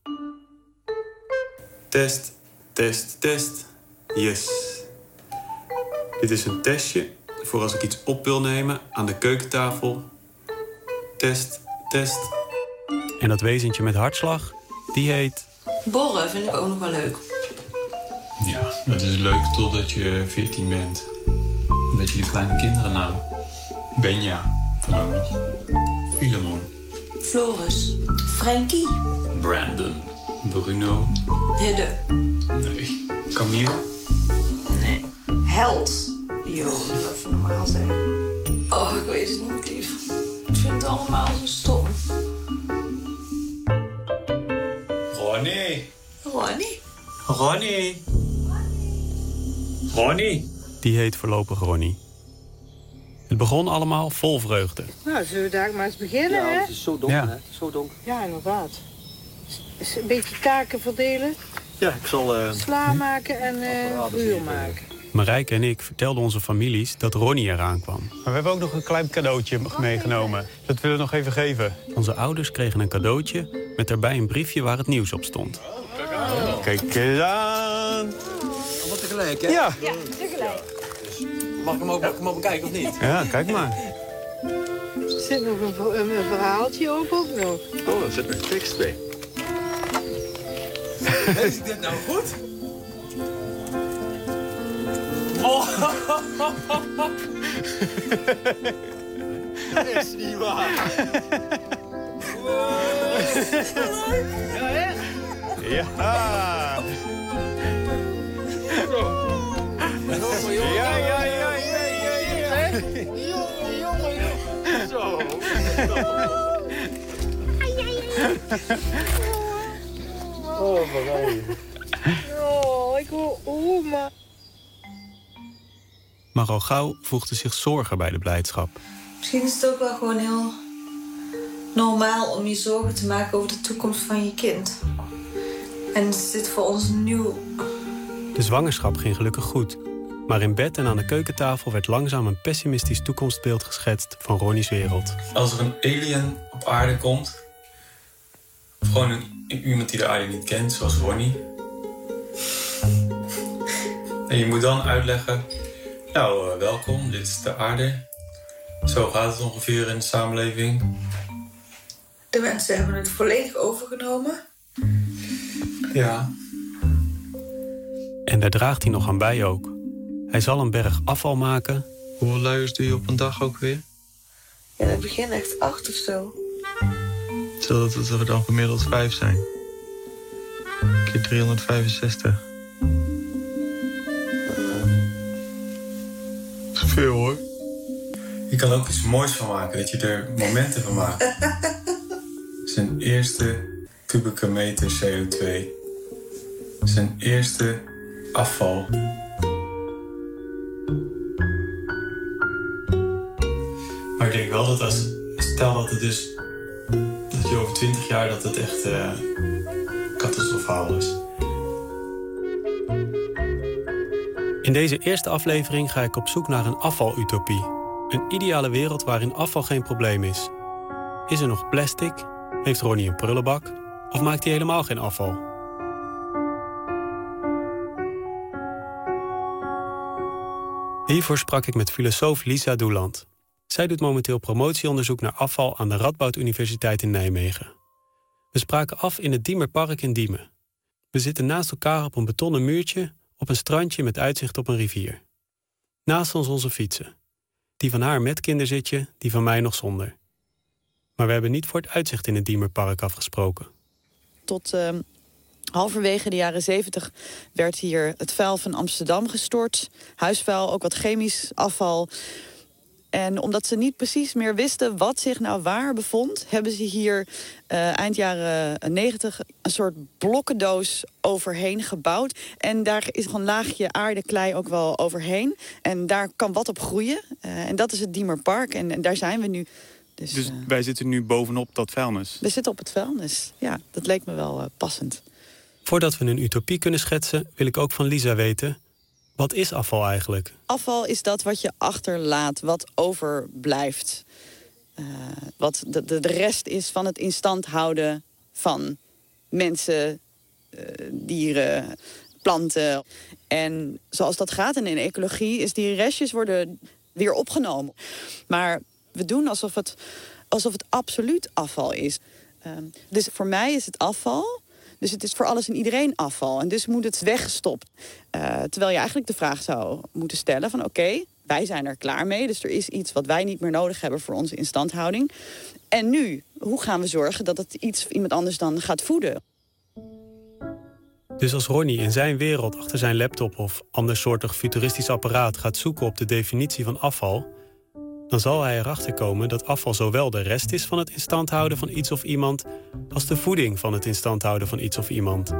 Test, test, test. Yes. Dit is een testje voor als ik iets op wil nemen aan de keukentafel. Test, test. En dat wezentje met hartslag, die heet... Borren vind ik ook nog wel leuk. Ja, dat is leuk totdat je veertien bent. Dat je de kleine kinderen naam. Benja, trouwens. Filemon. Floris. Frankie. Brandon. Bruno. Hidde. Nee. Camille. Nee. Held. Jo, dat even normaal zijn. Oh, ik weet het niet, lief. Ik vind het allemaal zo stom. Ronnie. Ronnie. Ronnie. Ronnie. Die heet voorlopig Ronnie. Het begon allemaal vol vreugde. Nou, zullen we daar maar eens beginnen, hè? Ja, het is zo donker, Ja. hè? Het is zo donker. Ja, inderdaad. Dus een beetje taken verdelen, Ja, ik zal... Uh... sla maken en uh, uur maken. Marijke en ik vertelden onze families dat Ronnie eraan kwam. Maar we hebben ook nog een klein cadeautje meegenomen. Dat willen we nog even geven. Onze ouders kregen een cadeautje met daarbij een briefje waar het nieuws op stond. Oh. Kijk eens aan. Allemaal tegelijk, hè? Ja. Ja, tegelijk. Mag ik hem ook, mag ik hem ook bekijken, of niet? Ja, kijk maar. Er zit nog een, een, een verhaaltje ook op nog. Oh, er zit nog tekst bij. Lees ik dit nou goed? Oh! Dat is niet waar. Wow. Ja, hè? Ja. Jongen, jongen. Ja, ja, ja, ja, ja, ja. Jongen, jongen, jongen. Zo. Oh, Marije. Oh, ik hoor oma. Maar al gauw voegde zich zorgen bij de blijdschap. Misschien is het ook wel gewoon heel normaal om je zorgen te maken over de toekomst van je kind. En is dit voor ons nieuw? De zwangerschap ging gelukkig goed. Maar in bed en aan de keukentafel werd langzaam een pessimistisch toekomstbeeld geschetst van Ronnie's wereld. Als er een alien op aarde komt, of gewoon een, iemand die de aarde niet kent, zoals Ronnie. En je moet dan uitleggen, nou, uh, welkom, dit is de aarde. Zo gaat het ongeveer in de samenleving. De mensen hebben het volledig overgenomen. Ja. En daar draagt hij nog aan bij ook. Hij zal een berg afval maken. Hoeveel luiers doe je op een dag ook weer? Ja, dat begint echt acht of zo. Stel dat het er dan gemiddeld vijf zijn. Keer driehonderdvijfenzestig. Dat is veel, hoor. Je kan ook iets moois van maken, dat je er momenten van maakt. Zijn eerste kubieke meter C O twee. Zijn eerste afval. Maar ik denk wel dat als... Stel dat het dus... Dat je over twintig jaar dat het echt uh, catastrofaal is. In deze eerste aflevering ga ik op zoek naar een afvalutopie. Een ideale wereld waarin afval geen probleem is. Is er nog plastic? Heeft Ronnie een prullenbak? Of maakt hij helemaal geen afval? Hiervoor sprak ik met filosoof Lisa Doeland. Zij doet momenteel promotieonderzoek naar afval aan de Radboud Universiteit in Nijmegen. We spraken af in het Diemerpark in Diemen. We zitten naast elkaar op een betonnen muurtje op een strandje met uitzicht op een rivier. Naast ons onze fietsen. Die van haar met kinderzitje, die van mij nog zonder. Maar we hebben niet voor het uitzicht in het Diemerpark afgesproken. Tot uh, halverwege de jaren zeventig werd hier het vuil van Amsterdam gestort. Huisvuil, ook wat chemisch afval. En omdat ze niet precies meer wisten wat zich nou waar bevond, hebben ze hier uh, eind jaren negentig een soort blokkendoos overheen gebouwd. En daar is nog een laagje aarde, klei ook wel overheen. En daar kan wat op groeien. Uh, en dat is het Diemerpark. En, en daar zijn we nu. Dus, Dus uh, wij zitten nu bovenop dat vuilnis? we zitten op het vuilnis. Ja, dat leek me wel uh, passend. Voordat we een utopie kunnen schetsen, wil ik ook van Lisa weten: wat is afval eigenlijk? Afval is dat wat je achterlaat, wat overblijft. Uh, wat de, de, de rest is van het in stand houden van mensen, uh, dieren, planten. En zoals dat gaat in de ecologie, is die restjes worden weer opgenomen. Maar we doen alsof het, alsof het absoluut afval is. Uh, dus voor mij is het afval. Dus het is voor alles en iedereen afval. En dus moet het weggestopt. Uh, terwijl je eigenlijk de vraag zou moeten stellen van oké, okay, wij zijn er klaar mee. Dus er is iets wat wij niet meer nodig hebben voor onze instandhouding. En nu, hoe gaan we zorgen dat het iets iemand anders dan gaat voeden? Dus als Ronnie in zijn wereld achter zijn laptop of andersoortig futuristisch apparaat gaat zoeken op de definitie van afval, dan zal hij erachter komen dat afval zowel de rest is van het in stand houden van iets of iemand, als de voeding van het in stand houden van iets of iemand.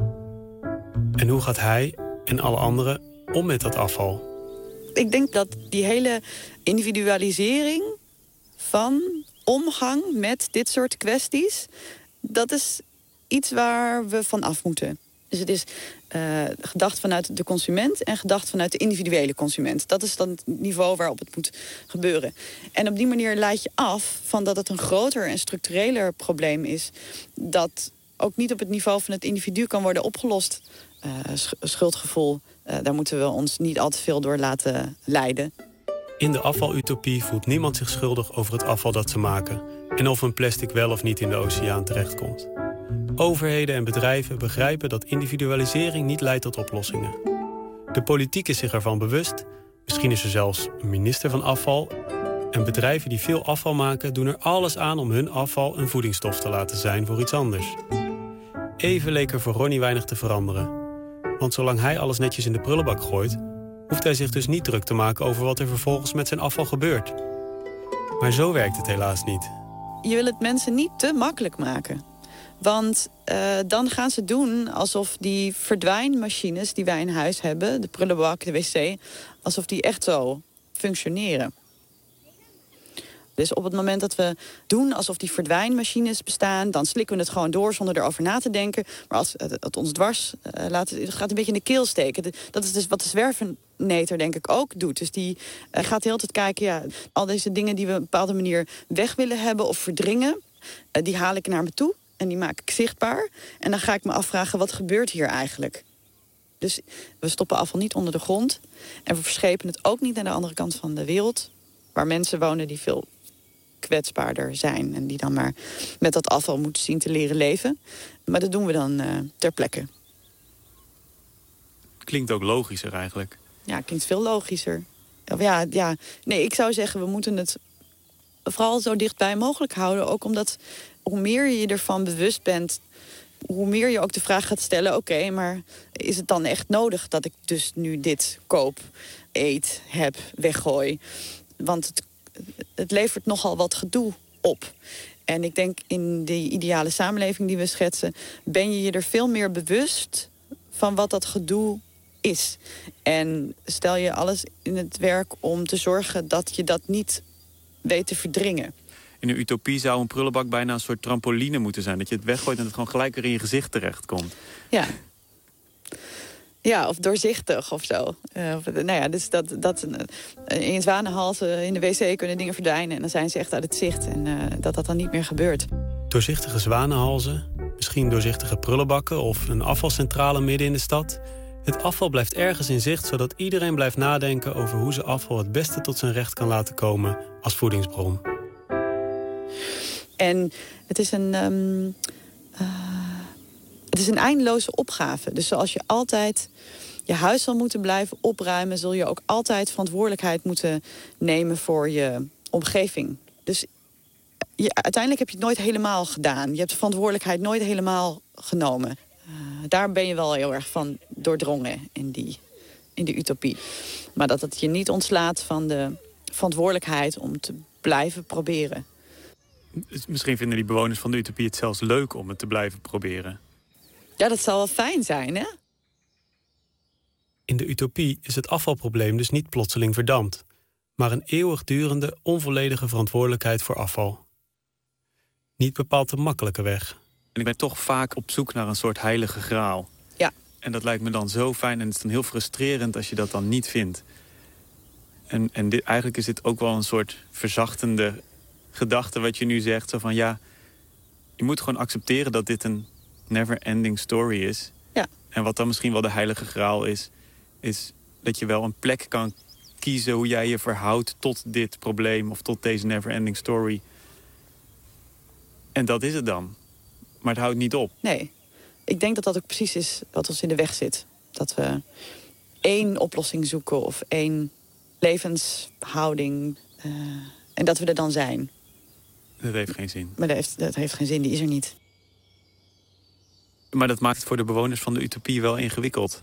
En hoe gaat hij en alle anderen om met dat afval? Ik denk dat die hele individualisering van omgang met dit soort kwesties, dat is iets waar we van af moeten. Dus het is uh, gedacht vanuit de consument en gedacht vanuit de individuele consument. Dat is dan het niveau waarop het moet gebeuren. En op die manier leid je af van dat het een groter en structureler probleem is, dat ook niet op het niveau van het individu kan worden opgelost. Uh, sch- schuldgevoel, uh, daar moeten we ons niet al te veel door laten leiden. In de afvalutopie voelt niemand zich schuldig over het afval dat ze maken en of een plastic wel of niet in de oceaan terechtkomt. Overheden en bedrijven begrijpen dat individualisering niet leidt tot oplossingen. De politiek is zich ervan bewust, misschien is er zelfs een minister van afval. En bedrijven die veel afval maken doen er alles aan om hun afval een voedingsstof te laten zijn voor iets anders. Even leek er voor Ronnie weinig te veranderen. Want zolang hij alles netjes in de prullenbak gooit, hoeft hij zich dus niet druk te maken over wat er vervolgens met zijn afval gebeurt. Maar zo werkt het helaas niet. Je wil het mensen niet te makkelijk maken. Want uh, dan gaan ze doen alsof die verdwijnmachines die wij in huis hebben, de prullenbak, de wc, alsof die echt zo functioneren. Dus op het moment dat we doen alsof die verdwijnmachines bestaan, dan slikken we het gewoon door zonder erover na te denken. Maar als het, het ons dwars uh, laat, het gaat een beetje in de keel steken. Dat is dus wat de zwervenneter denk ik ook doet. Dus die uh, gaat de hele tijd kijken, ja, al deze dingen die we op een bepaalde manier weg willen hebben of verdringen, uh, die haal ik naar me toe. En die maak ik zichtbaar. En dan ga ik me afvragen, wat gebeurt hier eigenlijk? Dus we stoppen afval niet onder de grond. En we verschepen het ook niet naar de andere kant van de wereld, waar mensen wonen die veel kwetsbaarder zijn. En die dan maar met dat afval moeten zien te leren leven. Maar dat doen we dan uh, ter plekke. Klinkt ook logischer eigenlijk. Ja, klinkt veel logischer. Of ja, ja, nee, ik zou zeggen, we moeten het vooral zo dichtbij mogelijk houden. Ook omdat hoe meer je ervan bewust bent, hoe meer je ook de vraag gaat stellen, oké, okay, maar is het dan echt nodig dat ik dus nu dit koop, eet, heb, weggooi? Want het, het levert nogal wat gedoe op. En ik denk in de ideale samenleving die we schetsen, ben je je er veel meer bewust van wat dat gedoe is. En stel je alles in het werk om te zorgen dat je dat niet weet te verdringen. In een utopie zou een prullenbak bijna een soort trampoline moeten zijn. Dat je het weggooit en het gewoon gelijk weer in je gezicht terechtkomt. Ja. Ja, of doorzichtig of zo. Uh, of, nou ja, dus dat, dat uh, in zwanenhalzen in de wc kunnen dingen verdwijnen en dan zijn ze echt uit het zicht. En uh, dat dat dan niet meer gebeurt. Doorzichtige zwanenhalzen, misschien doorzichtige prullenbakken of een afvalcentrale midden in de stad. Het afval blijft ergens in zicht, zodat iedereen blijft nadenken over hoe ze afval het beste tot zijn recht kan laten komen als voedingsbron. En het is een, um, uh, het is een eindeloze opgave. Dus zoals je altijd je huis zal moeten blijven opruimen, zul je ook altijd verantwoordelijkheid moeten nemen voor je omgeving. Dus je, uiteindelijk heb je het nooit helemaal gedaan. Je hebt de verantwoordelijkheid nooit helemaal genomen. Uh, daar ben je wel heel erg van doordrongen in die, in die utopie. Maar dat het je niet ontslaat van de verantwoordelijkheid om te blijven proberen. Misschien vinden die bewoners van de utopie het zelfs leuk om het te blijven proberen. Ja, dat zal wel fijn zijn, hè? In de utopie is het afvalprobleem dus niet plotseling verdampt, maar een eeuwigdurende, onvolledige verantwoordelijkheid voor afval. Niet bepaald de makkelijke weg. En ik ben toch vaak op zoek naar een soort heilige graal. Ja. En dat lijkt me dan zo fijn en het is dan heel frustrerend als je dat dan niet vindt. En, en dit, eigenlijk is dit ook wel een soort verzachtende gedachte wat je nu zegt. Zo van ja, je moet gewoon accepteren dat dit een never-ending story is. Ja. En wat dan misschien wel de heilige graal is, is dat je wel een plek kan kiezen hoe jij je verhoudt tot dit probleem of tot deze never-ending story. En dat is het dan. Maar het houdt niet op. Nee. Ik denk dat dat ook precies is wat ons in de weg zit. Dat we één oplossing zoeken of één levenshouding. Uh, en dat we er dan zijn. Dat heeft geen zin. Maar dat heeft, dat heeft geen zin, die is er niet. Maar dat maakt het voor de bewoners van de utopie wel ingewikkeld.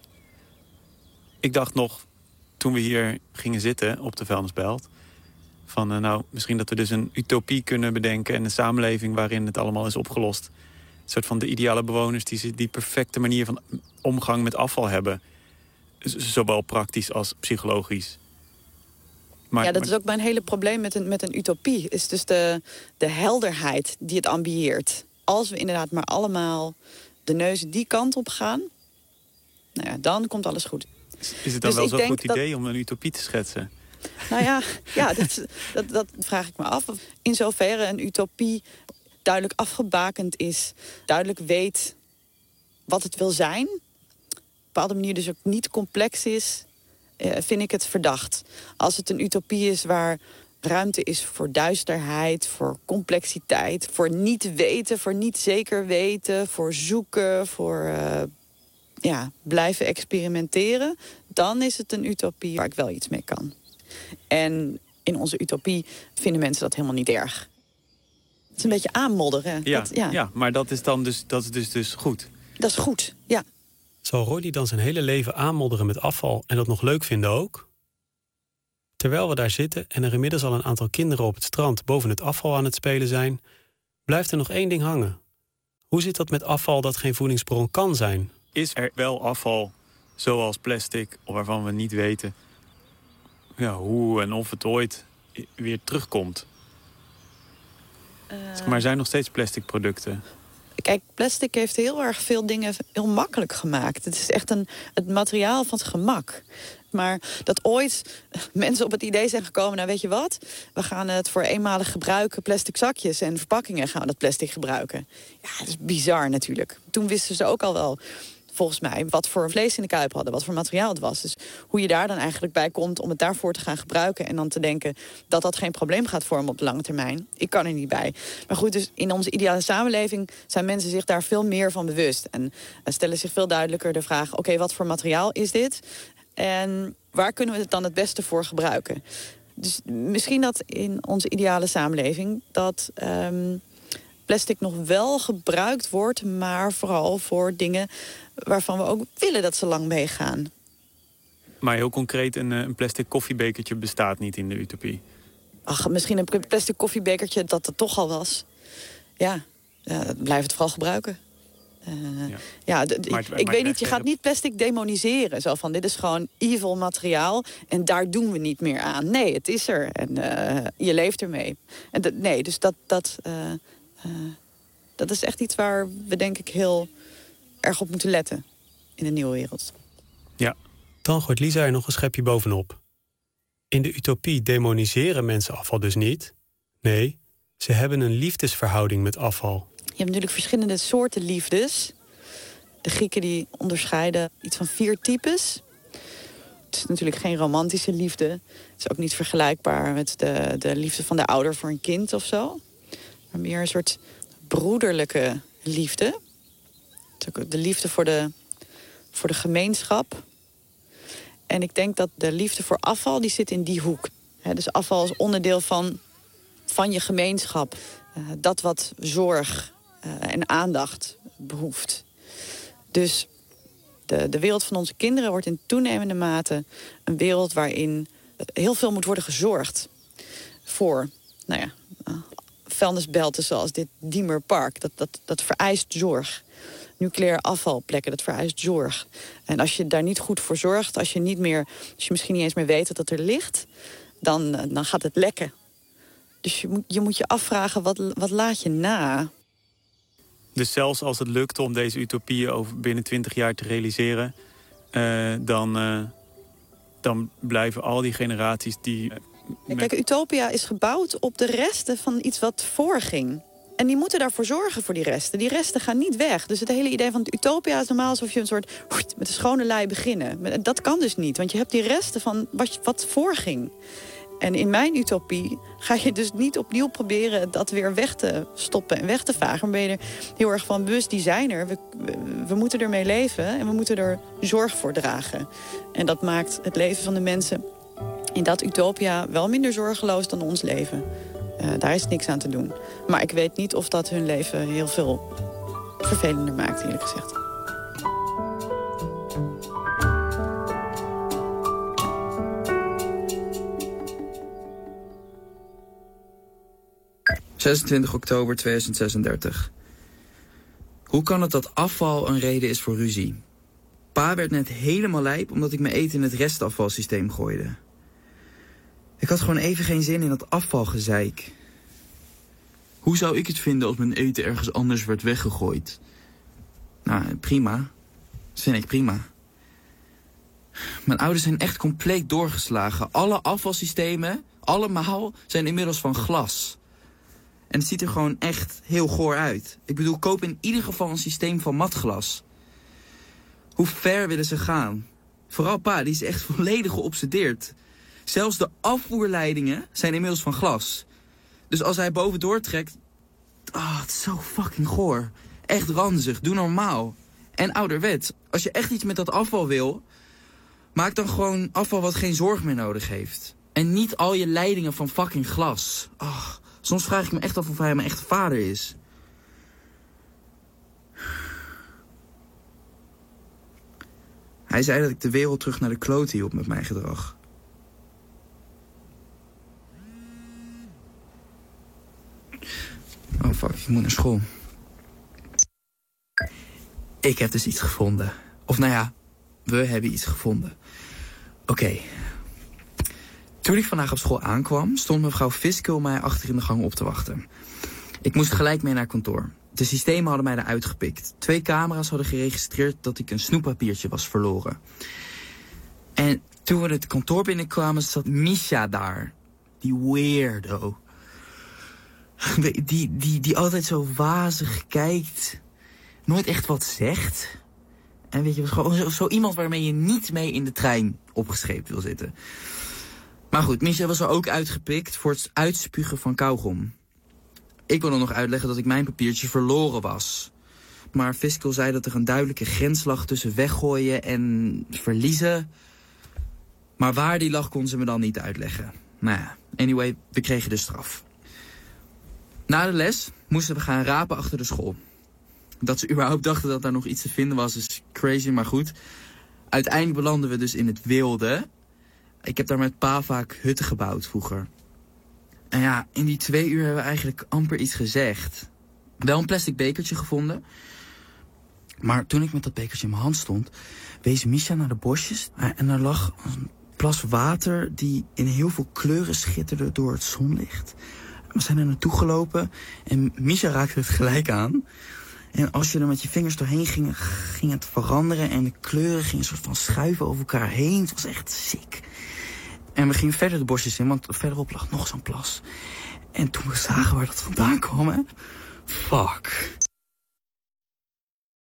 Ik dacht nog, toen we hier gingen zitten op de vuilnisbelt, van uh, nou, misschien dat we dus een utopie kunnen bedenken en een samenleving waarin het allemaal is opgelost. Een soort van de ideale bewoners die die perfecte manier van omgang met afval hebben. Z- zowel praktisch als psychologisch. Maar, ja, dat maar... is ook mijn hele probleem met een, met een utopie. Is dus de, de helderheid die het ambieert. Als we inderdaad maar allemaal de neuzen die kant op gaan, nou ja, dan komt alles goed. Is het dan dus wel zo'n goed dat... idee om een utopie te schetsen? Nou ja, ja dat, dat, dat vraag ik me af. In zoverre een utopie duidelijk afgebakend is, duidelijk weet wat het wil zijn, op een bepaalde manier dus ook niet complex is, eh, vind ik het verdacht. Als het een utopie is waar ruimte is voor duisterheid, voor complexiteit, voor niet weten, voor niet zeker weten, voor zoeken, voor uh, ja, blijven experimenteren, dan is het een utopie waar ik wel iets mee kan. En in onze utopie vinden mensen dat helemaal niet erg. Het is een beetje aanmodderen. Ja, dat, ja. ja, maar dat is dan dus, dat is dus, dus goed. Dat is goed, ja. Zal Roddy dan zijn hele leven aanmodderen met afval en dat nog leuk vinden ook? Terwijl we daar zitten en er inmiddels al een aantal kinderen op het strand boven het afval aan het spelen zijn, blijft er nog één ding hangen. Hoe zit dat met afval dat geen voedingsbron kan zijn? Is er wel afval, zoals plastic, waarvan we niet weten ja, hoe en of het ooit weer terugkomt? Uh... Maar er zijn nog steeds plastic producten. Kijk, plastic heeft heel erg veel dingen heel makkelijk gemaakt. Het is echt een, het materiaal van het gemak. Maar dat ooit mensen op het idee zijn gekomen, nou weet je wat, we gaan het voor eenmalig gebruiken, plastic zakjes en verpakkingen gaan we dat plastic gebruiken. Ja, dat is bizar natuurlijk. Toen wisten ze ook al wel, volgens mij, wat voor vlees in de kuip hadden, wat voor materiaal het was. Dus hoe je daar dan eigenlijk bij komt om het daarvoor te gaan gebruiken en dan te denken dat dat geen probleem gaat vormen op de lange termijn. Ik kan er niet bij. Maar goed, dus in onze ideale samenleving zijn mensen zich daar veel meer van bewust en stellen zich veel duidelijker de vraag, oké, okay, wat voor materiaal is dit? En waar kunnen we het dan het beste voor gebruiken? Dus misschien dat in onze ideale samenleving dat um, plastic nog wel gebruikt wordt, maar vooral voor dingen waarvan we ook willen dat ze lang meegaan. Maar heel concreet, een, een plastic koffiebekertje bestaat niet in de utopie. Ach, misschien een plastic koffiebekertje dat er toch al was. Ja, ja blijf het vooral gebruiken. Uh, ja, ja d- maar het, ik maar weet niet, je gaat niet plastic demoniseren. Zo van, dit is gewoon evil materiaal en daar doen we niet meer aan. Nee, het is er en uh, je leeft ermee. En d- nee, dus dat, dat, uh, uh, dat is echt iets waar we denk ik heel erg op moeten letten in de nieuwe wereld. Ja, dan gooit Lisa er nog een schepje bovenop. In de utopie demoniseren mensen afval dus niet. Nee, ze hebben een liefdesverhouding met afval. Je hebt natuurlijk verschillende soorten liefdes. De Grieken die onderscheiden iets van vier types. Het is natuurlijk geen romantische liefde. Het is ook niet vergelijkbaar met de, de liefde van de ouder voor een kind of zo. Maar meer een soort broederlijke liefde. Het is ook de liefde voor de, voor de gemeenschap. En ik denk dat de liefde voor afval, die zit in die hoek. He, dus afval is onderdeel van, van je gemeenschap. Uh, dat wat zorg uh, en aandacht behoeft. Dus de, de wereld van onze kinderen wordt in toenemende mate een wereld waarin heel veel moet worden gezorgd voor, nou ja, uh, vuilnisbelten zoals dit Diemerpark. Dat, dat, dat vereist zorg. Nucleair afvalplekken, dat vereist zorg. En als je daar niet goed voor zorgt, als je niet meer, als je misschien niet eens meer weet dat het er ligt, dan, dan gaat het lekken. Dus je moet je, moet je afvragen, wat, wat laat je na? Dus zelfs als het lukt om deze utopieën over binnen twintig jaar te realiseren, Uh, dan, uh, dan blijven al die generaties die... Uh, met... Kijk, Utopia is gebouwd op de resten van iets wat voorging. En die moeten daarvoor zorgen voor die resten. Die resten gaan niet weg. Dus het hele idee van het Utopia is normaal alsof je een soort met een schone lei beginnen. Dat kan dus niet, want je hebt die resten van wat, wat voorging. En in mijn utopie ga je dus niet opnieuw proberen dat weer weg te stoppen en weg te vagen. Maar ben je er heel erg van bewust, die zijn er. We, we, we moeten ermee leven en we moeten er zorg voor dragen. En dat maakt het leven van de mensen in dat utopia wel minder zorgeloos dan ons leven. Uh, daar is niks aan te doen. Maar ik weet niet of dat hun leven heel veel vervelender maakt, eerlijk gezegd. zesentwintig oktober tweeduizend zesendertig. Hoe kan het dat afval een reden is voor ruzie? Pa werd net helemaal lijp omdat ik mijn eten in het restafvalsysteem gooide. Ik had gewoon even geen zin in dat afvalgezeik. Hoe zou ik het vinden als mijn eten ergens anders werd weggegooid? Nou, prima. Dat vind ik prima. Mijn ouders zijn echt compleet doorgeslagen. Alle afvalsystemen, allemaal, zijn inmiddels van glas. En het ziet er gewoon echt heel goor uit. Ik bedoel, koop in ieder geval een systeem van matglas. Hoe ver willen ze gaan? Vooral pa, die is echt volledig geobsedeerd. Zelfs de afvoerleidingen zijn inmiddels van glas. Dus als hij bovendoor trekt... Ah, het is zo fucking goor. Echt ranzig, doe normaal. En ouderwets, als je echt iets met dat afval wil... maak dan gewoon afval wat geen zorg meer nodig heeft. En niet al je leidingen van fucking glas. Ah, soms vraag ik me echt af of hij mijn echte vader is. Hij zei dat ik de wereld terug naar de kloot hielp met mijn gedrag. Oh fuck, ik moet naar school. Ik heb dus iets gevonden. Of nou ja, we hebben iets gevonden. Oké. Okay. Toen ik vandaag op school aankwam, stond mevrouw Fiskel mij achter in de gang op te wachten. Ik moest gelijk mee naar kantoor. De systemen hadden mij eruit gepikt. Twee camera's hadden geregistreerd dat ik een snoeppapiertje was verloren. En toen we het kantoor binnenkwamen, zat Misha daar. Die weirdo. Die, die, die altijd zo wazig kijkt. Nooit echt wat zegt. En weet je, gewoon zo, zo iemand waarmee je niet mee in de trein opgescheept wil zitten. Maar goed, Misha was er ook uitgepikt voor het uitspugen van kauwgom. Ik wilde nog uitleggen dat ik mijn papiertje verloren was. Maar Fiscal zei dat er een duidelijke grens lag tussen weggooien en verliezen. Maar waar die lag kon ze me dan niet uitleggen. Nou ja, anyway, we kregen de straf. Na de les moesten we gaan rapen achter de school. Dat ze überhaupt dachten dat daar nog iets te vinden was is crazy, maar goed. Uiteindelijk belanden we dus in het wilde. Ik heb daar met pa vaak hutten gebouwd vroeger. En ja, in die twee uur hebben we eigenlijk amper iets gezegd. Wel een plastic bekertje gevonden. Maar toen ik met dat bekertje in mijn hand stond, wees Misha naar de bosjes. En er lag een plas water die in heel veel kleuren schitterde door het zonlicht. We zijn er naartoe gelopen en Misha raakte het gelijk aan. En als je er met je vingers doorheen ging, ging het veranderen. En de kleuren gingen soort van schuiven over elkaar heen. Het was echt sick. En we gingen verder de bosjes in, want verderop lag nog zo'n plas. En toen we zagen waar dat vandaan kwam, hè, fuck.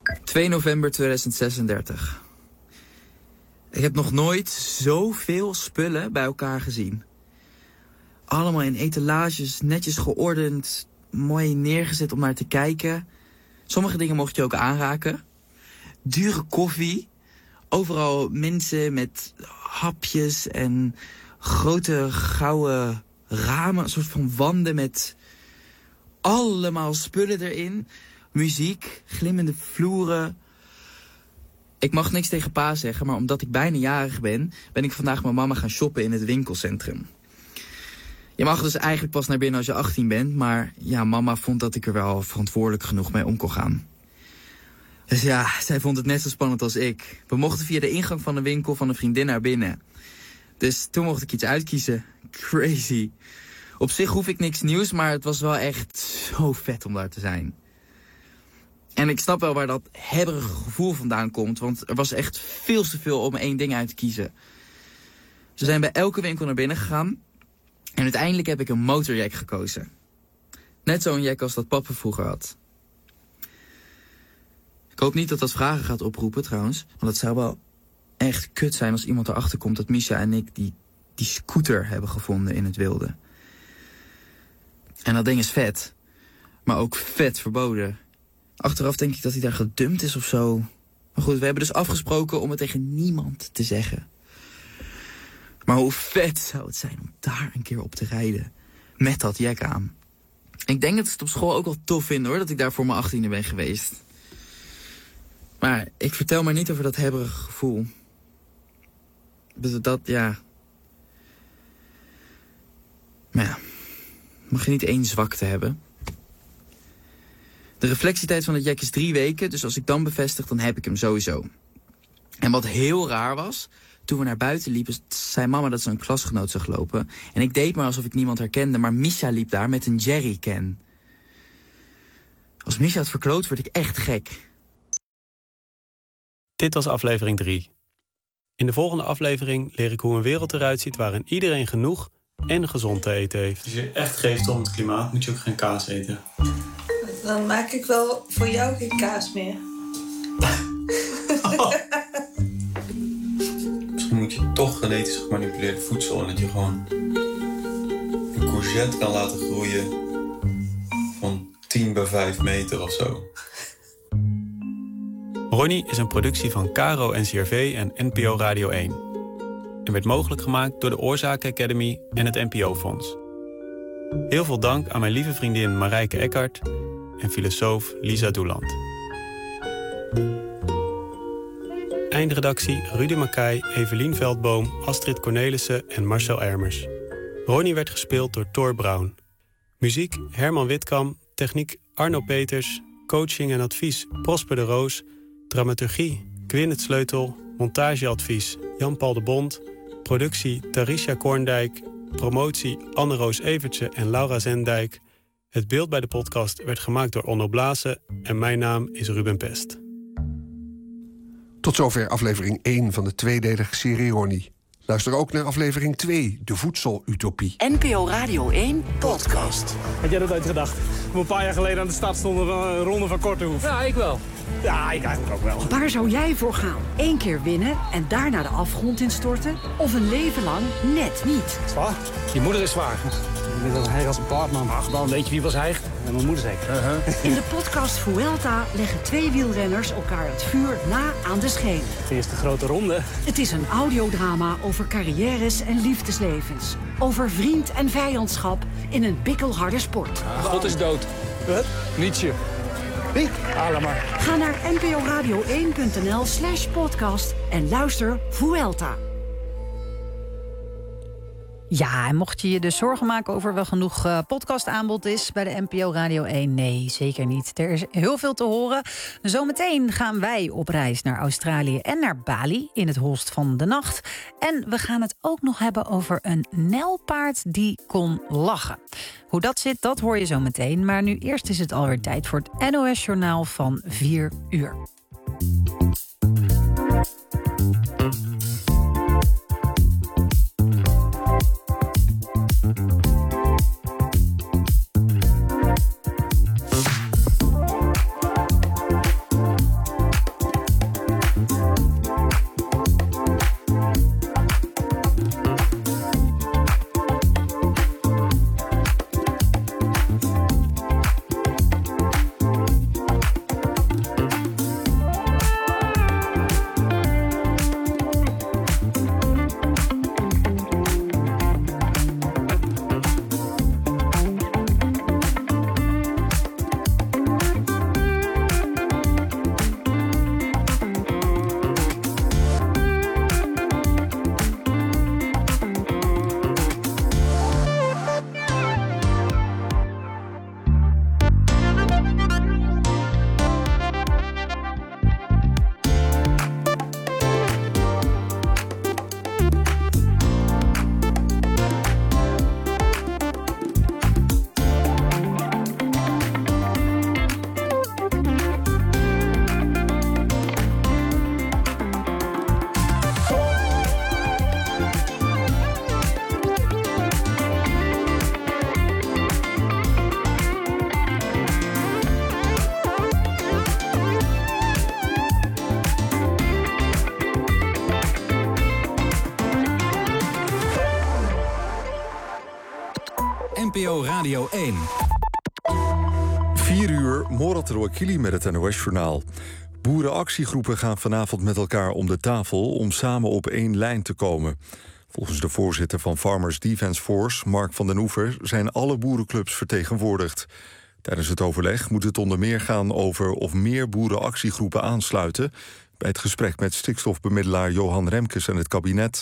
twee november tweeduizend zesendertig. Ik heb nog nooit zoveel spullen bij elkaar gezien. Allemaal in etalages, netjes geordend, mooi neergezet om naar te kijken. Sommige dingen mocht je ook aanraken. Dure koffie. Overal mensen met hapjes en grote gouden ramen. Een soort van wanden met allemaal spullen erin. Muziek, glimmende vloeren. Ik mag niks tegen pa zeggen, maar omdat ik bijna jarig ben, ben ik vandaag met mama gaan shoppen in het winkelcentrum. Je mag dus eigenlijk pas naar binnen als je achttien bent, maar ja, mama vond dat ik er wel verantwoordelijk genoeg mee om kon gaan. Dus ja, zij vond het net zo spannend als ik. We mochten via de ingang van de winkel van een vriendin naar binnen. Dus toen mocht ik iets uitkiezen. Crazy. Op zich hoef ik niks nieuws, maar het was wel echt zo vet om daar te zijn. En ik snap wel waar dat hebberige gevoel vandaan komt, want er was echt veel te veel om één ding uit te kiezen. Ze zijn bij elke winkel naar binnen gegaan en uiteindelijk heb ik een motorjack gekozen. Net zo'n jack als dat papa vroeger had. Ik hoop niet dat dat vragen gaat oproepen trouwens, want het zou wel echt kut zijn als iemand erachter komt dat Misha en ik die, die scooter hebben gevonden in het wilde. En dat ding is vet, maar ook vet verboden. Achteraf denk ik dat hij daar gedumpt is of zo. Maar goed, we hebben dus afgesproken om het tegen niemand te zeggen. Maar hoe vet zou het zijn om daar een keer op te rijden. Met dat jack aan. Ik denk dat ze het op school ook wel tof vinden hoor, dat ik daar voor mijn achttiende ben geweest. Maar ik vertel maar niet over dat hebberige gevoel. Dat, ja... Maar ja, mag je niet één zwakte hebben. De reflectietijd van het jack is drie weken, dus als ik dan bevestig, dan heb ik hem sowieso. En wat heel raar was, toen we naar buiten liepen, zei mama dat ze een klasgenoot zag lopen. En ik deed maar alsof ik niemand herkende, maar Misha liep daar met een jerrycan. Als Misha het verkloot, word ik echt gek. Dit was aflevering drie. In de volgende aflevering leer ik hoe een wereld eruit ziet waarin iedereen genoeg en gezond te eten heeft. Als je echt geeft om het klimaat, moet je ook geen kaas eten. Dan maak ik wel voor jou geen kaas meer. Oh. Misschien moet je toch genetisch gemanipuleerd voedsel en dat je gewoon een courgette kan laten groeien van tien bij vijf meter of zo. Ronnie is een productie van Caro N C R V en N P O Radio één. En werd mogelijk gemaakt door de Oorzaken Academy en het N P O-fonds. Heel veel dank aan mijn lieve vriendin Marijke Eckart en filosoof Lisa Doeland. Eindredactie Rudy Mackay, Evelien Veldboom, Astrid Cornelissen en Marcel Ermers. Ronnie werd gespeeld door Thor Braun. Muziek Herman Witkam, techniek Arno Peters, coaching en advies Prosper de Roos, dramaturgie Gwyneth Sleutel, montageadvies Jan-Paul de Bond, productie Tarisha Korndijk, promotie Anne-Roos Evertse en Laura Zendijk. Het beeld bij de podcast werd gemaakt door Onno Blazen en mijn naam is Ruben Pest. Tot zover aflevering één van de tweedelige serie Ronnie. Luister ook naar aflevering twee, de voedselutopie. N P O Radio één podcast. Had jij dat ooit gedacht? Toen een paar jaar geleden aan de stad stonden een ronde van Kortehoef. Ja, ik wel. Ja, ik eigenlijk ook wel. Waar zou jij voor gaan? Eén keer winnen en daarna de afgrond instorten? Of een leven lang net niet? Zwaar? Je moeder is zwaar. Net als hij als een paardman. Ach, dan weet je wie was hij? En mijn moeder zeker. Uh-huh. In de podcast Vuelta leggen twee wielrenners elkaar het vuur na aan de schenen. De eerste grote ronde. Het is een audiodrama over carrières en liefdeslevens. Over vriend en vijandschap in een bikkelharde sport. Ah, God is dood. Wat? Nietzsche. Wie? Allemaal. Ga naar n p o radio één punt n l slash podcast en luister Vuelta. Ja, en mocht je je dus zorgen maken over wel genoeg uh, podcastaanbod is bij de N P O Radio één? Nee, zeker niet. Er is heel veel te horen. Zometeen gaan wij op reis naar Australië en naar Bali in het holst van de nacht. En we gaan het ook nog hebben over een nijlpaard die kon lachen. Hoe dat zit, dat hoor je zo meteen. Maar nu eerst is het alweer tijd voor het N O S-journaal van vier uur. N P O Radio één. vier uur, Morat Rouakili met het N O S-journaal. Boerenactiegroepen gaan vanavond met elkaar om de tafel om samen op één lijn te komen. Volgens de voorzitter van Farmers Defence Force, Mark van den Oever, zijn alle boerenclubs vertegenwoordigd. Tijdens het overleg moet het onder meer gaan over of meer boerenactiegroepen aansluiten bij het gesprek met stikstofbemiddelaar Johan Remkes en het kabinet.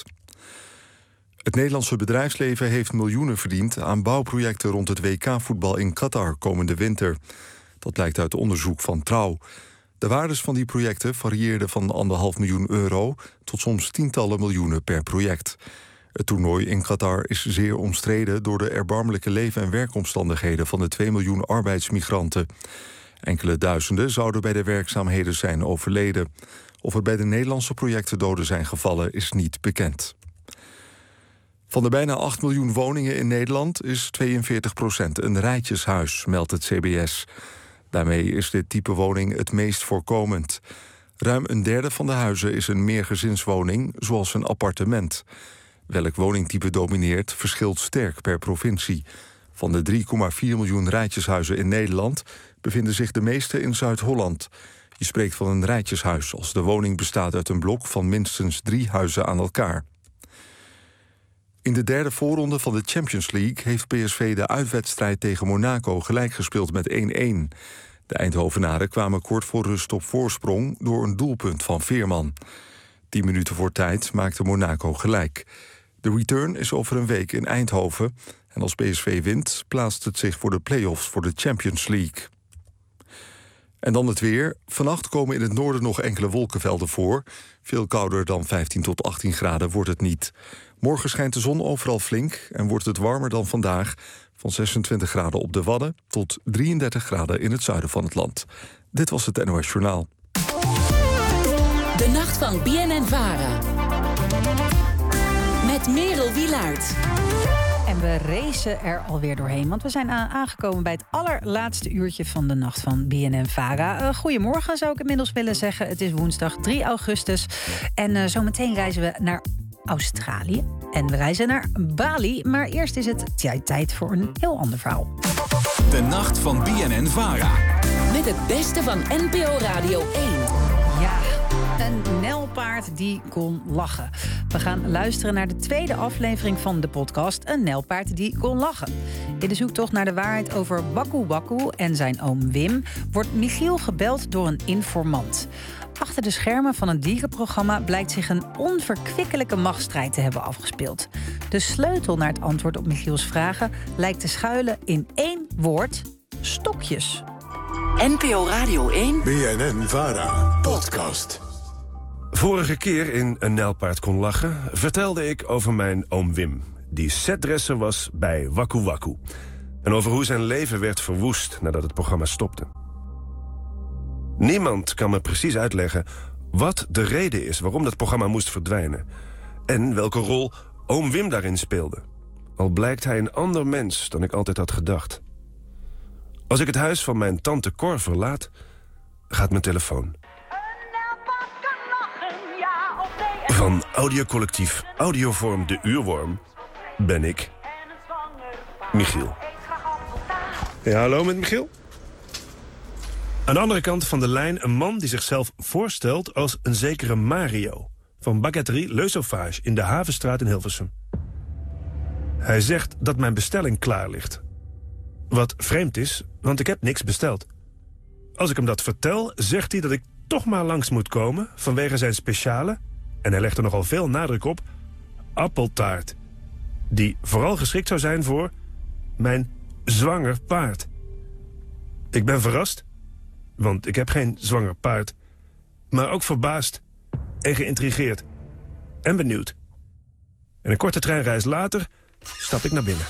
Het Nederlandse bedrijfsleven heeft miljoenen verdiend aan bouwprojecten rond het W K-voetbal in Qatar komende winter. Dat blijkt uit onderzoek van Trouw. De waardes van die projecten varieerden van anderhalf miljoen euro tot soms tientallen miljoenen per project. Het toernooi in Qatar is zeer omstreden door de erbarmelijke leven- en werkomstandigheden van de twee miljoen arbeidsmigranten. Enkele duizenden zouden bij de werkzaamheden zijn overleden. Of er bij de Nederlandse projecten doden zijn gevallen is niet bekend. Van de bijna acht miljoen woningen in Nederland is tweeënveertig procent een rijtjeshuis, meldt het C B S. Daarmee is dit type woning het meest voorkomend. Ruim een derde van de huizen is een meergezinswoning, zoals een appartement. Welk woningtype domineert, verschilt sterk per provincie. Van de drie komma vier miljoen rijtjeshuizen in Nederland bevinden zich de meeste in Zuid-Holland. Je spreekt van een rijtjeshuis als de woning bestaat uit een blok van minstens drie huizen aan elkaar. In de derde voorronde van de Champions League heeft P S V de uitwedstrijd tegen Monaco gelijk gespeeld met één-één. De Eindhovenaren kwamen kort voor rust op voorsprong door een doelpunt van Veerman. Tien minuten voor tijd maakte Monaco gelijk. De return is over een week in Eindhoven. En als P S V wint, plaatst het zich voor de play-offs voor de Champions League. En dan het weer. Vannacht komen in het noorden nog enkele wolkenvelden voor. Veel kouder dan vijftien tot achttien graden wordt het niet. Morgen schijnt de zon overal flink en wordt het warmer dan vandaag. Van zesentwintig graden op de Wadden tot drieëndertig graden in het zuiden van het land. Dit was het N O S Journaal. De nacht van B N N-Vara. Met Merel Wielaert. En we racen er alweer doorheen, want we zijn aangekomen bij het allerlaatste uurtje van de nacht van B N N-Vara. Uh, goedemorgen zou ik inmiddels willen zeggen. Het is woensdag drie augustus en uh, zometeen reizen we naar Australië. En we reizen naar Bali, maar eerst is het tja, tijd voor een heel ander verhaal. De nacht van B N N-Vara. Met het beste van N P O Radio één. Ja, een nijlpaard die kon lachen. We gaan luisteren naar de tweede aflevering van de podcast Een nijlpaard die kon lachen. In de zoektocht naar de waarheid over Waku Waku en zijn oom Wim wordt Michiel gebeld door een informant. Achter de schermen van een dierenprogramma blijkt zich een onverkwikkelijke machtsstrijd te hebben afgespeeld. De sleutel naar het antwoord op Michiels vragen lijkt te schuilen in één woord: stokjes. N P O Radio één. B N N-Vara podcast. Vorige keer in Een nijlpaard kon lachen vertelde ik over mijn oom Wim, die setdresser was bij Waku Waku. En over hoe zijn leven werd verwoest nadat het programma stopte. Niemand kan me precies uitleggen wat de reden is waarom dat programma moest verdwijnen. En welke rol oom Wim daarin speelde. Al blijkt hij een ander mens dan ik altijd had gedacht. Als ik het huis van mijn tante Cor verlaat, gaat mijn telefoon. Van audiocollectief Audiovorm de Uurworm ben ik Michiel. Ja, hallo met Michiel. Aan de andere kant van de lijn een man die zichzelf voorstelt als een zekere Mario van Baguetterie Le Sauvage in de Havenstraat in Hilversum. Hij zegt dat mijn bestelling klaar ligt. Wat vreemd is, want ik heb niks besteld. Als ik hem dat vertel, zegt hij dat ik toch maar langs moet komen vanwege zijn speciale, en hij legt er nogal veel nadruk op, appeltaart. Die vooral geschikt zou zijn voor mijn zwanger paard. Ik ben verrast, want ik heb geen zwanger paard. Maar ook verbaasd en geïntrigeerd. En benieuwd. En een korte treinreis later stap ik naar binnen.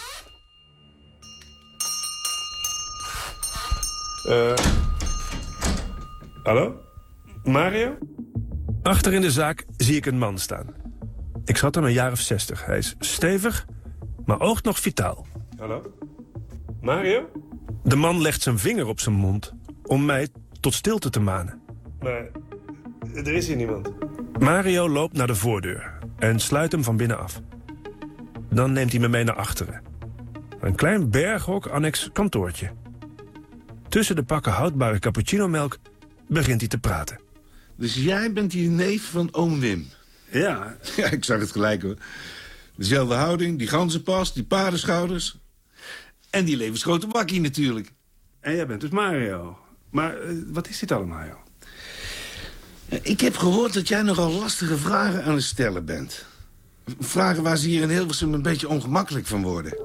Uh, hallo? Mario? Achter in de zaak zie ik een man staan. Ik schat hem een jaar of zestig. Hij is stevig, maar oogt nog vitaal. Hallo? Mario? De man legt zijn vinger op zijn mond om mij tot stilte te manen. Maar er is hier niemand. Mario loopt naar de voordeur en sluit hem van binnen af. Dan neemt hij me mee naar achteren. Een klein berghok annex kantoortje. Tussen de pakken houdbare cappuccinomelk begint hij te praten. Dus jij bent die neef van oom Wim? Ja. Ja, ik zag het gelijk hoor. Dezelfde houding, die ganzenpas, die paardenschouders. En die levensgrote wakkie natuurlijk. En jij bent dus Mario. Maar uh, wat is dit allemaal, joh? Ik heb gehoord dat jij nogal lastige vragen aan het stellen bent. Vragen waar ze hier in Hilversum een beetje ongemakkelijk van worden.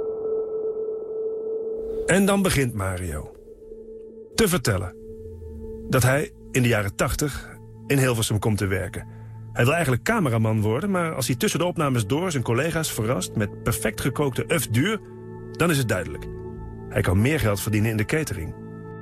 En dan begint Mario te vertellen dat hij in de jaren tachtig in Hilversum komt te werken. Hij wil eigenlijk cameraman worden, maar als hij tussen de opnames door zijn collega's verrast met perfect gekookte œuf duur, dan is het duidelijk. Hij kan meer geld verdienen in de catering.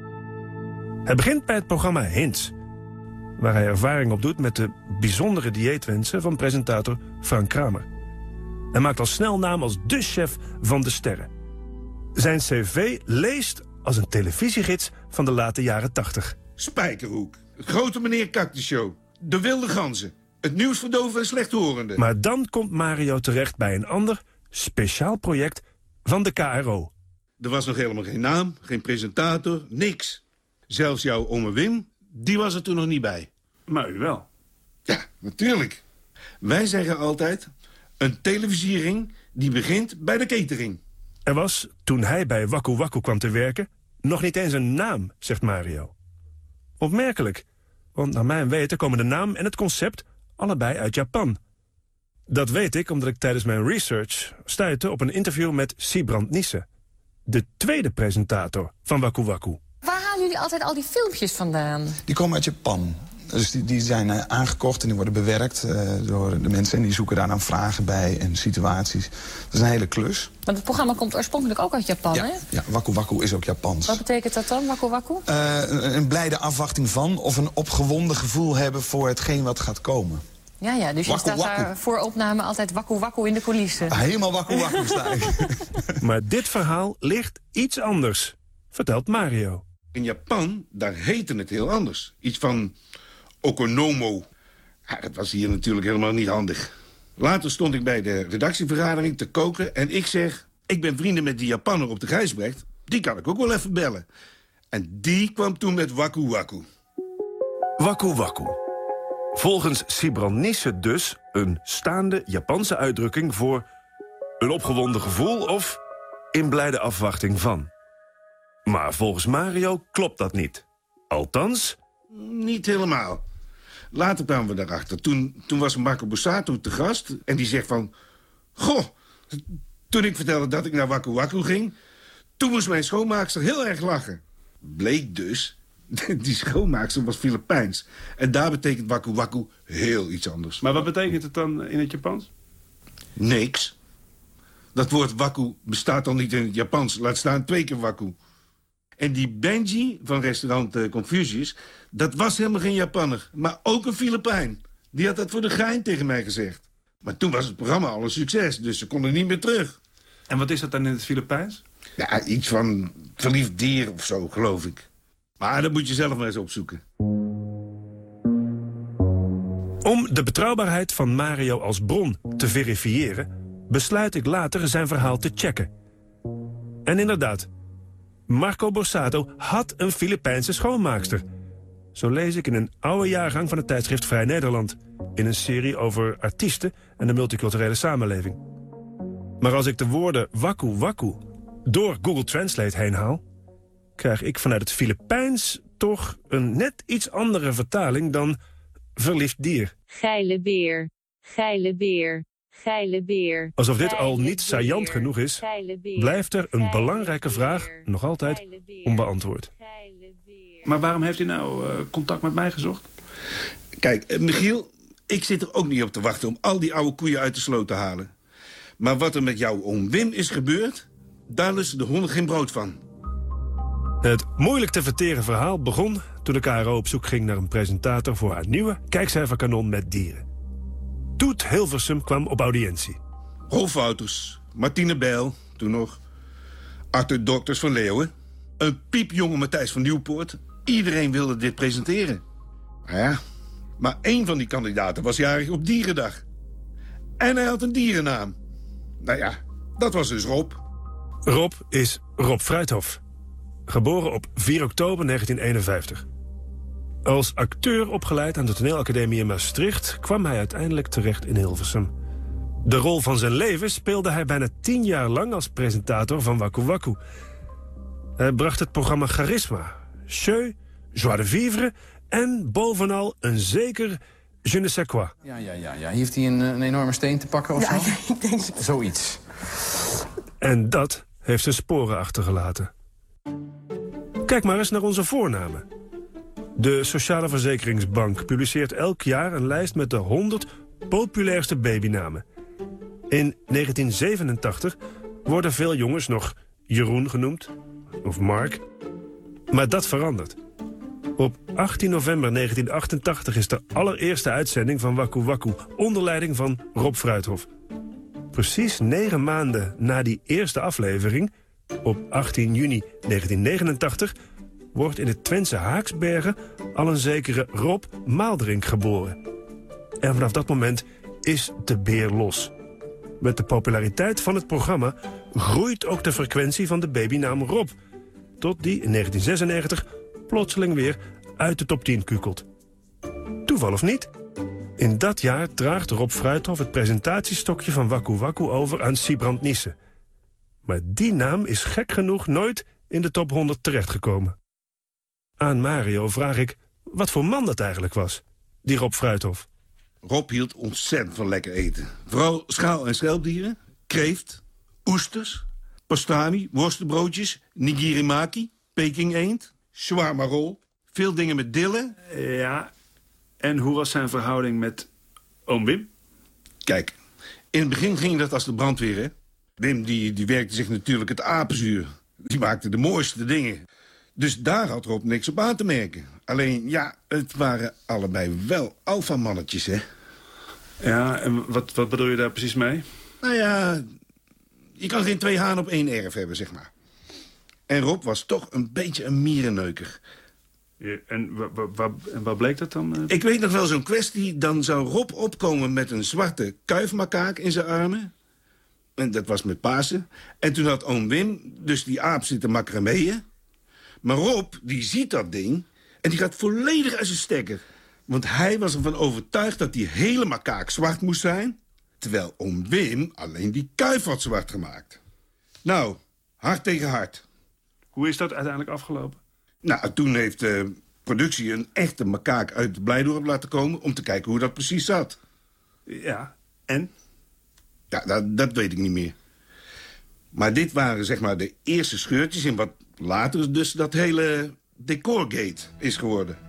Hij begint bij het programma Hints, waar hij ervaring op doet met de bijzondere dieetwensen van presentator Frank Kramer. Hij maakt al snel naam als de chef van de sterren. Zijn cv leest als een televisiegids van de late jaren tachtig. Spijkerhoek, het grote meneer Cactus-show, de wilde ganzen, het nieuws voor doven en slechthorenden. Maar dan komt Mario terecht bij een ander, speciaal project van de K R O. Er was nog helemaal geen naam, geen presentator, niks. Zelfs jouw ome Wim, die was er toen nog niet bij. Maar u wel. Ja, natuurlijk. Wij zeggen altijd, een televisiering die begint bij de catering. Er was, toen hij bij Waku Waku kwam te werken, nog niet eens een naam, zegt Mario. Opmerkelijk, want naar mijn weten komen de naam en het concept allebei uit Japan. Dat weet ik omdat ik tijdens mijn research stuitte op een interview met Sibrand Nisse, de tweede presentator van Waku Waku. Waar halen jullie altijd al die filmpjes vandaan? Die komen uit Japan. Dus die, die zijn uh, aangekocht en die worden bewerkt uh, door de mensen. En die zoeken daar dan vragen bij en situaties. Dat is een hele klus. Want het programma komt oorspronkelijk ook uit Japan, ja, hè? Ja, Waku Waku is ook Japans. Wat betekent dat dan, Waku Waku? Uh, een, een blijde afwachting van of een opgewonden gevoel hebben voor hetgeen wat gaat komen. Ja, ja, dus je Waku, staat waku. daar voor opname altijd Waku Waku in de coulissen. Ah, helemaal Waku Waku sta ik. Maar dit verhaal ligt iets anders, vertelt Mario. In Japan, daar heette het heel anders. Iets van Okonomo. Ja, dat was hier natuurlijk helemaal niet handig. Later stond ik bij de redactievergadering te koken en ik zeg, ik ben vrienden met die Japanner op de Gijsbrecht. Die kan ik ook wel even bellen. En die kwam toen met Waku Waku. Waku Waku. Volgens Sibrand Nisse dus een staande Japanse uitdrukking voor een opgewonden gevoel of in blijde afwachting van. Maar volgens Mario klopt dat niet. Althans... Niet helemaal. Later kwamen we daarachter. Toen, toen was Marco Borsato te gast en die zegt van... Goh, toen ik vertelde dat ik naar Waku Waku ging... toen moest mijn schoonmaakster heel erg lachen. Bleek dus, die schoonmaakster was Filipijns. En daar betekent Waku Waku heel iets anders. Maar wat betekent het dan in het Japans? Niks. Dat woord Waku bestaat al niet in het Japans. Laat staan twee keer Waku. En die Benji van restaurant uh, Confucius... dat was helemaal geen Japanner, maar ook een Filipijn. Die had dat voor de gein tegen mij gezegd. Maar toen was het programma al een succes, dus ze konden niet meer terug. En wat is dat dan in het Filipijns? Ja, iets van verliefd dier of zo, geloof ik. Maar dat moet je zelf maar eens opzoeken. Om de betrouwbaarheid van Mario als bron te verifiëren... besluit ik later zijn verhaal te checken. En inderdaad... Marco Borsato had een Filipijnse schoonmaakster. Zo lees ik in een oude jaargang van het tijdschrift Vrij Nederland... in een serie over artiesten en de multiculturele samenleving. Maar als ik de woorden Waku Waku door Google Translate heen haal... krijg ik vanuit het Filipijns toch een net iets andere vertaling dan verliefd dier. Geile beer, geile beer. Geile beer. Alsof dit al niet saillant genoeg is, blijft er een belangrijke vraag nog altijd onbeantwoord. Maar waarom heeft u nou uh, contact met mij gezocht? Kijk, uh, Michiel, ik zit er ook niet op te wachten om al die oude koeien uit de sloot te halen. Maar wat er met jouw oom Wim is gebeurd, daar lusten de honden geen brood van. Het moeilijk te verteren verhaal begon toen de K R O op zoek ging naar een presentator voor haar nieuwe kijkcijferkanon met dieren. Toet Hilversum kwam op audiëntie. Rolf Wouters, Martine Bijl, toen nog. Arthur Dokters van Leeuwen. Een piepjonge Matthijs van Nieuwpoort. Iedereen wilde dit presenteren. Maar ja, maar één van die kandidaten was jarig op Dierendag. En hij had een dierennaam. Nou ja, dat was dus Rob. Rob is Rob Fruithof. Geboren op vier oktober negentien eenenvijftig. Als acteur opgeleid aan de toneelacademie in Maastricht kwam hij uiteindelijk terecht in Hilversum. De rol van zijn leven speelde hij bijna tien jaar lang als presentator van Waku Waku. Hij bracht het programma charisma, jeu, joie de vivre en bovenal een zeker je ne sais quoi. Ja, ja, ja, ja. Heeft hij een, een enorme steen te pakken of Ja, zo? ik denk het. Zoiets. En dat heeft zijn sporen achtergelaten. Kijk maar eens naar onze voornamen. De Sociale Verzekeringsbank publiceert elk jaar een lijst met de honderd populairste babynamen. In negentien zevenentachtig worden veel jongens nog Jeroen genoemd, of Mark. Maar dat verandert. Op achttien november negentien achtentachtig is de allereerste uitzending van Waku Waku onder leiding van Rob Fruithof. Precies negen maanden na die eerste aflevering, op achttien juni negentien negenentachtig... wordt in het Twentse Haaksbergen al een zekere Rob Maaldrink geboren. En vanaf dat moment is de beer los. Met de populariteit van het programma groeit ook de frequentie van de babynaam Rob, tot die in negentien zesennegentig plotseling weer uit de top tien kukelt. Toeval of niet? In dat jaar draagt Rob Fruithof het presentatiestokje van Waku Waku over aan Sibrand Niesse. Maar die naam is gek genoeg nooit in de top honderd terechtgekomen. Aan Mario vraag ik wat voor man dat eigenlijk was, die Rob Fruithof. Rob hield ontzettend van lekker eten. Vooral schaal- en schelpdieren, kreeft, oesters, pastrami, worstenbroodjes, nigirimaki, Peking eend, shawarma rol, veel dingen met dille. Ja, en hoe was zijn verhouding met oom Wim? Kijk, in het begin ging dat als de brandweer, hè. Wim die, die werkte zich natuurlijk het apenzuur. Die maakte de mooiste dingen. Dus daar had Rob niks op aan te merken. Alleen, ja, het waren allebei wel alfamannetjes, hè. Ja, en wat, wat bedoel je daar precies mee? Nou ja, je kan geen twee hanen op één erf hebben, zeg maar. En Rob was toch een beetje een mierenneuker. Ja, en, wa, wa, wa, en wat bleek dat dan? Uh... Ik weet nog wel zo'n kwestie. Dan zou Rob opkomen met een zwarte kuifmakaak in zijn armen. En dat was met Pasen. En toen had oom Wim dus die aap zitten macrameeën. Maar Rob, die ziet dat ding en die gaat volledig uit zijn stekker. Want hij was ervan overtuigd dat die hele makaak zwart moest zijn, terwijl oom Wim alleen die kuif had zwart gemaakt. Nou, hart tegen hart. Hoe is dat uiteindelijk afgelopen? Nou, toen heeft de productie een echte makaak uit de Blijdorp laten komen om te kijken hoe dat precies zat. Ja, en? Ja, dat, dat weet ik niet meer. Maar dit waren zeg maar de eerste scheurtjes in wat later dus dat hele decorgate is geworden.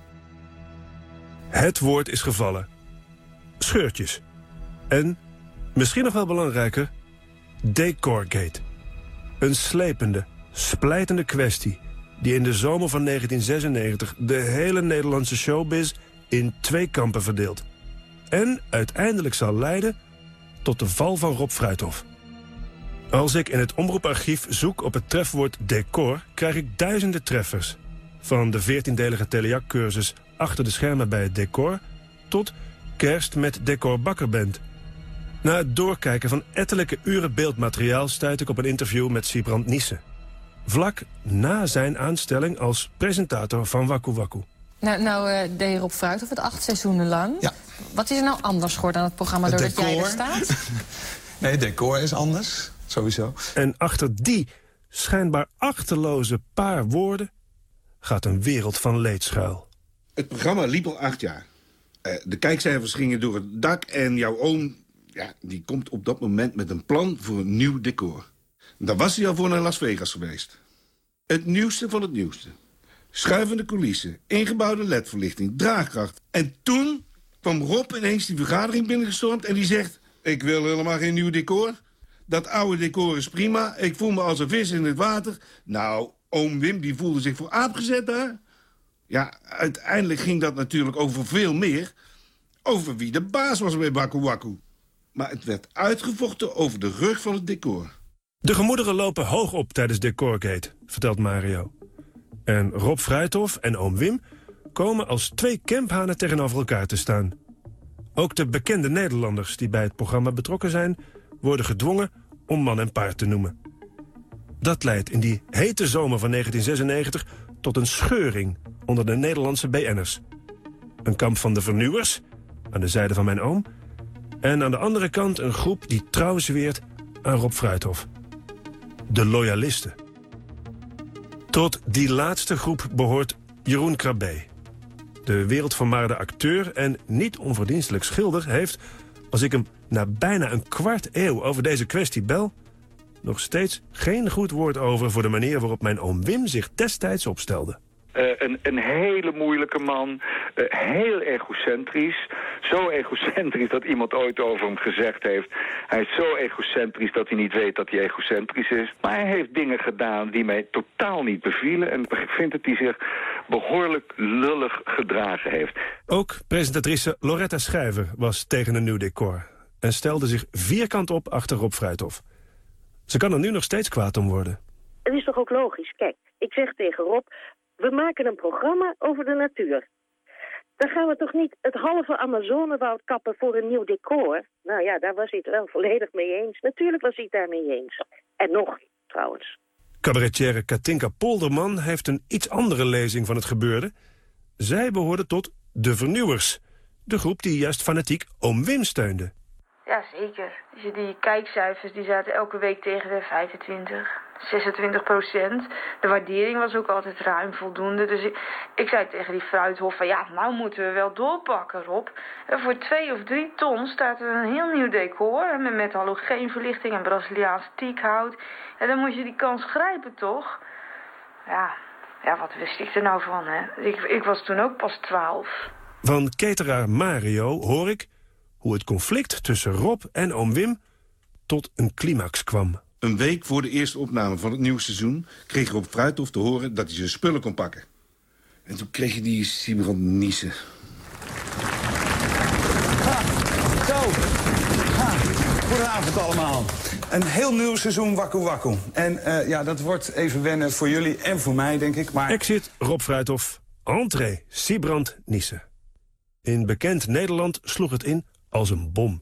Het woord is gevallen. Scheurtjes. En, misschien nog wel belangrijker, decorgate. Een slepende, splijtende kwestie die in de zomer van negentien zesennegentig de hele Nederlandse showbiz in twee kampen verdeelt. En uiteindelijk zal leiden tot de val van Rob Fruithof. Als ik in het omroeparchief zoek op het trefwoord decor, krijg ik duizenden treffers. Van de veertiendelige Telejac-cursus Achter de schermen bij het decor tot Kerst met Decor Bakkerband. Na het doorkijken van ettelijke uren beeldmateriaal stuit ik op een interview met Sibrand Niesse. Vlak na zijn aanstelling als presentator van Waku Waku. Nou, nou uh, deed je Rob Fruithof het acht seizoenen lang. Ja. Wat is er nou anders geworden aan het programma Het doordat decor. jij er staat? Nee, het decor is anders, sowieso. En achter die schijnbaar achterloze paar woorden gaat een wereld van leed schuil. Het programma liep al acht jaar. Uh, de kijkcijfers gingen door het dak en jouw oom, ja, die komt op dat moment met een plan voor een nieuw decor. Daar was hij al voor naar Las Vegas geweest. Het nieuwste van het nieuwste. Schuivende coulissen, ingebouwde ledverlichting, draagkracht. En toen kwam Rob ineens die vergadering binnengestormd en die zegt: ik wil helemaal geen nieuw decor. Dat oude decor is prima. Ik voel me als een vis in het water. Nou, oom Wim die voelde zich voor aap gezet daar. Ja, uiteindelijk ging dat natuurlijk over veel meer. Over wie de baas was bij Waku Waku. Maar het werd uitgevochten over de rug van het decor. De gemoederen lopen hoog op tijdens Decorgate, vertelt Mario. En Rob Fruithof en oom Wim komen als twee kemphanen tegenover elkaar te staan. Ook de bekende Nederlanders die bij het programma betrokken zijn worden gedwongen om man en paard te noemen. Dat leidt in die hete zomer van negentien zesennegentig... tot een scheuring onder de Nederlandse B N'ers. Een kamp van de vernieuwers, aan de zijde van mijn oom... en aan de andere kant een groep die trouw zweert aan Rob Fruithof. De loyalisten. Tot die laatste groep behoort Jeroen Krabbe. De wereldvermaarde acteur en niet onverdienstelijk schilder heeft... als ik hem na bijna een kwart eeuw over deze kwestie bel... nog steeds geen goed woord over voor de manier waarop mijn oom Wim zich destijds opstelde. Uh, een, een hele moeilijke man, uh, heel egocentrisch. Zo egocentrisch dat iemand ooit over hem gezegd heeft... hij is zo egocentrisch dat hij niet weet dat hij egocentrisch is. Maar hij heeft dingen gedaan die mij totaal niet bevielen... en ik vind dat hij zich behoorlijk lullig gedragen heeft. Ook presentatrice Loretta Schijver was tegen een nieuw decor... en stelde zich vierkant op achter Rob Fruithof. Ze kan er nu nog steeds kwaad om worden. Het is toch ook logisch? Kijk, ik zeg tegen Rob... we maken een programma over de natuur. Dan gaan we toch niet het halve Amazonewoud kappen voor een nieuw decor? Nou ja, daar was hij het wel volledig mee eens. Natuurlijk was hij het daarmee eens. En nog, trouwens. Cabaretière Katinka Polderman heeft een iets andere lezing van het gebeurde. Zij behoorde tot de Vernieuwers. De groep die juist fanatiek oom Wim steunde. Ja, zeker. Die kijkcijfers die zaten elke week tegen de vijfentwintig, zesentwintig procent. De waardering was ook altijd ruim voldoende. Dus ik, ik zei tegen die Fruithof van ja, nou moeten we wel doorpakken, Rob. En voor twee of drie ton staat er een heel nieuw decor. Met, met halogeenverlichting en Braziliaans teakhout. En dan moet je die kans grijpen, toch? Ja, ja wat wist ik er nou van, hè? Ik, ik was toen ook pas twaalf. Van cateraar Mario hoor ik... hoe het conflict tussen Rob en oom Wim tot een climax kwam. Een week voor de eerste opname van het nieuwe seizoen... kreeg Rob Fruithof te horen dat hij zijn spullen kon pakken. En toen kreeg je die Sibrand Nissen. Zo. Ha. Goedenavond allemaal. Een heel nieuw seizoen Waku Waku. En uh, ja, dat wordt even wennen voor jullie en voor mij, denk ik. Maar... Exit Rob Fruithof. Entree Sibrand Nissen. In bekend Nederland sloeg het in als een bom.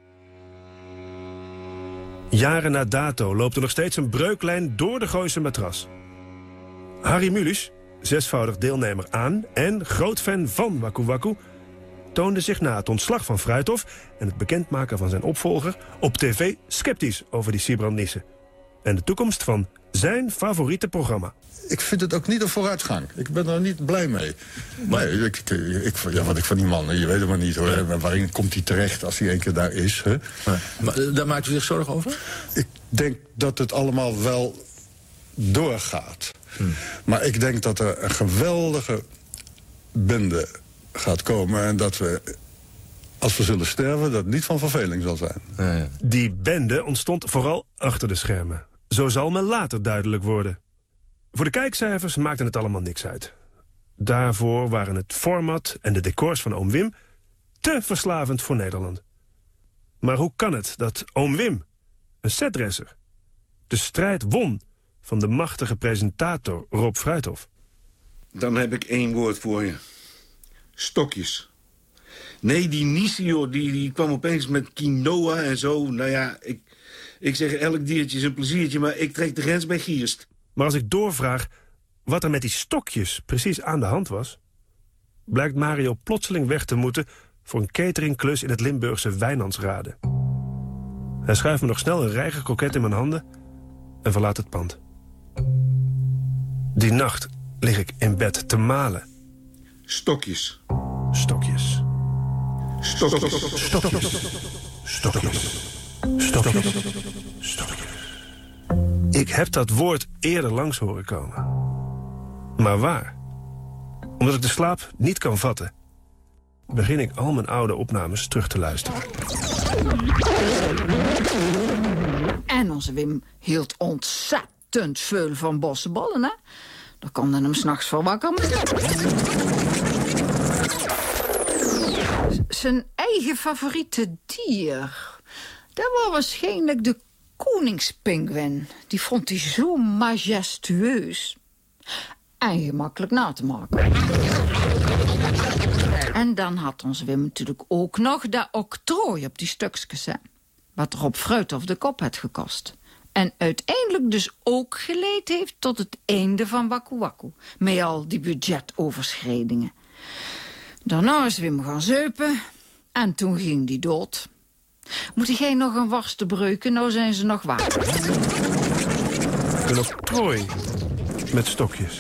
Jaren na dato loopt er nog steeds een breuklijn door de Gooise matras. Harry Mulisch, zesvoudig deelnemer aan en groot fan van Waku Waku... toonde zich na het ontslag van Fruithof en het bekendmaken van zijn opvolger... op tv sceptisch over die Sibrand Nissen. En de toekomst van zijn favoriete programma. Ik vind het ook niet een vooruitgang. Ik ben er niet blij mee. Maar ik, ik, ik, ja, wat ik van die man, je weet het maar niet hoor. Ja. Waarin komt hij terecht als hij één keer daar is? Hè? Maar, maar daar maakt u zich zorgen over? Ik denk dat het allemaal wel doorgaat. Hmm. Maar ik denk dat er een geweldige bende gaat komen. En dat we, als we zullen sterven, dat het niet van verveling zal zijn. Ja, ja. Die bende ontstond vooral achter de schermen. Zo zal me later duidelijk worden. Voor de kijkcijfers maakte het allemaal niks uit. Daarvoor waren het format en de decors van oom Wim te verslavend voor Nederland. Maar hoe kan het dat oom Wim, een setdresser, de strijd won van de machtige presentator Rob Fruithof? Dan heb ik één woord voor je. Stokjes. Nee, die Nisio, die, die kwam opeens met quinoa en zo. Nou ja, ik, ik zeg elk diertje is een pleziertje, maar ik trek de grens bij gierst. Maar als ik doorvraag wat er met die stokjes precies aan de hand was... blijkt Mario plotseling weg te moeten voor een cateringklus in het Limburgse Wijnandsrade. Hij schuift me nog snel een rijge kroket in mijn handen en verlaat het pand. Die nacht lig ik in bed te malen. Stokjes. Stokjes. Stokjes. Stokjes. Stokjes. Stokjes. Stokjes. Ik heb dat woord eerder langs horen komen. Maar waar? Omdat ik de slaap niet kan vatten, begin ik al mijn oude opnames terug te luisteren. En onze Wim hield ontzettend veel van bossenbollen, hè? Daar kon hij hem s'nachts voor wakker maken. Zijn eigen favoriete dier, dat was waarschijnlijk de koningspinguïn. Die vond hij zo majestueus en gemakkelijk na te maken. En dan had onze Wim natuurlijk ook nog dat octrooi op die stukjes, hè, wat Rob Fruithof de kop had gekost. En uiteindelijk dus ook geleid heeft tot het einde van Waku Waku. Met al die budgetoverschrijdingen. Daarna is Wim gaan zuipen. En toen ging die dood. Moet jij nog een wars te breuken? Nou zijn ze nog waar. Een octrooi met stokjes.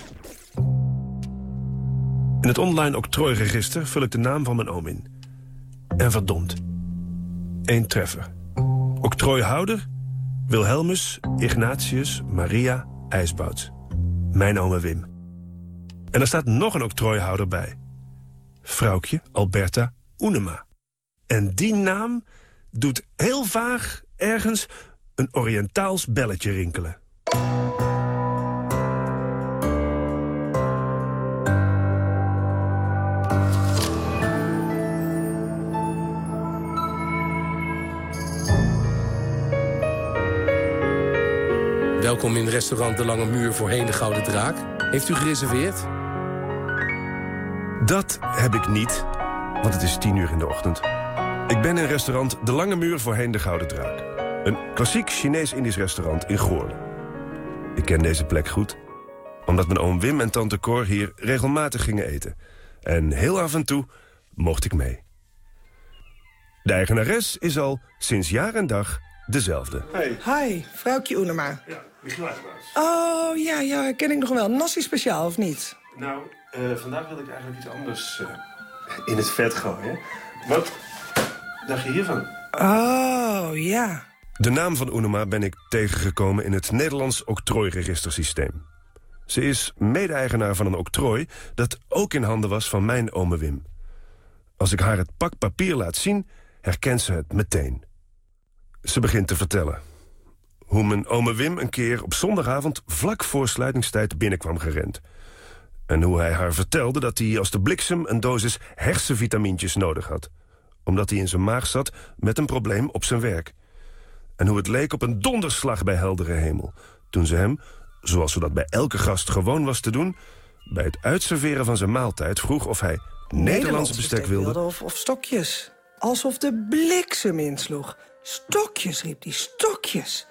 In het online octrooiregister vul ik de naam van mijn oom in. En verdomd. Eén treffer. Octrooihouder: Wilhelmus Ignatius Maria IJsbouts. Mijn ome Wim. En er staat nog een octrooihouder bij. Vrouwtje Alberta Oenema. En die naam doet heel vaag ergens een Oriëntaals belletje rinkelen. Welkom in restaurant De Lange Muur voorheen de Gouden Draak. Heeft u gereserveerd? Dat heb ik niet, want het is tien uur in de ochtend. Ik ben in restaurant De Lange Muur voorheen de Gouden Draak. Een klassiek Chinees-Indisch restaurant in Goorlen. Ik ken deze plek goed, omdat mijn oom Wim en tante Cor hier regelmatig gingen eten. En heel af en toe mocht ik mee. De eigenares is al sinds jaar en dag dezelfde. Hey. Hi, vrouwtje Oenema. Ja, Michiel IJsbouts. Oh, ja, ja, ken ik nog wel. Nasi speciaal, of niet? Nou, uh, vandaag wil ik eigenlijk iets anders uh, in het vet gooien. Wat dacht je hiervan? Oh, ja. De naam van Oenema ben ik tegengekomen in het Nederlands octrooiregistersysteem. Ze is mede-eigenaar van een octrooi dat ook in handen was van mijn ome Wim. Als ik haar het pak papier laat zien, herkent ze het meteen. Ze begint te vertellen hoe mijn ome Wim een keer op zondagavond vlak voor sluitingstijd binnenkwam gerend. En hoe hij haar vertelde dat hij als de bliksem een dosis hersenvitamintjes nodig had, omdat hij in zijn maag zat met een probleem op zijn werk. En hoe het leek op een donderslag bij heldere hemel, toen ze hem, zoals ze dat bij elke gast gewoon was te doen, bij het uitserveren van zijn maaltijd vroeg of hij Nederlands bestek wilde Of, of stokjes. Alsof de bliksem insloeg. Stokjes, riep hij, stokjes.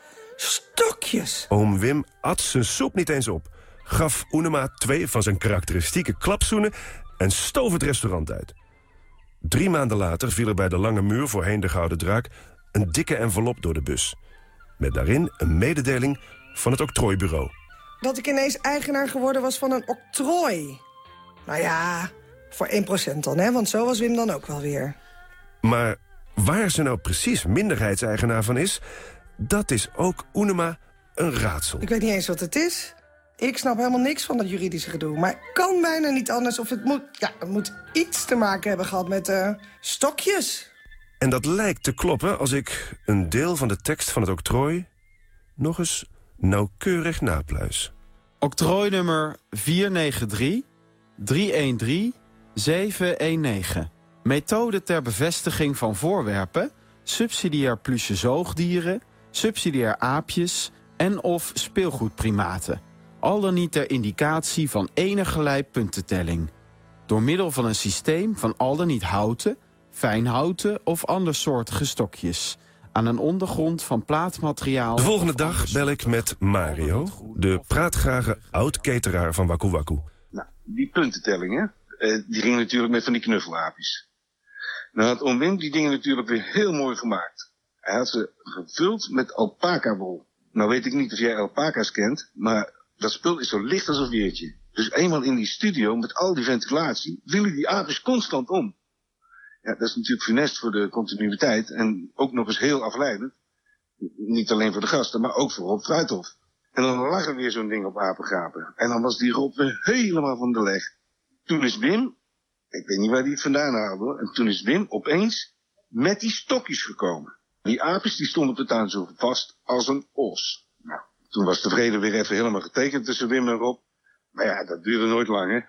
Stokjes. Oom Wim at zijn soep niet eens op, gaf Oenema twee van zijn karakteristieke klapzoenen en stoof het restaurant uit. Drie maanden later viel er bij de Lange Muur voorheen de Gouden Draak een dikke envelop door de bus. Met daarin een mededeling van het octrooibureau. Dat ik ineens eigenaar geworden was van een octrooi. Nou ja, voor één procent dan, hè, want zo was Wim dan ook wel weer. Maar waar ze nou precies minderheidseigenaar van is, dat is ook Oenema een raadsel. Ik weet niet eens wat het is. Ik snap helemaal niks van dat juridische gedoe. Maar het kan bijna niet anders of het moet... Ja, het moet iets te maken hebben gehad met uh, stokjes. En dat lijkt te kloppen als ik een deel van de tekst van het octrooi nog eens nauwkeurig napluis. Octrooi nummer vier negen drie drie een drie zeven een negen. Methode ter bevestiging van voorwerpen, subsidiair plusje zoogdieren, subsidiair aapjes en of speelgoedprimaten. Al dan niet ter indicatie van enigerlei puntentelling. Door middel van een systeem van al dan niet houten, fijnhouten of andersoortige stokjes. Aan een ondergrond van plaatmateriaal. De volgende dag bel ik met Mario, de praatgrage oud-cateraar van Waku Waku. Nou, die puntentellingen, uh, die gingen natuurlijk met van die knuffelaapjes. Dan had oom Wim die dingen natuurlijk weer heel mooi gemaakt. Hij had ze gevuld met alpaca-wol. Nou weet ik niet of jij alpaca's kent, maar dat spul is zo licht als een veertje. Dus eenmaal in die studio met al die ventilatie willen die aapjes constant om. Ja, dat is natuurlijk funest voor de continuïteit en ook nog eens heel afleidend. Niet alleen voor de gasten, maar ook voor Rob Fruithof. En dan lag er weer zo'n ding op apengapen. En dan was die Rob weer helemaal van de leg. Toen is Wim, ik weet niet waar hij het vandaan haalde, en toen is Wim opeens met die stokjes gekomen. Die aapjes die stonden op de tuin zo vast als een os. Nou, toen was de vrede weer even helemaal getekend tussen Wim en Rob. Maar ja, dat duurde nooit lang, hè.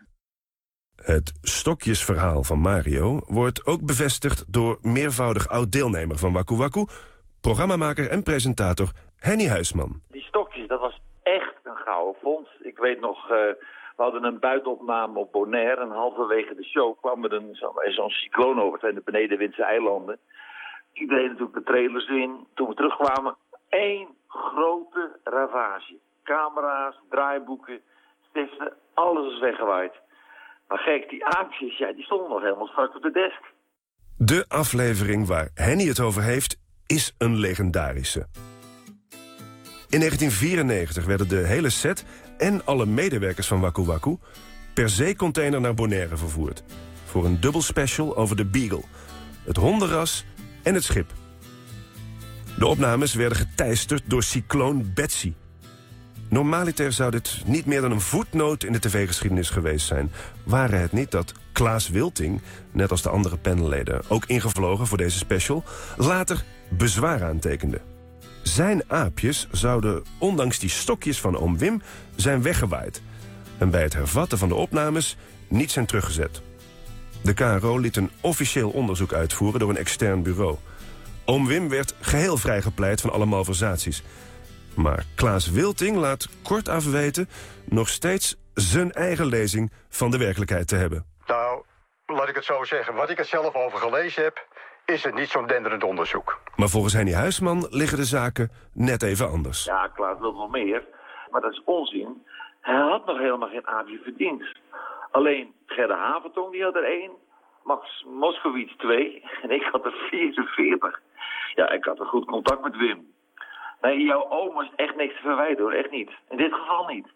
Het stokjesverhaal van Mario wordt ook bevestigd door meervoudig oud-deelnemer van Waku Waku, programmamaker en presentator Henny Huisman. Die stokjes, dat was echt een gouden fonds. Ik weet nog, uh, we hadden een buitenopname op Bonaire en halverwege de show kwam er een, zo'n zo cycloon over, het zijn de Benedenwindse eilanden. Iedereen natuurlijk de trailers in. Toen we terugkwamen, één grote ravage. Camera's, draaiboeken, stiften, alles is weggewaaid. Maar gek, die aapjes, ja, die stonden nog helemaal strak op de desk. De aflevering waar Henny het over heeft, is een legendarische. In negentien vierennegentig werden de hele set en alle medewerkers van Waku Waku per zeecontainer naar Bonaire vervoerd. Voor een dubbel special over de Beagle, het hondenras en het schip. De opnames werden geteisterd door cycloon Betsy. Normaliter zou dit niet meer dan een voetnoot in de tv-geschiedenis geweest zijn, waren het niet dat Klaas Wilting, net als de andere panelleden, ook ingevlogen voor deze special, later bezwaar aantekende. Zijn aapjes zouden, ondanks die stokjes van oom Wim, zijn weggewaaid en bij het hervatten van de opnames niet zijn teruggezet. De K R O liet een officieel onderzoek uitvoeren door een extern bureau. Oom Wim werd geheel vrijgepleit van alle malversaties. Maar Klaas Wilting laat kort af weten nog steeds zijn eigen lezing van de werkelijkheid te hebben. Nou, laat ik het zo zeggen. Wat ik er zelf over gelezen heb, is het niet zo'n denderend onderzoek. Maar volgens Henny Huisman liggen de zaken net even anders. Ja, Klaas wil nog meer, maar dat is onzin. Hij had nog helemaal geen aapje verdiend. Alleen Gerda Haventong die had er één, Max Moskowitz twee en ik had er vierenveertig. Ja, ik had een goed contact met Wim. Nee, jouw oom is echt niks te verwijten hoor, echt niet. In dit geval niet.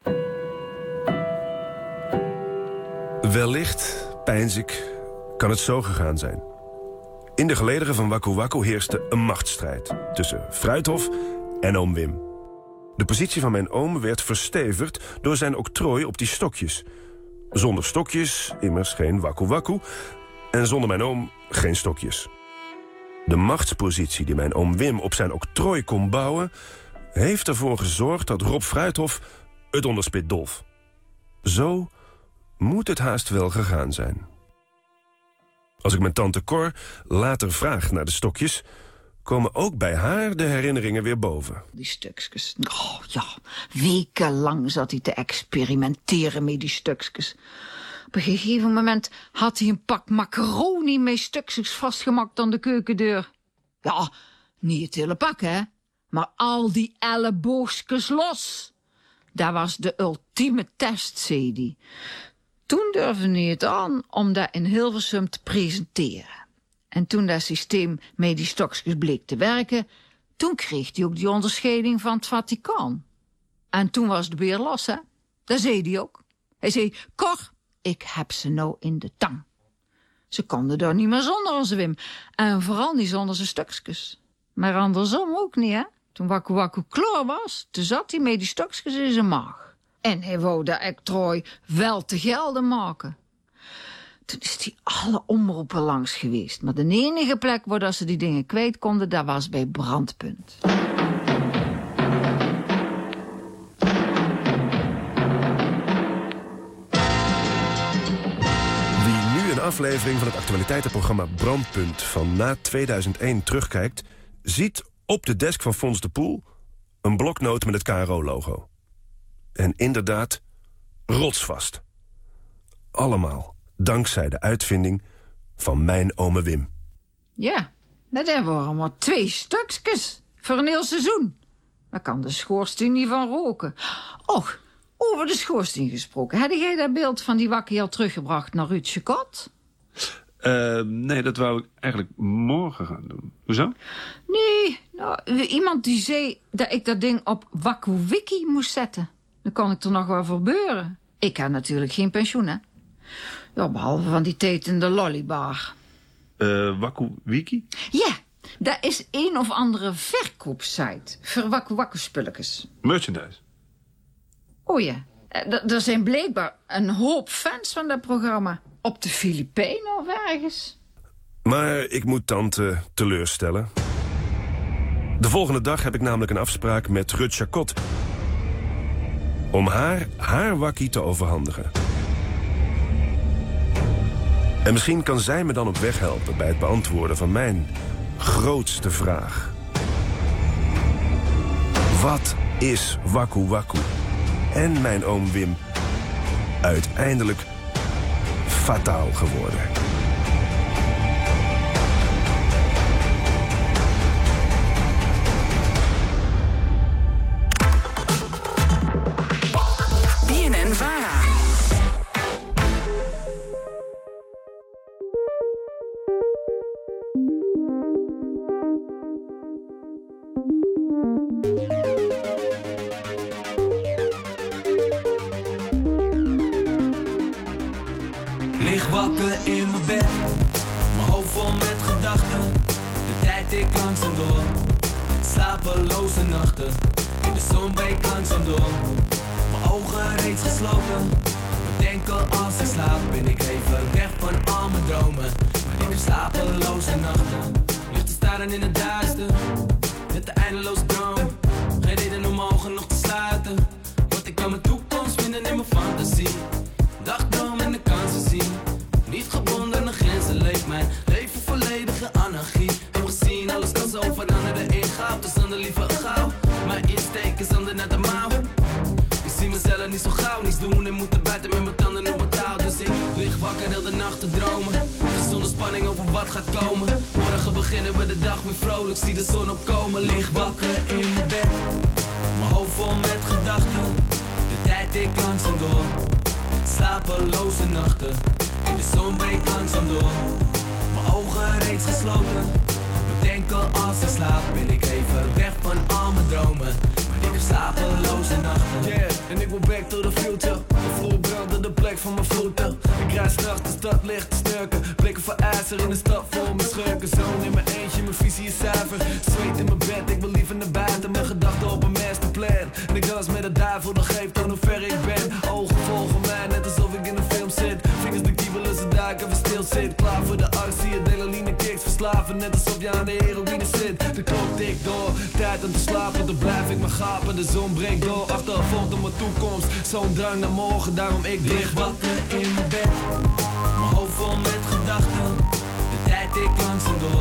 Wellicht, peins ik, kan het zo gegaan zijn. In de gelederen van Waku Waku heerste een machtsstrijd tussen Fruithof en oom Wim. De positie van mijn oom werd verstevigd door zijn octrooi op die stokjes. Zonder stokjes, immers geen Waku Waku, en zonder mijn oom geen stokjes. De machtspositie die mijn oom Wim op zijn octrooi kon bouwen, heeft ervoor gezorgd dat Rob Fruithof het onderspit dolf. Zo moet het haast wel gegaan zijn. Als ik mijn tante Cor later vraag naar de stokjes, komen ook bij haar de herinneringen weer boven. Die stukjes. Oh ja, wekenlang zat hij te experimenteren met die stukjes. Op een gegeven moment had hij een pak macaroni met stukjes vastgemaakt aan de keukendeur. Ja, niet het hele pak, hè. Maar al die elleboogjes los. Dat was de ultieme test, zei hij. Toen durfde hij het aan om dat in Hilversum te presenteren. En toen dat systeem met die stokjes bleek te werken, toen kreeg hij ook die onderscheiding van het Vaticaan. En toen was de beer los, hè. Dat zei hij ook. Hij zei, Cor, ik heb ze nou in de tang. Ze konden daar niet meer zonder onze Wim. En vooral niet zonder zijn stukjes. Maar andersom ook niet, hè. Toen Waku Waku klaar was, toen zat hij met die stukjes in zijn maag. En hij wou dat octrooi wel te gelden maken. Toen is hij alle omroepen langs geweest. Maar de enige plek waar dat ze die dingen kwijt konden, dat was bij Brandpunt. Een aflevering van het actualiteitenprogramma Brandpunt van na tweeduizend één terugkijkt, ziet op de desk van Fons de Poel een bloknoot met het K R O-logo. En inderdaad, rotsvast. Allemaal dankzij de uitvinding van mijn ome Wim. Ja, dat waren maar twee stukjes voor een heel seizoen. Daar kan de schoorsteen niet van roken. Och, over de schoorsteen gesproken. Had jij dat beeld van die wakkie al teruggebracht naar Ruud Checot? Uh, nee, dat wou ik eigenlijk morgen gaan doen. Hoezo? Nee, nou, iemand die zei dat ik dat ding op Waku Wiki moest zetten. Dan kon ik er nog wel voor beuren. Ik had natuurlijk geen pensioen, hè. Ja, behalve van die tijd in de lollybar. Uh, Waku Wiki? Ja, dat is een of andere verkoopsite voor Waku Waku spulletjes. Merchandise? Oh ja, er zijn blijkbaar een hoop fans van dat programma. Op de Filipijnen of ergens. Maar ik moet tante teleurstellen. De volgende dag heb ik namelijk een afspraak met Ruud Chacot om haar haar wakkie te overhandigen. En misschien kan zij me dan op weg helpen bij het beantwoorden van mijn grootste vraag. Wat is Waku Waku en mijn oom Wim uiteindelijk fataal geworden? Lig wakker in mijn bed, mijn hoofd vol met gedachten. De tijd ik langzaam door, slapeloze nachten. In de zon breekt langzaam door, mijn ogen reeds gesloten. Denken als ik slaap, ben ik even weg van al mijn dromen. Maar ik heb slapeloze nachten, ligt te staren in het duister. Met de eindeloze droom, geen reden om mijn ogen nog te sluiten. Want ik kan mijn toekomst vinden in mijn fantasie. Dagdroom en de kansen zien, niet gebonden aan grenzen. Leef mijn leven volledige anarchie. Heb gezien, alles kan zo veranderen in goud. Dus dan de liever gauw, mijn insteek is ander naar de mouw. Ik zie mezelf niet zo gauw, niets doen en moeten buiten met mijn tanden op mijn touw. Dus ik lig wakker heel de nacht te dromen, zonder spanning over wat gaat komen. Morgen beginnen we de dag weer vrolijk, zie de zon opkomen. Lig wakker in mijn bed, mijn hoofd vol met gedachten. De tijd ik langzaam door, slapeloze nachten. In de zon breekt langzaam door, mijn ogen reeds gesloten. Denken als ik slaap, ben ik even weg van al mijn dromen. Ik heb slapeloze nachten. Yeah, en ik wil back to the future. De vloer brandt de plek van mijn voeten. Ik rijd s'nachts de stad licht te snurken. Blikken voor ijzer in de stad vol met schurken. Zoon in mijn eentje, mijn visie is zuiver. Zweet in mijn bed, ik wil liever naar buiten. Mijn gedachten op een masterplan. En ik dans met de duivel, dat geeft aan hoe ver ik ben. Ogen volgen mij, net alsof ik in een film zit. Vingers de kiebelen, ze duiken, even stil zit. Klaar voor de actie, adrenaline kicks. Verslaven, net alsof je aan de heroïne zit. De klok tikt door, tijd om te slapen. Dan blijf ik maar gapen, de zon breekt door. Achtervolgt op mijn toekomst, zo'n drang naar morgen. Daarom ik lig wakker in mijn bed, mijn hoofd vol met gedachten. De tijd ik langzaam door,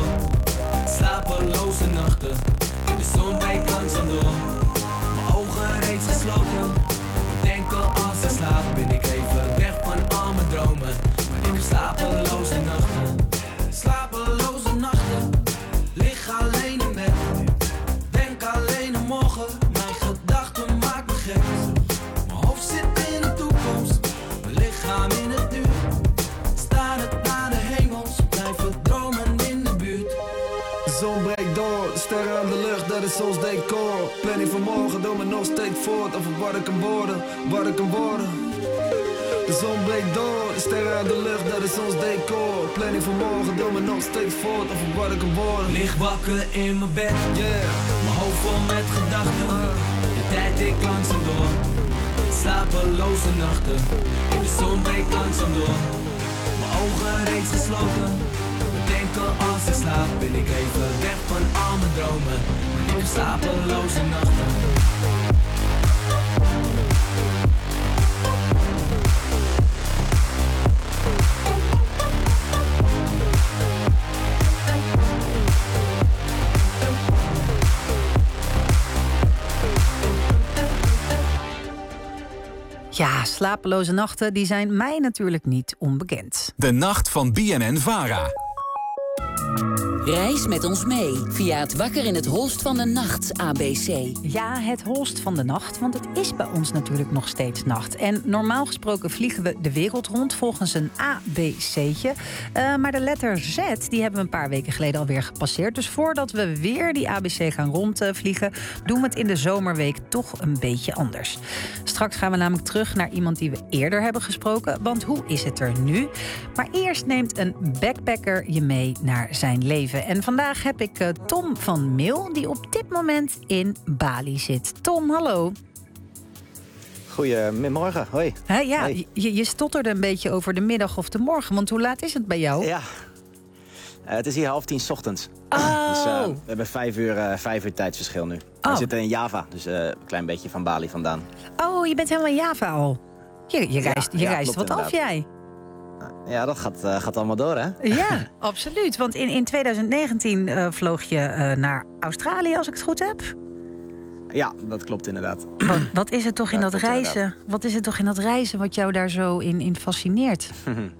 slapeloze nachten. De zon breekt langzaam door, mijn ogen reeds gesloten. Denken als ik slaap, ben ik even weg van al mijn dromen. Maar ik heb slapeloze nachten, slapeloze nachten. Lig alleen in bed, denk alleen aan morgen. Mijn gedachten maken me gek. Mijn hoofd zit in de toekomst, mijn lichaam in het nu. Staar het naar de hemels, blijven dromen in de buurt. De zon breekt door, de sterren aan de lucht, dat is ons decor. Planning van morgen, doe me nog steeds voort. Over wat ik kan worden, wat ik kan worden. De zon breekt door, de sterren aan de lucht, dat is ons decor. Planning van morgen, doe me nog steeds voort. Over wat ik kan worden. Lig wakker in mijn bed, yeah. Mijn hoofd vol met gedachten. De tijd ik langzaam door, slapeloze nachten. De zon breekt langzaam door, mijn ogen reeds gesloten. Denken als ik slaap, ben ik even weg van al mijn dromen. Ik heb slapeloze nachten. Ja, slapeloze nachten die zijn mij natuurlijk niet onbekend. De nacht van B N N-Vara. Reis met ons mee via het Wakker in het Holst van de Nacht A B C. Ja, het holst van de nacht, want het is bij ons natuurlijk nog steeds nacht. En normaal gesproken vliegen we de wereld rond volgens een A B C'tje. Uh, maar de letter Z, die hebben we een paar weken geleden alweer gepasseerd. Dus voordat we weer die A B C gaan rondvliegen, doen we het in de zomerweek toch een beetje anders. Straks gaan we namelijk terug naar iemand die we eerder hebben gesproken. Want hoe is het er nu? Maar eerst neemt een backpacker je mee naar zijn leven. En vandaag heb ik uh, Tom van Mil, die op dit moment in Bali zit. Tom, hallo. Goedemorgen, hoi. He, ja, hoi. Je, je stotterde een beetje over de middag of de morgen. Want hoe laat is het bij jou? Ja, uh, het is hier half tien 's ochtends. Oh. Dus uh, we hebben vijf uur, uh, vijf uur tijdsverschil nu. Oh. We zitten in Java, dus uh, een klein beetje van Bali vandaan. Oh, je bent helemaal in Java al. Je, je reist, je ja, reist klopt, wat af, jij. Ja, dat gaat, uh, gaat allemaal door, hè? Ja, absoluut. Want in, in twintig negentien uh, vloog je uh, naar Australië, als ik het goed heb. Ja, dat klopt inderdaad. Wat, wat is het toch in Ja, dat klopt reizen? inderdaad. Wat is het toch in dat reizen wat jou daar zo in, in fascineert?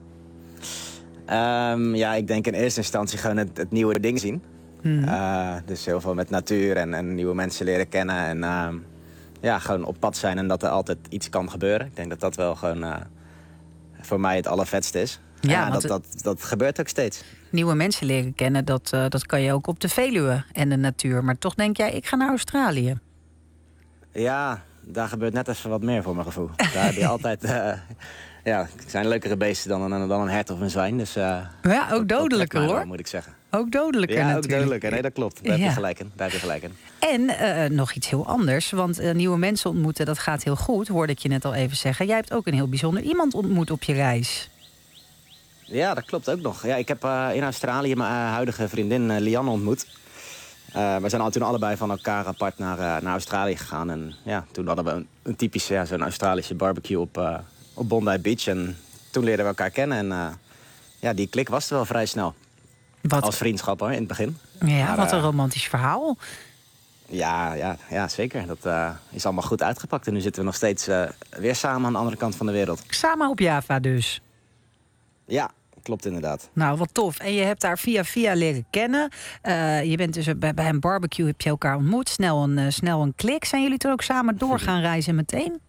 um, ja, ik denk in eerste instantie gewoon het, het nieuwe ding zien. Hmm. Uh, dus heel veel met natuur en, en nieuwe mensen leren kennen. En uh, ja, gewoon op pad zijn en dat er altijd iets kan gebeuren. Ik denk dat dat wel gewoon uh, voor mij het allervetste is. Ja, Ja, want dat, dat, dat gebeurt ook steeds. Nieuwe mensen leren kennen, dat, uh, dat kan je ook op de Veluwe en de natuur. Maar toch denk jij, ik ga naar Australië. Ja, daar gebeurt net even wat meer voor mijn gevoel. Daar heb je altijd uh, ja, het zijn leukere beesten dan een, dan een hert of een zwijn. Dus, uh, ja, ook dodelijker hoor. Wel, moet ik zeggen. Ook dodelijker ja, natuurlijk. Ja, ook dodelijker. Nee, dat klopt. Daar ja. heb je gelijk in. Daar heb je gelijk in. En uh, nog iets heel anders, want uh, nieuwe mensen ontmoeten, dat gaat heel goed. Hoorde ik je net al even zeggen. Jij hebt ook een heel bijzonder iemand ontmoet op je reis. Ja, dat klopt ook nog. Ja, ik heb uh, in Australië mijn uh, huidige vriendin uh, Lianne ontmoet. Uh, we zijn al toen allebei van elkaar apart naar, uh, naar Australië gegaan. En ja, toen hadden we een, een typische, ja, zo'n Australische barbecue op, uh, op Bondi Beach. En toen leerden we elkaar kennen. En uh, ja, die klik was er wel vrij snel. Wat? Als vriendschap hoor, in het begin. Ja, maar, wat een uh, romantisch verhaal. Ja, ja, ja zeker. Dat uh, is allemaal goed uitgepakt. En nu zitten we nog steeds uh, weer samen aan de andere kant van de wereld. Samen op Java dus? Ja, klopt inderdaad. Nou, wat tof. En je hebt daar via via leren kennen. Uh, je bent dus bij, bij een barbecue, heb je elkaar ontmoet. Snel een, uh, snel een klik. Zijn jullie toen ook samen door gaan reizen meteen?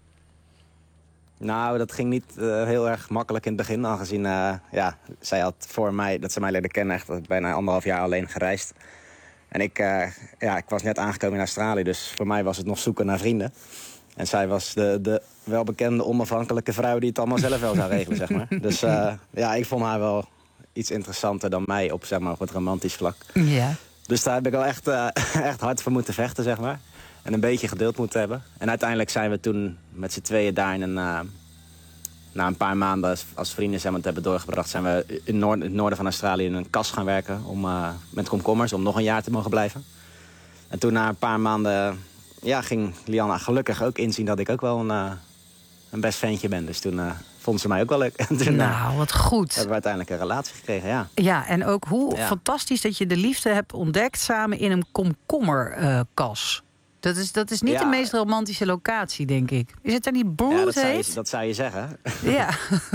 Nou, dat ging niet uh, heel erg makkelijk in het begin. Aangezien, uh, ja, zij had voor mij, dat ze mij leerde kennen, echt bijna anderhalf jaar alleen gereisd. En ik, uh, ja, ik was net aangekomen in Australië, dus voor mij was het nog zoeken naar vrienden. En zij was de, de welbekende onafhankelijke vrouw die het allemaal zelf wel zou regelen, zeg maar. Dus uh, ja, ik vond haar wel iets interessanter dan mij op, zeg maar, op het romantisch vlak. Ja. Dus daar heb ik wel echt, uh, echt hard voor moeten vechten, zeg maar. En een beetje geduld moeten hebben. En uiteindelijk zijn we toen met z'n tweeën daar in een... Uh, na een paar maanden als, als vrienden zijn we het hebben doorgebracht... zijn we in noord, het noorden van Australië in een kas gaan werken... Om, uh, met komkommers, om nog een jaar te mogen blijven. En toen na een paar maanden ja, ging Lianne gelukkig ook inzien... dat ik ook wel een, uh, een best ventje ben. Dus toen uh, vond ze mij ook wel leuk. En toen, nou, wat goed. Hebben we uiteindelijk een relatie gekregen, ja. Ja, en ook hoe ja. fantastisch dat je de liefde hebt ontdekt... samen in een komkommerkas. Uh, Dat is, dat is niet ja. de meest romantische locatie, denk ik. Is het er niet brood ja, dat, zou heet? je, dat zou je zeggen. Ja.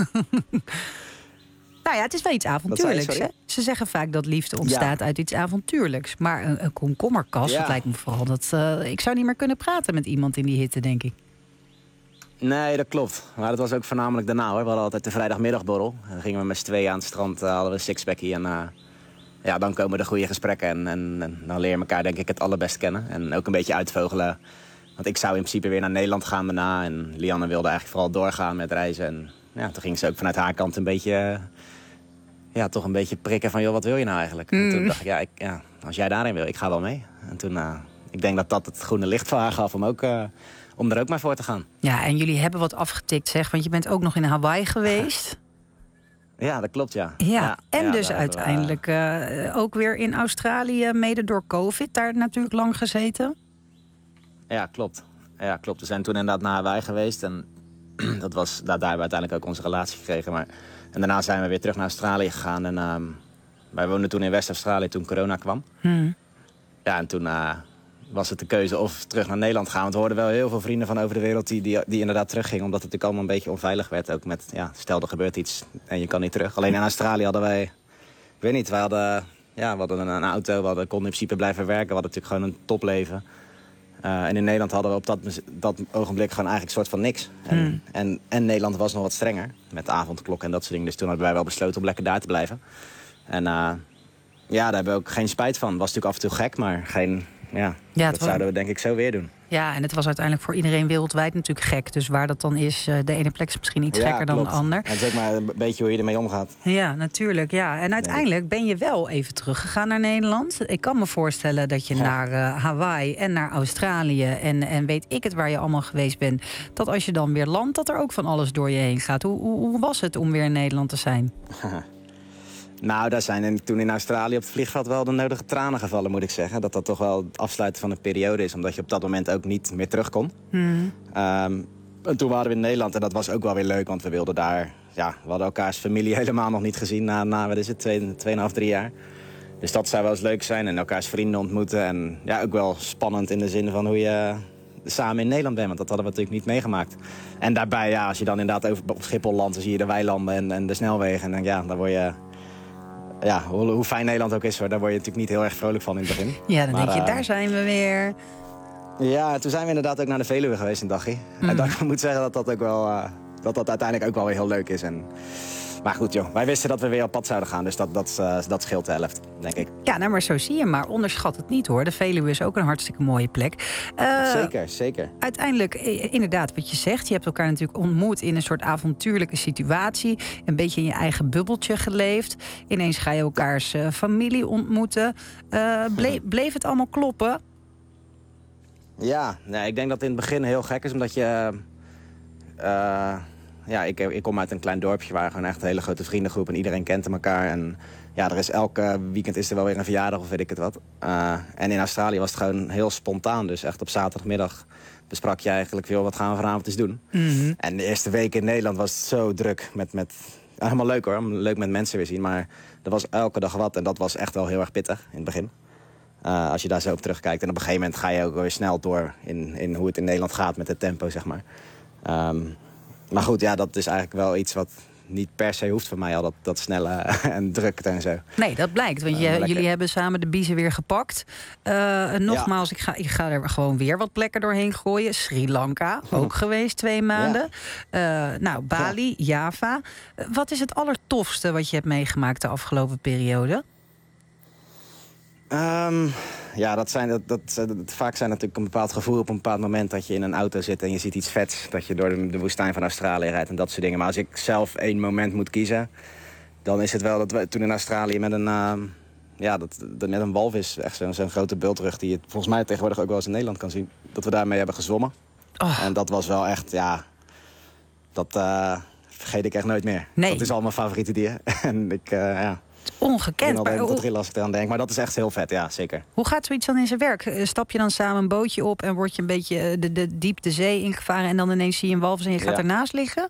Nou ja, het is wel iets avontuurlijks. Je, hè? Ze zeggen vaak dat liefde ontstaat ja. uit iets avontuurlijks. Maar een, een komkommerkas, ja. dat lijkt me vooral dat... Uh, ik zou niet meer kunnen praten met iemand in die hitte, denk ik. Nee, dat klopt. Maar dat was ook voornamelijk daarna, hoor. We hadden altijd de vrijdagmiddagborrel. Dan gingen we met z'n tweeën aan het strand, uh, hadden we een sixpackie en... Uh, Ja, dan komen de goede gesprekken en, en, en dan leer je elkaar denk ik het allerbest kennen. En ook een beetje uitvogelen. Want ik zou in principe weer naar Nederland gaan daarna. En Lianne wilde eigenlijk vooral doorgaan met reizen. En ja, toen ging ze ook vanuit haar kant een beetje... Ja, toch een beetje prikken van, joh, wat wil je nou eigenlijk? Mm. En toen dacht ik, ja, ik, ja, als jij daarin wil, ik ga wel mee. En toen, uh, ik denk dat dat het groene licht voor haar gaf om, ook, uh, om er ook maar voor te gaan. Ja, en jullie hebben wat afgetikt, zeg. Want je bent ook nog in Hawaii geweest... Ja, dat klopt, ja. Ja, ja en ja, dus uiteindelijk we... uh, ook weer in Australië, mede door COVID, daar natuurlijk lang gezeten. Ja, klopt. Ja, klopt. We zijn toen inderdaad naar Hawaii geweest. En dat was, daar, daar hebben we uiteindelijk ook onze relatie gekregen. Maar, en daarna zijn we weer terug naar Australië gegaan. En uh, wij woonden toen in West-Australië toen corona kwam. Hmm. Ja, en toen uh, was het de keuze of terug naar Nederland gaan. Want we hoorden wel heel veel vrienden van over de wereld die, die, die inderdaad teruggingen. Omdat het natuurlijk allemaal een beetje onveilig werd. Ook met, ja, stel er gebeurt iets en je kan niet terug. Alleen in Australië hadden wij, ik weet niet, wij hadden, ja, we hadden een, een auto. We hadden, konden in principe blijven werken. We hadden natuurlijk gewoon een topleven. Uh, en in Nederland hadden we op dat, dat ogenblik gewoon eigenlijk een soort van niks. En, hmm. en, en Nederland was nog wat strenger. Met avondklok en dat soort dingen. Dus toen hadden wij wel besloten om lekker daar te blijven. En uh, ja, daar hebben we ook geen spijt van. Het was natuurlijk af en toe gek, maar geen... Ja, ja dat zouden we denk ik zo weer doen. Ja, en het was uiteindelijk voor iedereen wereldwijd natuurlijk gek. Dus waar dat dan is, de ene plek is misschien iets ja, gekker klopt. dan de ander. En het is ook maar een beetje hoe je ermee omgaat. Ja, natuurlijk. Ja. En uiteindelijk ben je wel even teruggegaan naar Nederland. Ik kan me voorstellen dat je ja. naar uh, Hawaii en naar Australië... En, en weet ik het waar je allemaal geweest bent... dat als je dan weer landt, dat er ook van alles door je heen gaat. Hoe, hoe, hoe was het om weer in Nederland te zijn? Nou, daar zijn toen in Australië op het vliegveld wel de nodige tranen gevallen, moet ik zeggen. Dat dat toch wel het afsluiten van een periode is, omdat je op dat moment ook niet meer terug kon. Hmm. Um, en toen waren we in Nederland en dat was ook wel weer leuk, want we wilden daar... Ja, we hadden elkaars familie helemaal nog niet gezien na, na wat is het, twee, tweeënhalf, drie jaar. Dus dat zou wel eens leuk zijn en elkaars vrienden ontmoeten. En ja, ook wel spannend in de zin van hoe je samen in Nederland bent, want dat hadden we natuurlijk niet meegemaakt. En daarbij, ja, als je dan inderdaad over, op Schiphol landt, dan zie je de weilanden en, en de snelwegen. En dan, ja, dan word je... Ja, hoe, hoe fijn Nederland ook is, hoor, daar word je natuurlijk niet heel erg vrolijk van in het begin. Ja, dan maar, denk je, uh, daar zijn we weer. Ja, toen zijn we inderdaad ook naar de Veluwe geweest een dagje. Mm. En dat, ik moet zeggen dat dat ook wel, uh, dat dat uiteindelijk ook wel weer heel leuk is. En Maar goed, joh, wij wisten dat we weer op pad zouden gaan. Dus dat, dat, uh, dat scheelt de helft, denk ik. Ja, nou, maar zo zie je maar. Onderschat het niet, hoor. De Veluwe is ook een hartstikke mooie plek. Uh, zeker, zeker. Uiteindelijk, inderdaad, wat je zegt. Je hebt elkaar natuurlijk ontmoet in een soort avontuurlijke situatie. Een beetje in je eigen bubbeltje geleefd. Ineens ga je elkaars uh, familie ontmoeten. Uh, ble- bleef het allemaal kloppen? Ja, nee, ik denk dat het in het begin heel gek is, omdat je... Uh, ja, ik, ik kom uit een klein dorpje waar gewoon echt een hele grote vriendengroep en iedereen kent elkaar. En ja, er is elke weekend is er wel weer een verjaardag of weet ik het wat. Uh, en in Australië was het gewoon heel spontaan. Dus echt op zaterdagmiddag besprak je eigenlijk veel, wat gaan we vanavond eens doen. Mm-hmm. En de eerste week in Nederland was het zo druk met... met ja, helemaal leuk hoor, leuk met mensen weer zien. Maar er was elke dag wat en dat was echt wel heel erg pittig in het begin. Uh, als je daar zo op terugkijkt. En op een gegeven moment ga je ook weer snel door in, in hoe het in Nederland gaat met het tempo, zeg maar. Um, maar goed, ja, dat is eigenlijk wel iets wat niet per se hoeft van mij al, dat, dat snelle en drukte en zo. Nee, dat blijkt, want je, uh, jullie hebben samen de biezen weer gepakt. Uh, nogmaals, ja. ik, ga, ik ga er gewoon weer wat plekken doorheen gooien. Sri Lanka, ook geweest twee maanden. Ja. Uh, nou, Bali, ja. Java. Uh, wat is het allertofste wat je hebt meegemaakt de afgelopen periode? Um, ja, dat zijn, dat, dat, dat, dat, vaak zijn natuurlijk een bepaald gevoel op een bepaald moment dat je in een auto zit en je ziet iets vets. Dat je door de, de woestijn van Australië rijdt en dat soort dingen. Maar als ik zelf één moment moet kiezen, dan is het wel dat we toen in Australië met een, uh, ja, dat, dat met een walvis, echt zo'n zo'n grote bultrug die je volgens mij tegenwoordig ook wel eens in Nederland kan zien, dat we daarmee hebben gezwommen. Oh. En dat was wel echt, ja, dat uh, vergeet ik echt nooit meer. Nee. Dat is al mijn favoriete dier. en ik, uh, ja... Ongekend. Ik ben maar altijd hoe... als ik eraan denk, maar dat is echt heel vet, ja, zeker. Hoe gaat zoiets dan in zijn werk? Stap je dan samen een bootje op en word je een beetje de, de, diep de zee ingevaren en dan ineens zie je een walvis en je gaat ja. ernaast liggen?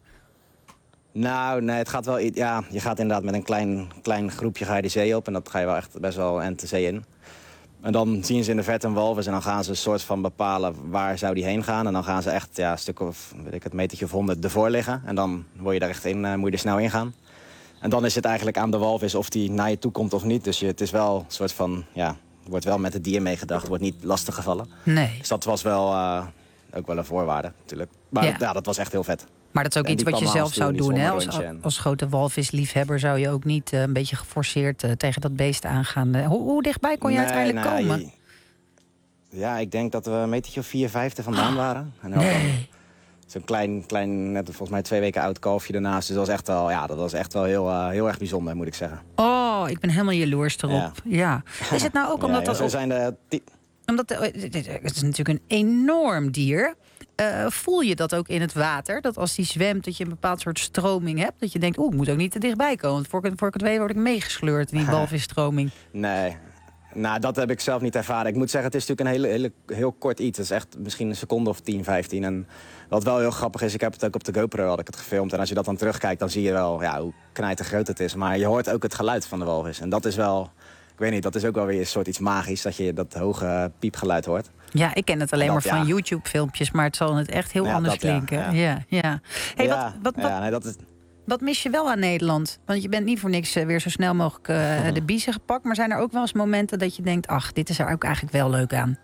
Nou, nee, het gaat wel... Ja, je gaat inderdaad met een klein, klein groepje ga je de zee op en dat ga je wel echt best wel eind de zee in. En dan zien ze in de verte een walvis en dan gaan ze een soort van bepalen waar zou die heen gaan. En dan gaan ze echt ja, een stuk of, weet ik het, metertje of honderd ervoor liggen. En dan word je daar echt in, uh, moet je er snel in gaan. En dan is het eigenlijk aan de walvis of die naar je toe komt of niet. Dus je, het is wel een soort van, ja, wordt wel met het dier meegedacht, wordt niet lastig gevallen. Nee. Dus dat was wel uh, ook wel een voorwaarde, natuurlijk. Maar ja. ja, dat was echt heel vet. Maar dat is ook en iets wat je zelf zou doen, hè? Als, als grote walvisliefhebber zou je ook niet uh, een beetje geforceerd uh, tegen dat beest aangaan. Hoe, hoe dichtbij kon je nee, uiteindelijk nou, komen? Je, ja, ik denk dat we een metertje of vier, vijfde vandaan oh. waren. En nee. Zo'n klein, klein, net volgens mij twee weken oud kalfje ernaast. Dus dat was echt wel, ja, dat was echt wel heel, uh, heel erg bijzonder, moet ik zeggen. Oh, ik ben helemaal jaloers erop. Ja. ja. Is het nou ook omdat ja, ja, dat... Zo zijn de... Omdat de, het is natuurlijk een enorm dier. Uh, voel je dat ook in het water? Dat als die zwemt, dat je een bepaald soort stroming hebt? Dat je denkt, oeh, ik moet ook niet te dichtbij komen. Want voor ik, voor ik het weet word ik meegesleurd in die walvisstroming. Nee, nou, dat heb ik zelf niet ervaren. Ik moet zeggen, het is natuurlijk een hele, hele, heel kort iets. Het is echt misschien een seconde of tien, vijftien. En wat wel heel grappig is, ik heb het ook op de GoPro had ik het gefilmd. En als je dat dan terugkijkt, dan zie je wel ja, hoe knijtergroot het is. Maar je hoort ook het geluid van de walvis. En dat is wel, ik weet niet, dat is ook wel weer een soort iets magisch. Dat je dat hoge piepgeluid hoort. Ja, ik ken het alleen dat, maar van ja. YouTube-filmpjes. Maar het zal het echt heel ja, anders dat, klinken. Ja, ja. ja, ja. Hey, ja, wat, wat, wat, ja, nee, dat is... wat mis je wel aan Nederland? Want je bent niet voor niks weer zo snel mogelijk uh, de biezen gepakt. Maar zijn er ook wel eens momenten dat je denkt, ach, dit is er ook eigenlijk wel leuk aan?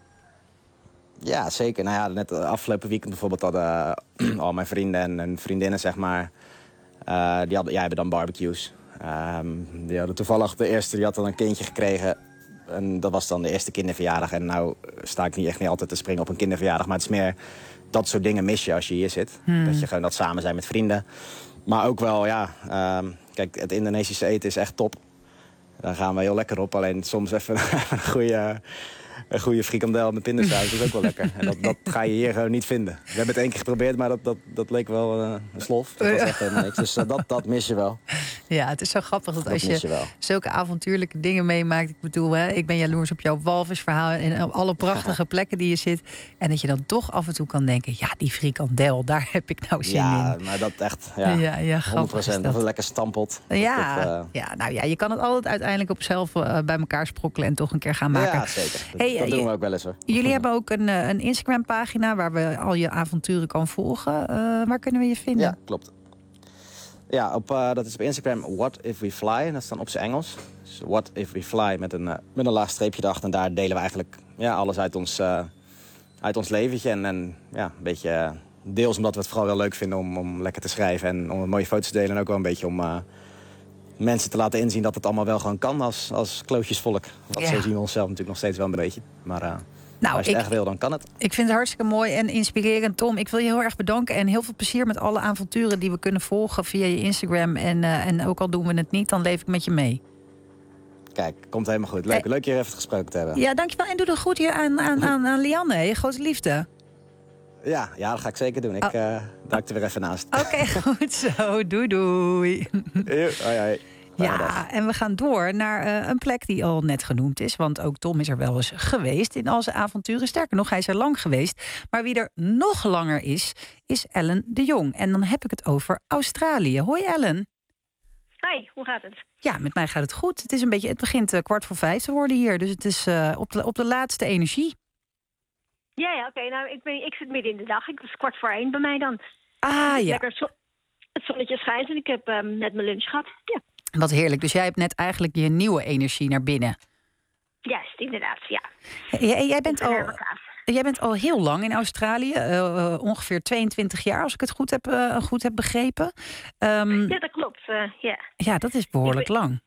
Ja, zeker. Nou ja, net afgelopen weekend bijvoorbeeld hadden uh, al mijn vrienden en, en vriendinnen, zeg maar, uh, die hadden, ja, hebben dan barbecues. Um, die hadden toevallig de eerste, die had dan een kindje gekregen. En dat was dan de eerste kinderverjaardag. En nou sta ik niet echt niet altijd te springen op een kinderverjaardag. Maar het is meer, dat soort dingen mis je als je hier zit. Hmm. Dat je gewoon dat samen zijn met vrienden. Maar ook wel, ja, um, kijk, het Indonesische eten is echt top. Daar gaan we heel lekker op. Alleen soms even een goede... Een goede frikandel met pindasaus is ook wel lekker. En dat, dat ga je hier gewoon niet vinden. We hebben het één keer geprobeerd, maar dat, dat, dat leek wel uh, een slof. Dat was echt helemaal niks. Dus uh, dat, dat mis je wel. Ja, het is zo grappig dat, dat als je, je zulke avontuurlijke dingen meemaakt. Ik bedoel, hè, ik ben jaloers op jouw walvisverhaal en op alle prachtige plekken die je zit. En dat je dan toch af en toe kan denken, ja, die frikandel, daar heb ik nou zin ja, in. Ja, maar dat echt, ja, ja, ja honderd procent. Dat. Of lekker stampelt. Ja, dat, uh... ja, nou ja, je kan het altijd uiteindelijk op zelf uh, bij elkaar sprokkelen en toch een keer gaan maken. Ja, zeker. Dat, hey, dat doen we ook wel eens hoor. Jullie hebben ook een, een Instagram-pagina waar we al je avonturen kan volgen. Uh, waar kunnen we je vinden? Ja, klopt. Ja, op, uh, dat is op Instagram What If We Fly. En dat is dan op zijn Engels. Dus What If We Fly met een, uh, met een laag streepje erachter. En daar delen we eigenlijk ja, alles uit ons, uh, uit ons leventje. En, en ja, een beetje uh, deels omdat we het vooral wel leuk vinden om, om lekker te schrijven. En om mooie foto's te delen. En ook wel een beetje om... Uh, mensen te laten inzien dat het allemaal wel gewoon kan als, als klootjesvolk. Want Ja. zo zien we onszelf natuurlijk nog steeds wel een beetje. Maar uh, Nou, als je ik- het echt wil, dan kan het. Ik vind het hartstikke mooi en inspirerend, Tom. Ik wil je heel erg bedanken en heel veel plezier met alle avonturen die we kunnen volgen via je Instagram. En, uh, en ook al doen we het niet, dan leef ik met je mee. Kijk, komt helemaal goed. Leuk, leuk je hier even gesproken te hebben. Ja, dankjewel. En doe dat goed hier aan, aan, aan, aan Lianne, hè, je grote liefde. Ja, ja, dat ga ik zeker doen. Ik Oh. uh, duik er weer even naast. Oké, goed zo. Doei, doei. Hoi, hoi. Fijne Ja, dag. en we gaan door naar uh, een plek die al net genoemd is. Want ook Tom is er wel eens geweest in al zijn avonturen. Sterker nog, hij is er lang geweest. Maar wie er nog langer is, is Ellen de Jong. En dan heb ik het over Australië. Hoi Ellen. Hi, hoe gaat het? Ja, met mij gaat het goed. Het, is een beetje, het begint uh, kwart voor vijf te worden hier. Dus het is uh, op, de, op de laatste energie. Ja, ja, oké. Nou, ik, ben, ik zit midden in de dag. Ik was kwart voor één bij mij dan. Ah, Dus ja. Lekker zo- het zonnetje schijnt en ik heb um, net mijn lunch gehad. Ja, Wat heerlijk. Dus jij hebt net eigenlijk je nieuwe energie naar binnen. juist, inderdaad, ja. Jij, jij, bent, Ik ben al, helemaal klaar. jij bent al heel lang in Australië. Uh, uh, ongeveer tweeëntwintig jaar, als ik het goed heb, uh, goed heb begrepen. Um, Ja, dat klopt, uh, ja. ja, dat is behoorlijk Ik ben- lang.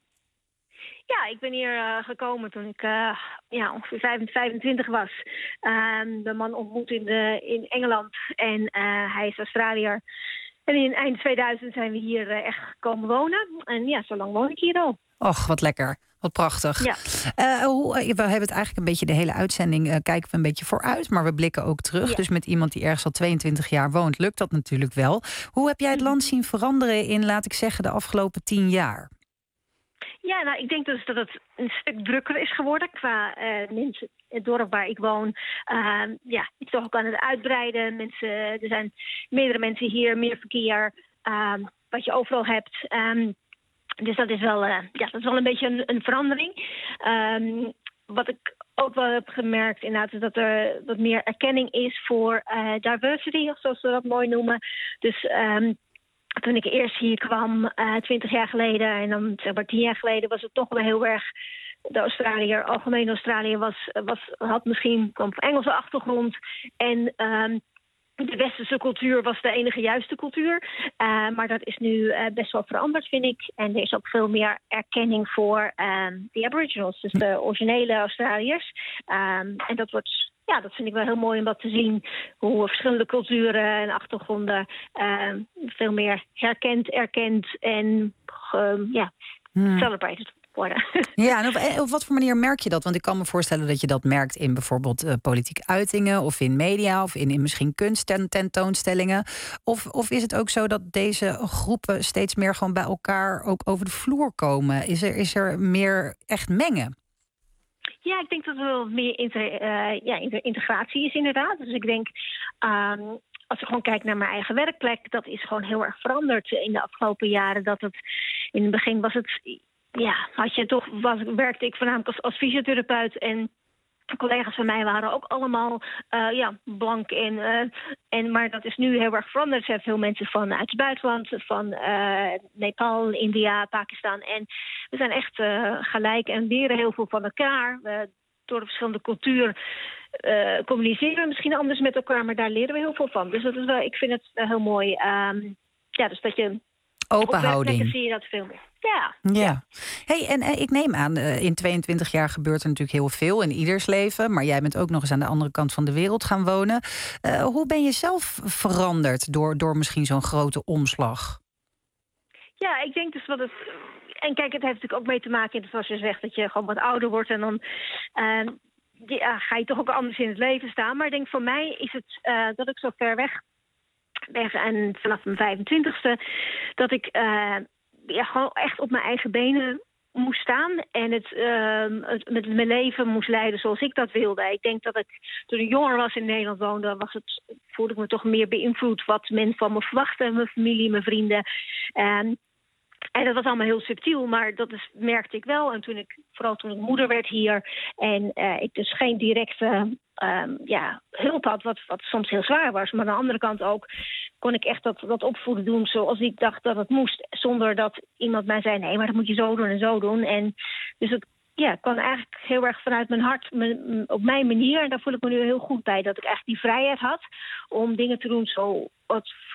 Ja, ik ben hier uh, gekomen toen ik uh, ja, ongeveer vijf- vijfentwintig was. Um, de man ontmoet in, de, in Engeland en uh, hij is Australiër. En in eind tweeduizend zijn we hier uh, echt komen wonen. En ja, zo lang woon ik hier al. Och, wat lekker. Wat prachtig. Ja. Uh, hoe, uh, we hebben het eigenlijk een beetje de hele uitzending uh, kijken we een beetje vooruit, maar we blikken ook terug. Ja. Dus met iemand die ergens al tweeëntwintig jaar woont, lukt dat natuurlijk wel. Hoe heb jij het land zien veranderen in, laat ik zeggen, de afgelopen tien jaar? Ja, nou, ik denk dus dat het een stuk drukker is geworden qua uh, mensen. Het dorp waar ik woon, uh, ja, het is toch ook aan het uitbreiden. Mensen, er zijn meerdere mensen hier, meer verkeer, uh, wat je overal hebt. Um, dus dat is wel, uh, ja, dat is wel een beetje een, een verandering. Um, wat ik ook wel heb gemerkt, inderdaad, is dat er wat meer erkenning is voor uh, diversity, of zoals we dat mooi noemen. Dus um, toen ik eerst hier kwam, twintig uh, jaar geleden, en dan zeg maar tien jaar geleden, was het toch wel heel erg. De Australiër, algemeen Australië, was, was, had misschien kwam van Engelse achtergrond. En um, de westerse cultuur was de enige juiste cultuur. Uh, maar dat is nu uh, best wel veranderd, vind ik. En er is ook veel meer erkenning voor um, de Aboriginals, dus de originele Australiërs. Um, en dat wordt. Ja, dat vind ik wel heel mooi om dat te zien. Hoe verschillende culturen en achtergronden uh, veel meer herkend, erkend en uh, ja, Hmm. celebrated worden. Ja, en op, en op wat voor manier merk je dat? Want ik kan me voorstellen dat je dat merkt in bijvoorbeeld uh, politieke uitingen of in media of in, in misschien kunsttentoonstellingen. Of, of is het ook zo dat deze groepen steeds meer gewoon bij elkaar ook over de vloer komen? Is er, is er meer echt mengen? Ja, ik denk dat er wel meer inter, uh, ja, inter, integratie is inderdaad. Dus ik denk, um, als ik gewoon kijk naar mijn eigen werkplek, dat is gewoon heel erg veranderd in de afgelopen jaren. Dat het in het begin was het, ja, had je toch, was, werkte ik voornamelijk als, als fysiotherapeut en collega's van mij waren ook allemaal uh, ja, blank. En, uh, en, maar dat is nu heel erg veranderd. Er zijn veel mensen vanuit het buitenland, van uh, Nepal, India, Pakistan. En we zijn echt uh, gelijk en leren heel veel van elkaar. Uh, door de verschillende culturen uh, communiceren we misschien anders met elkaar, maar daar leren we heel veel van. Dus dat is wel, ik vind het uh, heel mooi. Um, ja, dus dat je open op werkplekken houding. zie je dat veel meer. Ja. Ja. Hey, en uh, ik neem aan, uh, in tweeëntwintig jaar gebeurt er natuurlijk heel veel in ieders leven. Maar jij bent ook nog eens aan de andere kant van de wereld gaan wonen. Uh, hoe ben je zelf veranderd door, door misschien zo'n grote omslag? Ja, ik denk dus wat het. En kijk, het heeft natuurlijk ook mee te maken, zoals je zegt, dat je gewoon wat ouder wordt en dan uh, ja, ga je toch ook anders in het leven staan. Maar ik denk voor mij is het uh, dat ik zo ver weg ben en vanaf mijn vijfentwintigste dat ik uh, ja, gewoon echt op mijn eigen benen moest staan en het, uh, het met mijn leven moest leiden zoals ik dat wilde. Ik denk dat ik toen ik jonger was in Nederland woonde, was het, voelde ik me toch meer beïnvloed wat men van me verwachtte, mijn familie, mijn vrienden. Um, En dat was allemaal heel subtiel, maar dat is, merkte ik wel. En toen ik, vooral toen ik moeder werd hier en uh, ik dus geen directe um, ja, hulp had, wat, wat soms heel zwaar was. Maar aan de andere kant ook kon ik echt dat, dat opvoeden doen zoals ik dacht dat het moest. Zonder dat iemand mij zei, nee, maar dat moet je zo doen en zo doen. En dus het ja, kwam eigenlijk heel erg vanuit mijn hart, mijn, op mijn manier. En daar voel ik me nu heel goed bij, dat ik echt die vrijheid had om dingen te doen zo wat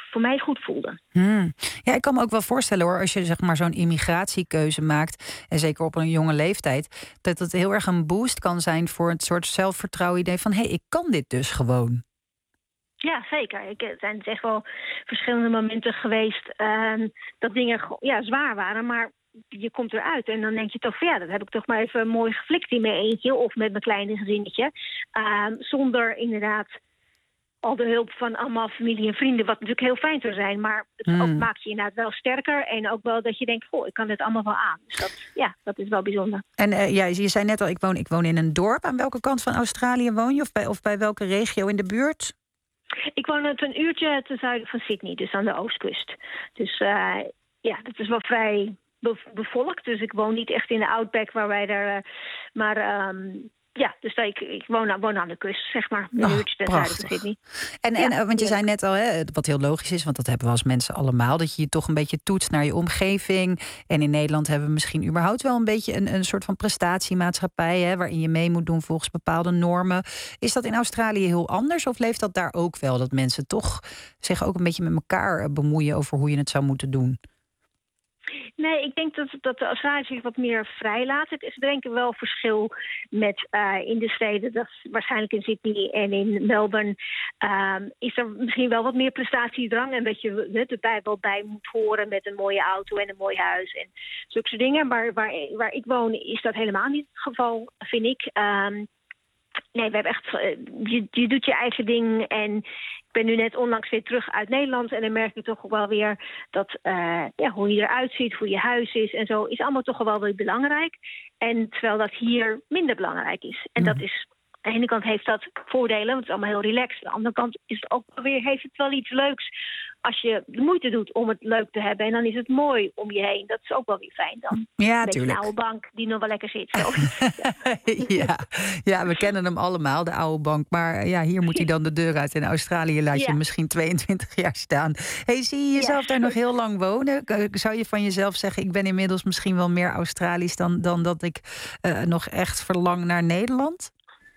voor mij goed voelde. Hmm. Ja, ik kan me ook wel voorstellen hoor, als je zeg maar zo'n immigratiekeuze maakt, en zeker op een jonge leeftijd, dat het heel erg een boost kan zijn voor een soort zelfvertrouwen idee van hé, hey, ik kan dit dus gewoon. Ja, zeker. Ik, er zijn echt wel verschillende momenten geweest uh, dat dingen ja, zwaar waren, maar je komt eruit en dan denk je toch van ja, dat heb ik toch maar even mooi geflikt in mijn eentje of met mijn kleine gezinnetje. Uh, zonder inderdaad al de hulp van allemaal familie en vrienden, wat natuurlijk heel fijn zou zijn, maar het Mm. ook maakt je inderdaad wel sterker en ook wel dat je denkt, goh, ik kan dit allemaal wel aan. Dus dat, ja, dat is wel bijzonder. En uh, ja, je zei net al, ik woon, ik woon in een dorp. Aan welke kant van Australië woon je? Of bij, of bij welke regio in de buurt? Ik woon het een uurtje ten zuiden van Sydney, dus aan de oostkust. Dus uh, ja, dat is wel vrij be- bevolkt. Dus ik woon niet echt in de outback waar wij daar... Uh, maar um, ja, dus dat ik, ik woon, aan, woon aan de kust, zeg maar. Een Oh, uurtje ten zuiden van Sydney. En, en ja, want je zei net al, hè, wat heel logisch is, want dat hebben we als mensen allemaal, dat je je toch een beetje toetst naar je omgeving. En in Nederland hebben we misschien überhaupt wel een beetje een, een soort van prestatiemaatschappij, hè, waarin je mee moet doen volgens bepaalde normen. Is dat in Australië heel anders of leeft dat daar ook wel? Dat mensen toch zich ook een beetje met elkaar bemoeien over hoe je het zou moeten doen? Nee, ik denk dat, dat de Australiërs zich wat meer vrij laten. Het is denk ik wel verschil met uh, in de steden. Dat is waarschijnlijk in Sydney en in Melbourne um, is er misschien wel wat meer prestatiedrang. En dat je erbij wel bij moet horen met een mooie auto en een mooi huis en zulke soort dingen. Maar waar, waar ik woon is dat helemaal niet het geval, vind ik. Um, Nee, we hebben echt. Je, je doet je eigen ding. En ik ben nu net onlangs weer terug uit Nederland. En dan merk je toch wel weer dat uh, ja, hoe je eruit ziet, hoe je huis is en zo, is allemaal toch wel weer belangrijk. En terwijl dat hier minder belangrijk is. En dat is. Aan de ene kant heeft dat voordelen, want het is allemaal heel relaxed. Aan de andere kant is het ook weer, heeft het wel iets leuks als je de moeite doet om het leuk te hebben. En dan is het mooi om je heen. Dat is ook wel weer fijn dan. Ja, een beetje tuurlijk. een oude bank die nog wel lekker zit. Zo. ja. ja, we kennen hem allemaal, de oude bank. Maar ja, hier moet hij dan de deur uit. In Australië laat je Ja. hem misschien tweeëntwintig jaar staan. Hey, zie je jezelf Ja. daar nog heel lang wonen? Zou je van jezelf zeggen, ik ben inmiddels misschien wel meer Australisch dan, dan dat ik uh, nog echt verlang naar Nederland?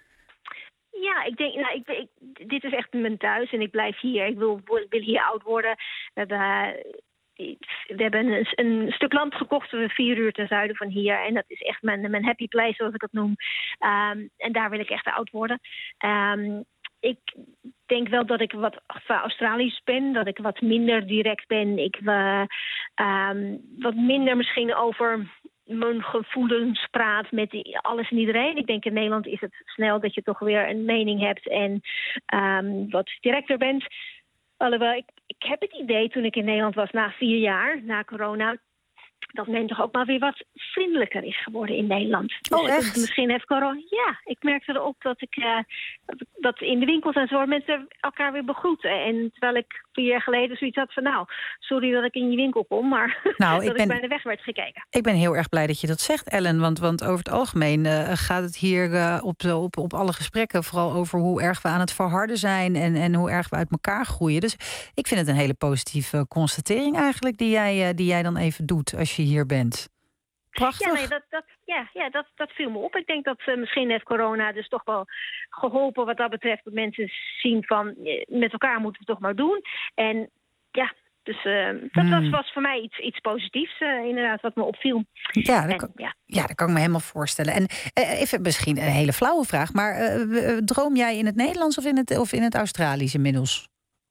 Ja, ik denk, nou, ik, ik, dit is echt mijn thuis en ik blijf hier. Ik wil, wil hier oud worden. We hebben, uh, we hebben een, een stuk land gekocht, vier uur ten zuiden van hier. En dat is echt mijn, mijn happy place, zoals ik het noem. Um, en daar wil ik echt oud worden. Um, ik denk wel dat ik wat Australisch ben, dat ik wat minder direct ben. Ik uh, um, wat minder misschien over mijn gevoelens praat met die, alles en iedereen. Ik denk in Nederland is het snel dat je toch weer een mening hebt en um, wat directer bent. Alhoewel, ik, ik heb het idee toen ik in Nederland was na vier jaar, na corona, dat men toch ook maar weer wat vriendelijker is geworden in Nederland. Oh, dus echt? Misschien heeft corona... Ja, ik merkte erop dat ik uh, dat, dat in de winkels en zo mensen elkaar weer begroeten. En terwijl ik vier jaar geleden zoiets had van, nou, sorry dat ik in je winkel kom, maar Nou, dat ik ik, ben- bij de weg werd gekeken. Ik ben heel erg blij dat je dat zegt, Ellen. Want, want over het algemeen uh, gaat het hier uh, op, op, op alle gesprekken vooral over hoe erg we aan het verharden zijn en, en hoe erg we uit elkaar groeien. Dus ik vind het een hele positieve constatering eigenlijk die jij, uh, die jij dan even doet als je hier bent. Prachtig. Ja, nee, dat, dat, ja, ja dat, dat viel me op. Ik denk dat uh, misschien heeft corona dus toch wel geholpen wat dat betreft. Dat mensen zien van, eh, met elkaar moeten we het toch maar doen. En ja, dus uh, dat Hmm. was, was voor mij iets, iets positiefs, uh, inderdaad, wat me opviel. Ja, dat En, kan, ja. ja, dat kan ik me helemaal voorstellen. En uh, even misschien een hele flauwe vraag, maar uh, droom jij in het Nederlands of in het, of in het Australisch inmiddels?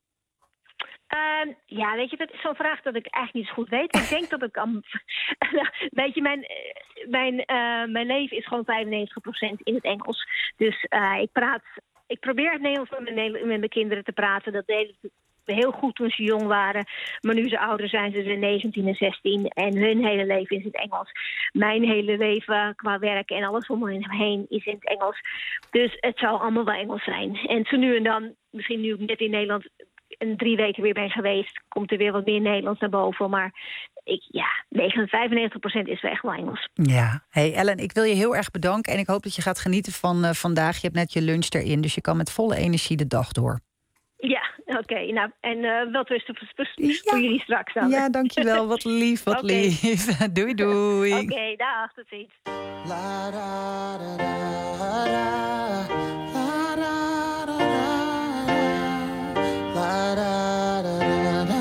Uh, ja, weet je, dat is zo'n vraag dat ik eigenlijk niet zo goed weet. Ik denk dat ik kan... weet je, mijn, mijn, uh, mijn leven is gewoon vijfennegentig procent in het Engels. Dus uh, ik praat... Ik probeer het Nederlands met mijn, met mijn kinderen te praten. Dat deden ze heel goed toen ze jong waren. Maar nu ze ouder zijn, ze zijn negentien en zestien. En hun hele leven is in het Engels. Mijn hele leven qua werk en alles om me heen is in het Engels. Dus het zal allemaal wel Engels zijn. En zo nu en dan, misschien nu ik net in Nederland een drie weken weer ben geweest, komt er weer wat meer Nederlands naar boven. Maar ik, ja, vijfennegentig procent is wel echt wel Engels. Ja. Hey Ellen, ik wil je heel erg bedanken en ik hoop dat je gaat genieten van uh, vandaag. Je hebt net je lunch erin, dus je kan met volle energie de dag door. Ja, oké. Okay, nou, en uh, wel rusten voor, voor jullie straks dan. Ja, dankjewel. Wat lief, wat okay. lief. Doei, doei. Oké, okay, dag, tot ziens. La, da, da, da, da. La, da, da, da, da. La, da, da, da, da.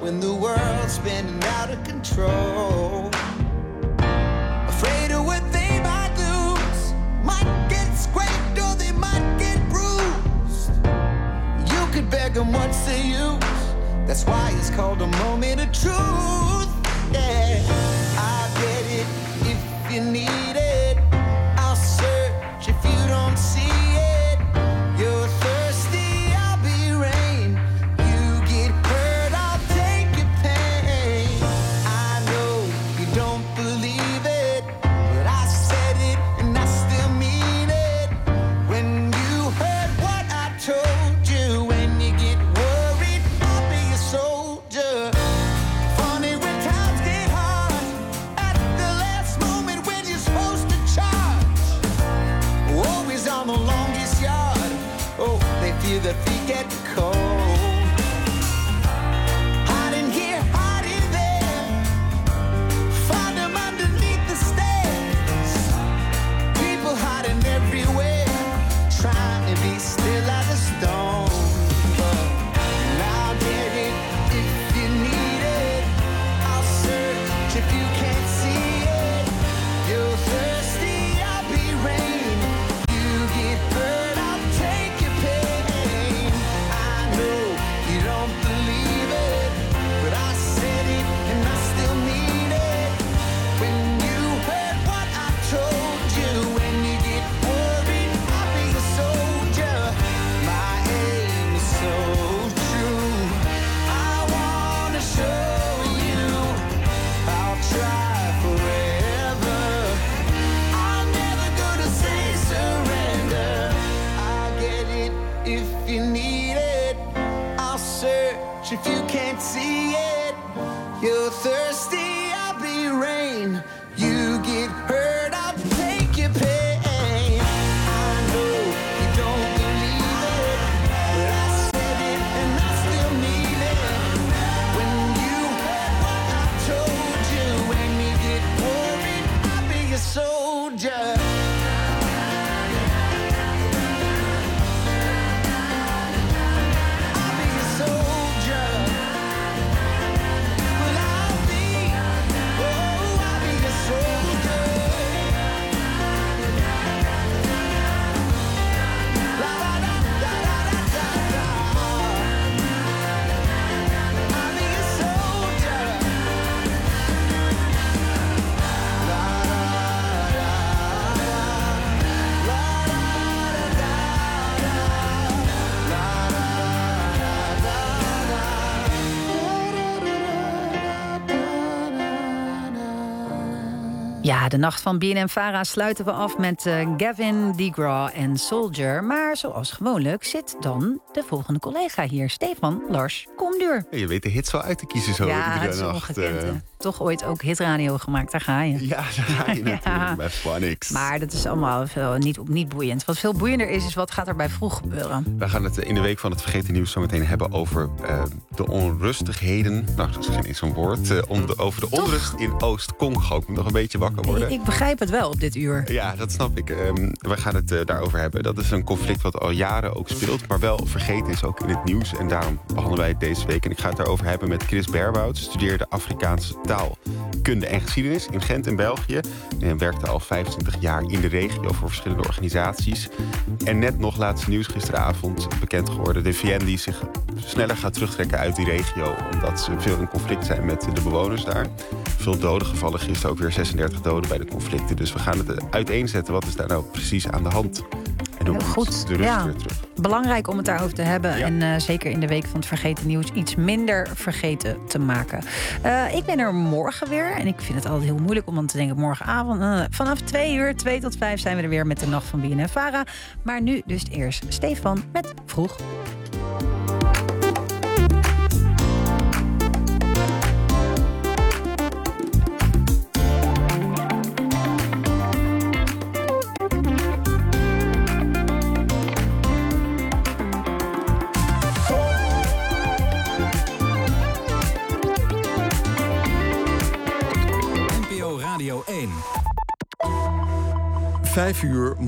when the world's spinning out of control. Afraid of what they might lose, might get scraped or they might get bruised. You could beg them what's the use? That's why it's called a moment of truth. Yeah, I get it if you need it. I'll search if you don't see it. You're thirsty, I'll be rain. You get hurt, I'll take your pain. I know you don't believe it, but I said it and I still mean it. When you heard what I told you, when you get worried, I'll be a soldier. Funny when times get hard, at the last moment when you're supposed to charge. Always on the longest yard. Oh, they feel their feet get cold. Hiding here, hiding there. Find them underneath the stairs. People hiding everywhere, trying to be still as a stone. But I'll get it if you need it. I'll search if you can't see it. You're thirsty, I'll be rain. You get hurt, I'll take your pain. I know you don't believe it, but I said it and I still mean it. When you heard what I told you, when you get worried, I'll be a soldier. My aim is so true. I wanna show you I'll try forever. I'm never gonna say surrender. I get it if you need it. I'll search if you can't see it. You're thirsty, I'll be rain. You get hurt, I'll take your pain. I know you don't believe it, but I said it and I still mean it. When you heard what I told you, when you get worried, I'll be a soldier. I'll be a soldier. Well, I'll be, oh, I'll be a soldier. La la la la la la la. I'll be a soldier. La la la Ja, de nacht van B N N Vara sluiten we af met uh, Gavin DeGraw en Soldier. Maar zoals gewoonlijk zit dan de volgende collega hier. Stefan Lars Komduur. Je weet de hits wel uit te kiezen zo Ja, iedere dat is nacht. ongekend. eh. hè. Toch ooit ook hitradio gemaakt, daar ga je. Ja, daar ga je natuurlijk bij Phonics. Maar dat is allemaal veel, niet, niet boeiend. Wat veel boeiender is, is wat gaat er bij vroeg gebeuren. We gaan het in de week van het Vergeten Nieuws zo meteen hebben over uh, de onrustigheden. Nou, dat is geen eens zo'n woord. Uh, om de, over de onrust in Oost-Congo. Ik moet nog een beetje wakker worden. Ik, ik begrijp het wel op dit uur. Ja, dat snap ik. Um, we gaan het uh, daarover hebben. Dat is een conflict wat al jaren ook speelt, maar wel vergeten is ook in het nieuws. En daarom behandelen wij het deze week. En ik ga het daarover hebben met Chris Berwoud. Studeerde Afrikaanse taalkunde en geschiedenis in Gent in België. En werkte al vijfentwintig jaar in de regio voor verschillende organisaties. En net nog laatste nieuws gisteravond bekend geworden. De V N die zich sneller gaat terugtrekken uit die regio, omdat ze veel in conflict zijn met de bewoners daar. Veel doden gevallen, gisteren ook weer zesendertig doden bij de conflicten. Dus we gaan het uiteenzetten. Wat is daar nou precies aan de hand? En hoe Heel goed. de rust Ja. weer terug. Belangrijk om het daarover te hebben. Ja. En uh, zeker in de week van het Vergeten Nieuws iets minder vergeten te maken. Uh, ik ben er morgen weer. En ik vind het altijd heel moeilijk om dan te denken morgenavond. Uh, vanaf twee uur, twee tot vijf zijn we er weer met de Nacht van B N N Vara. Maar nu dus eerst Stefan met Vroeg. N P O Radio één. Vijf uur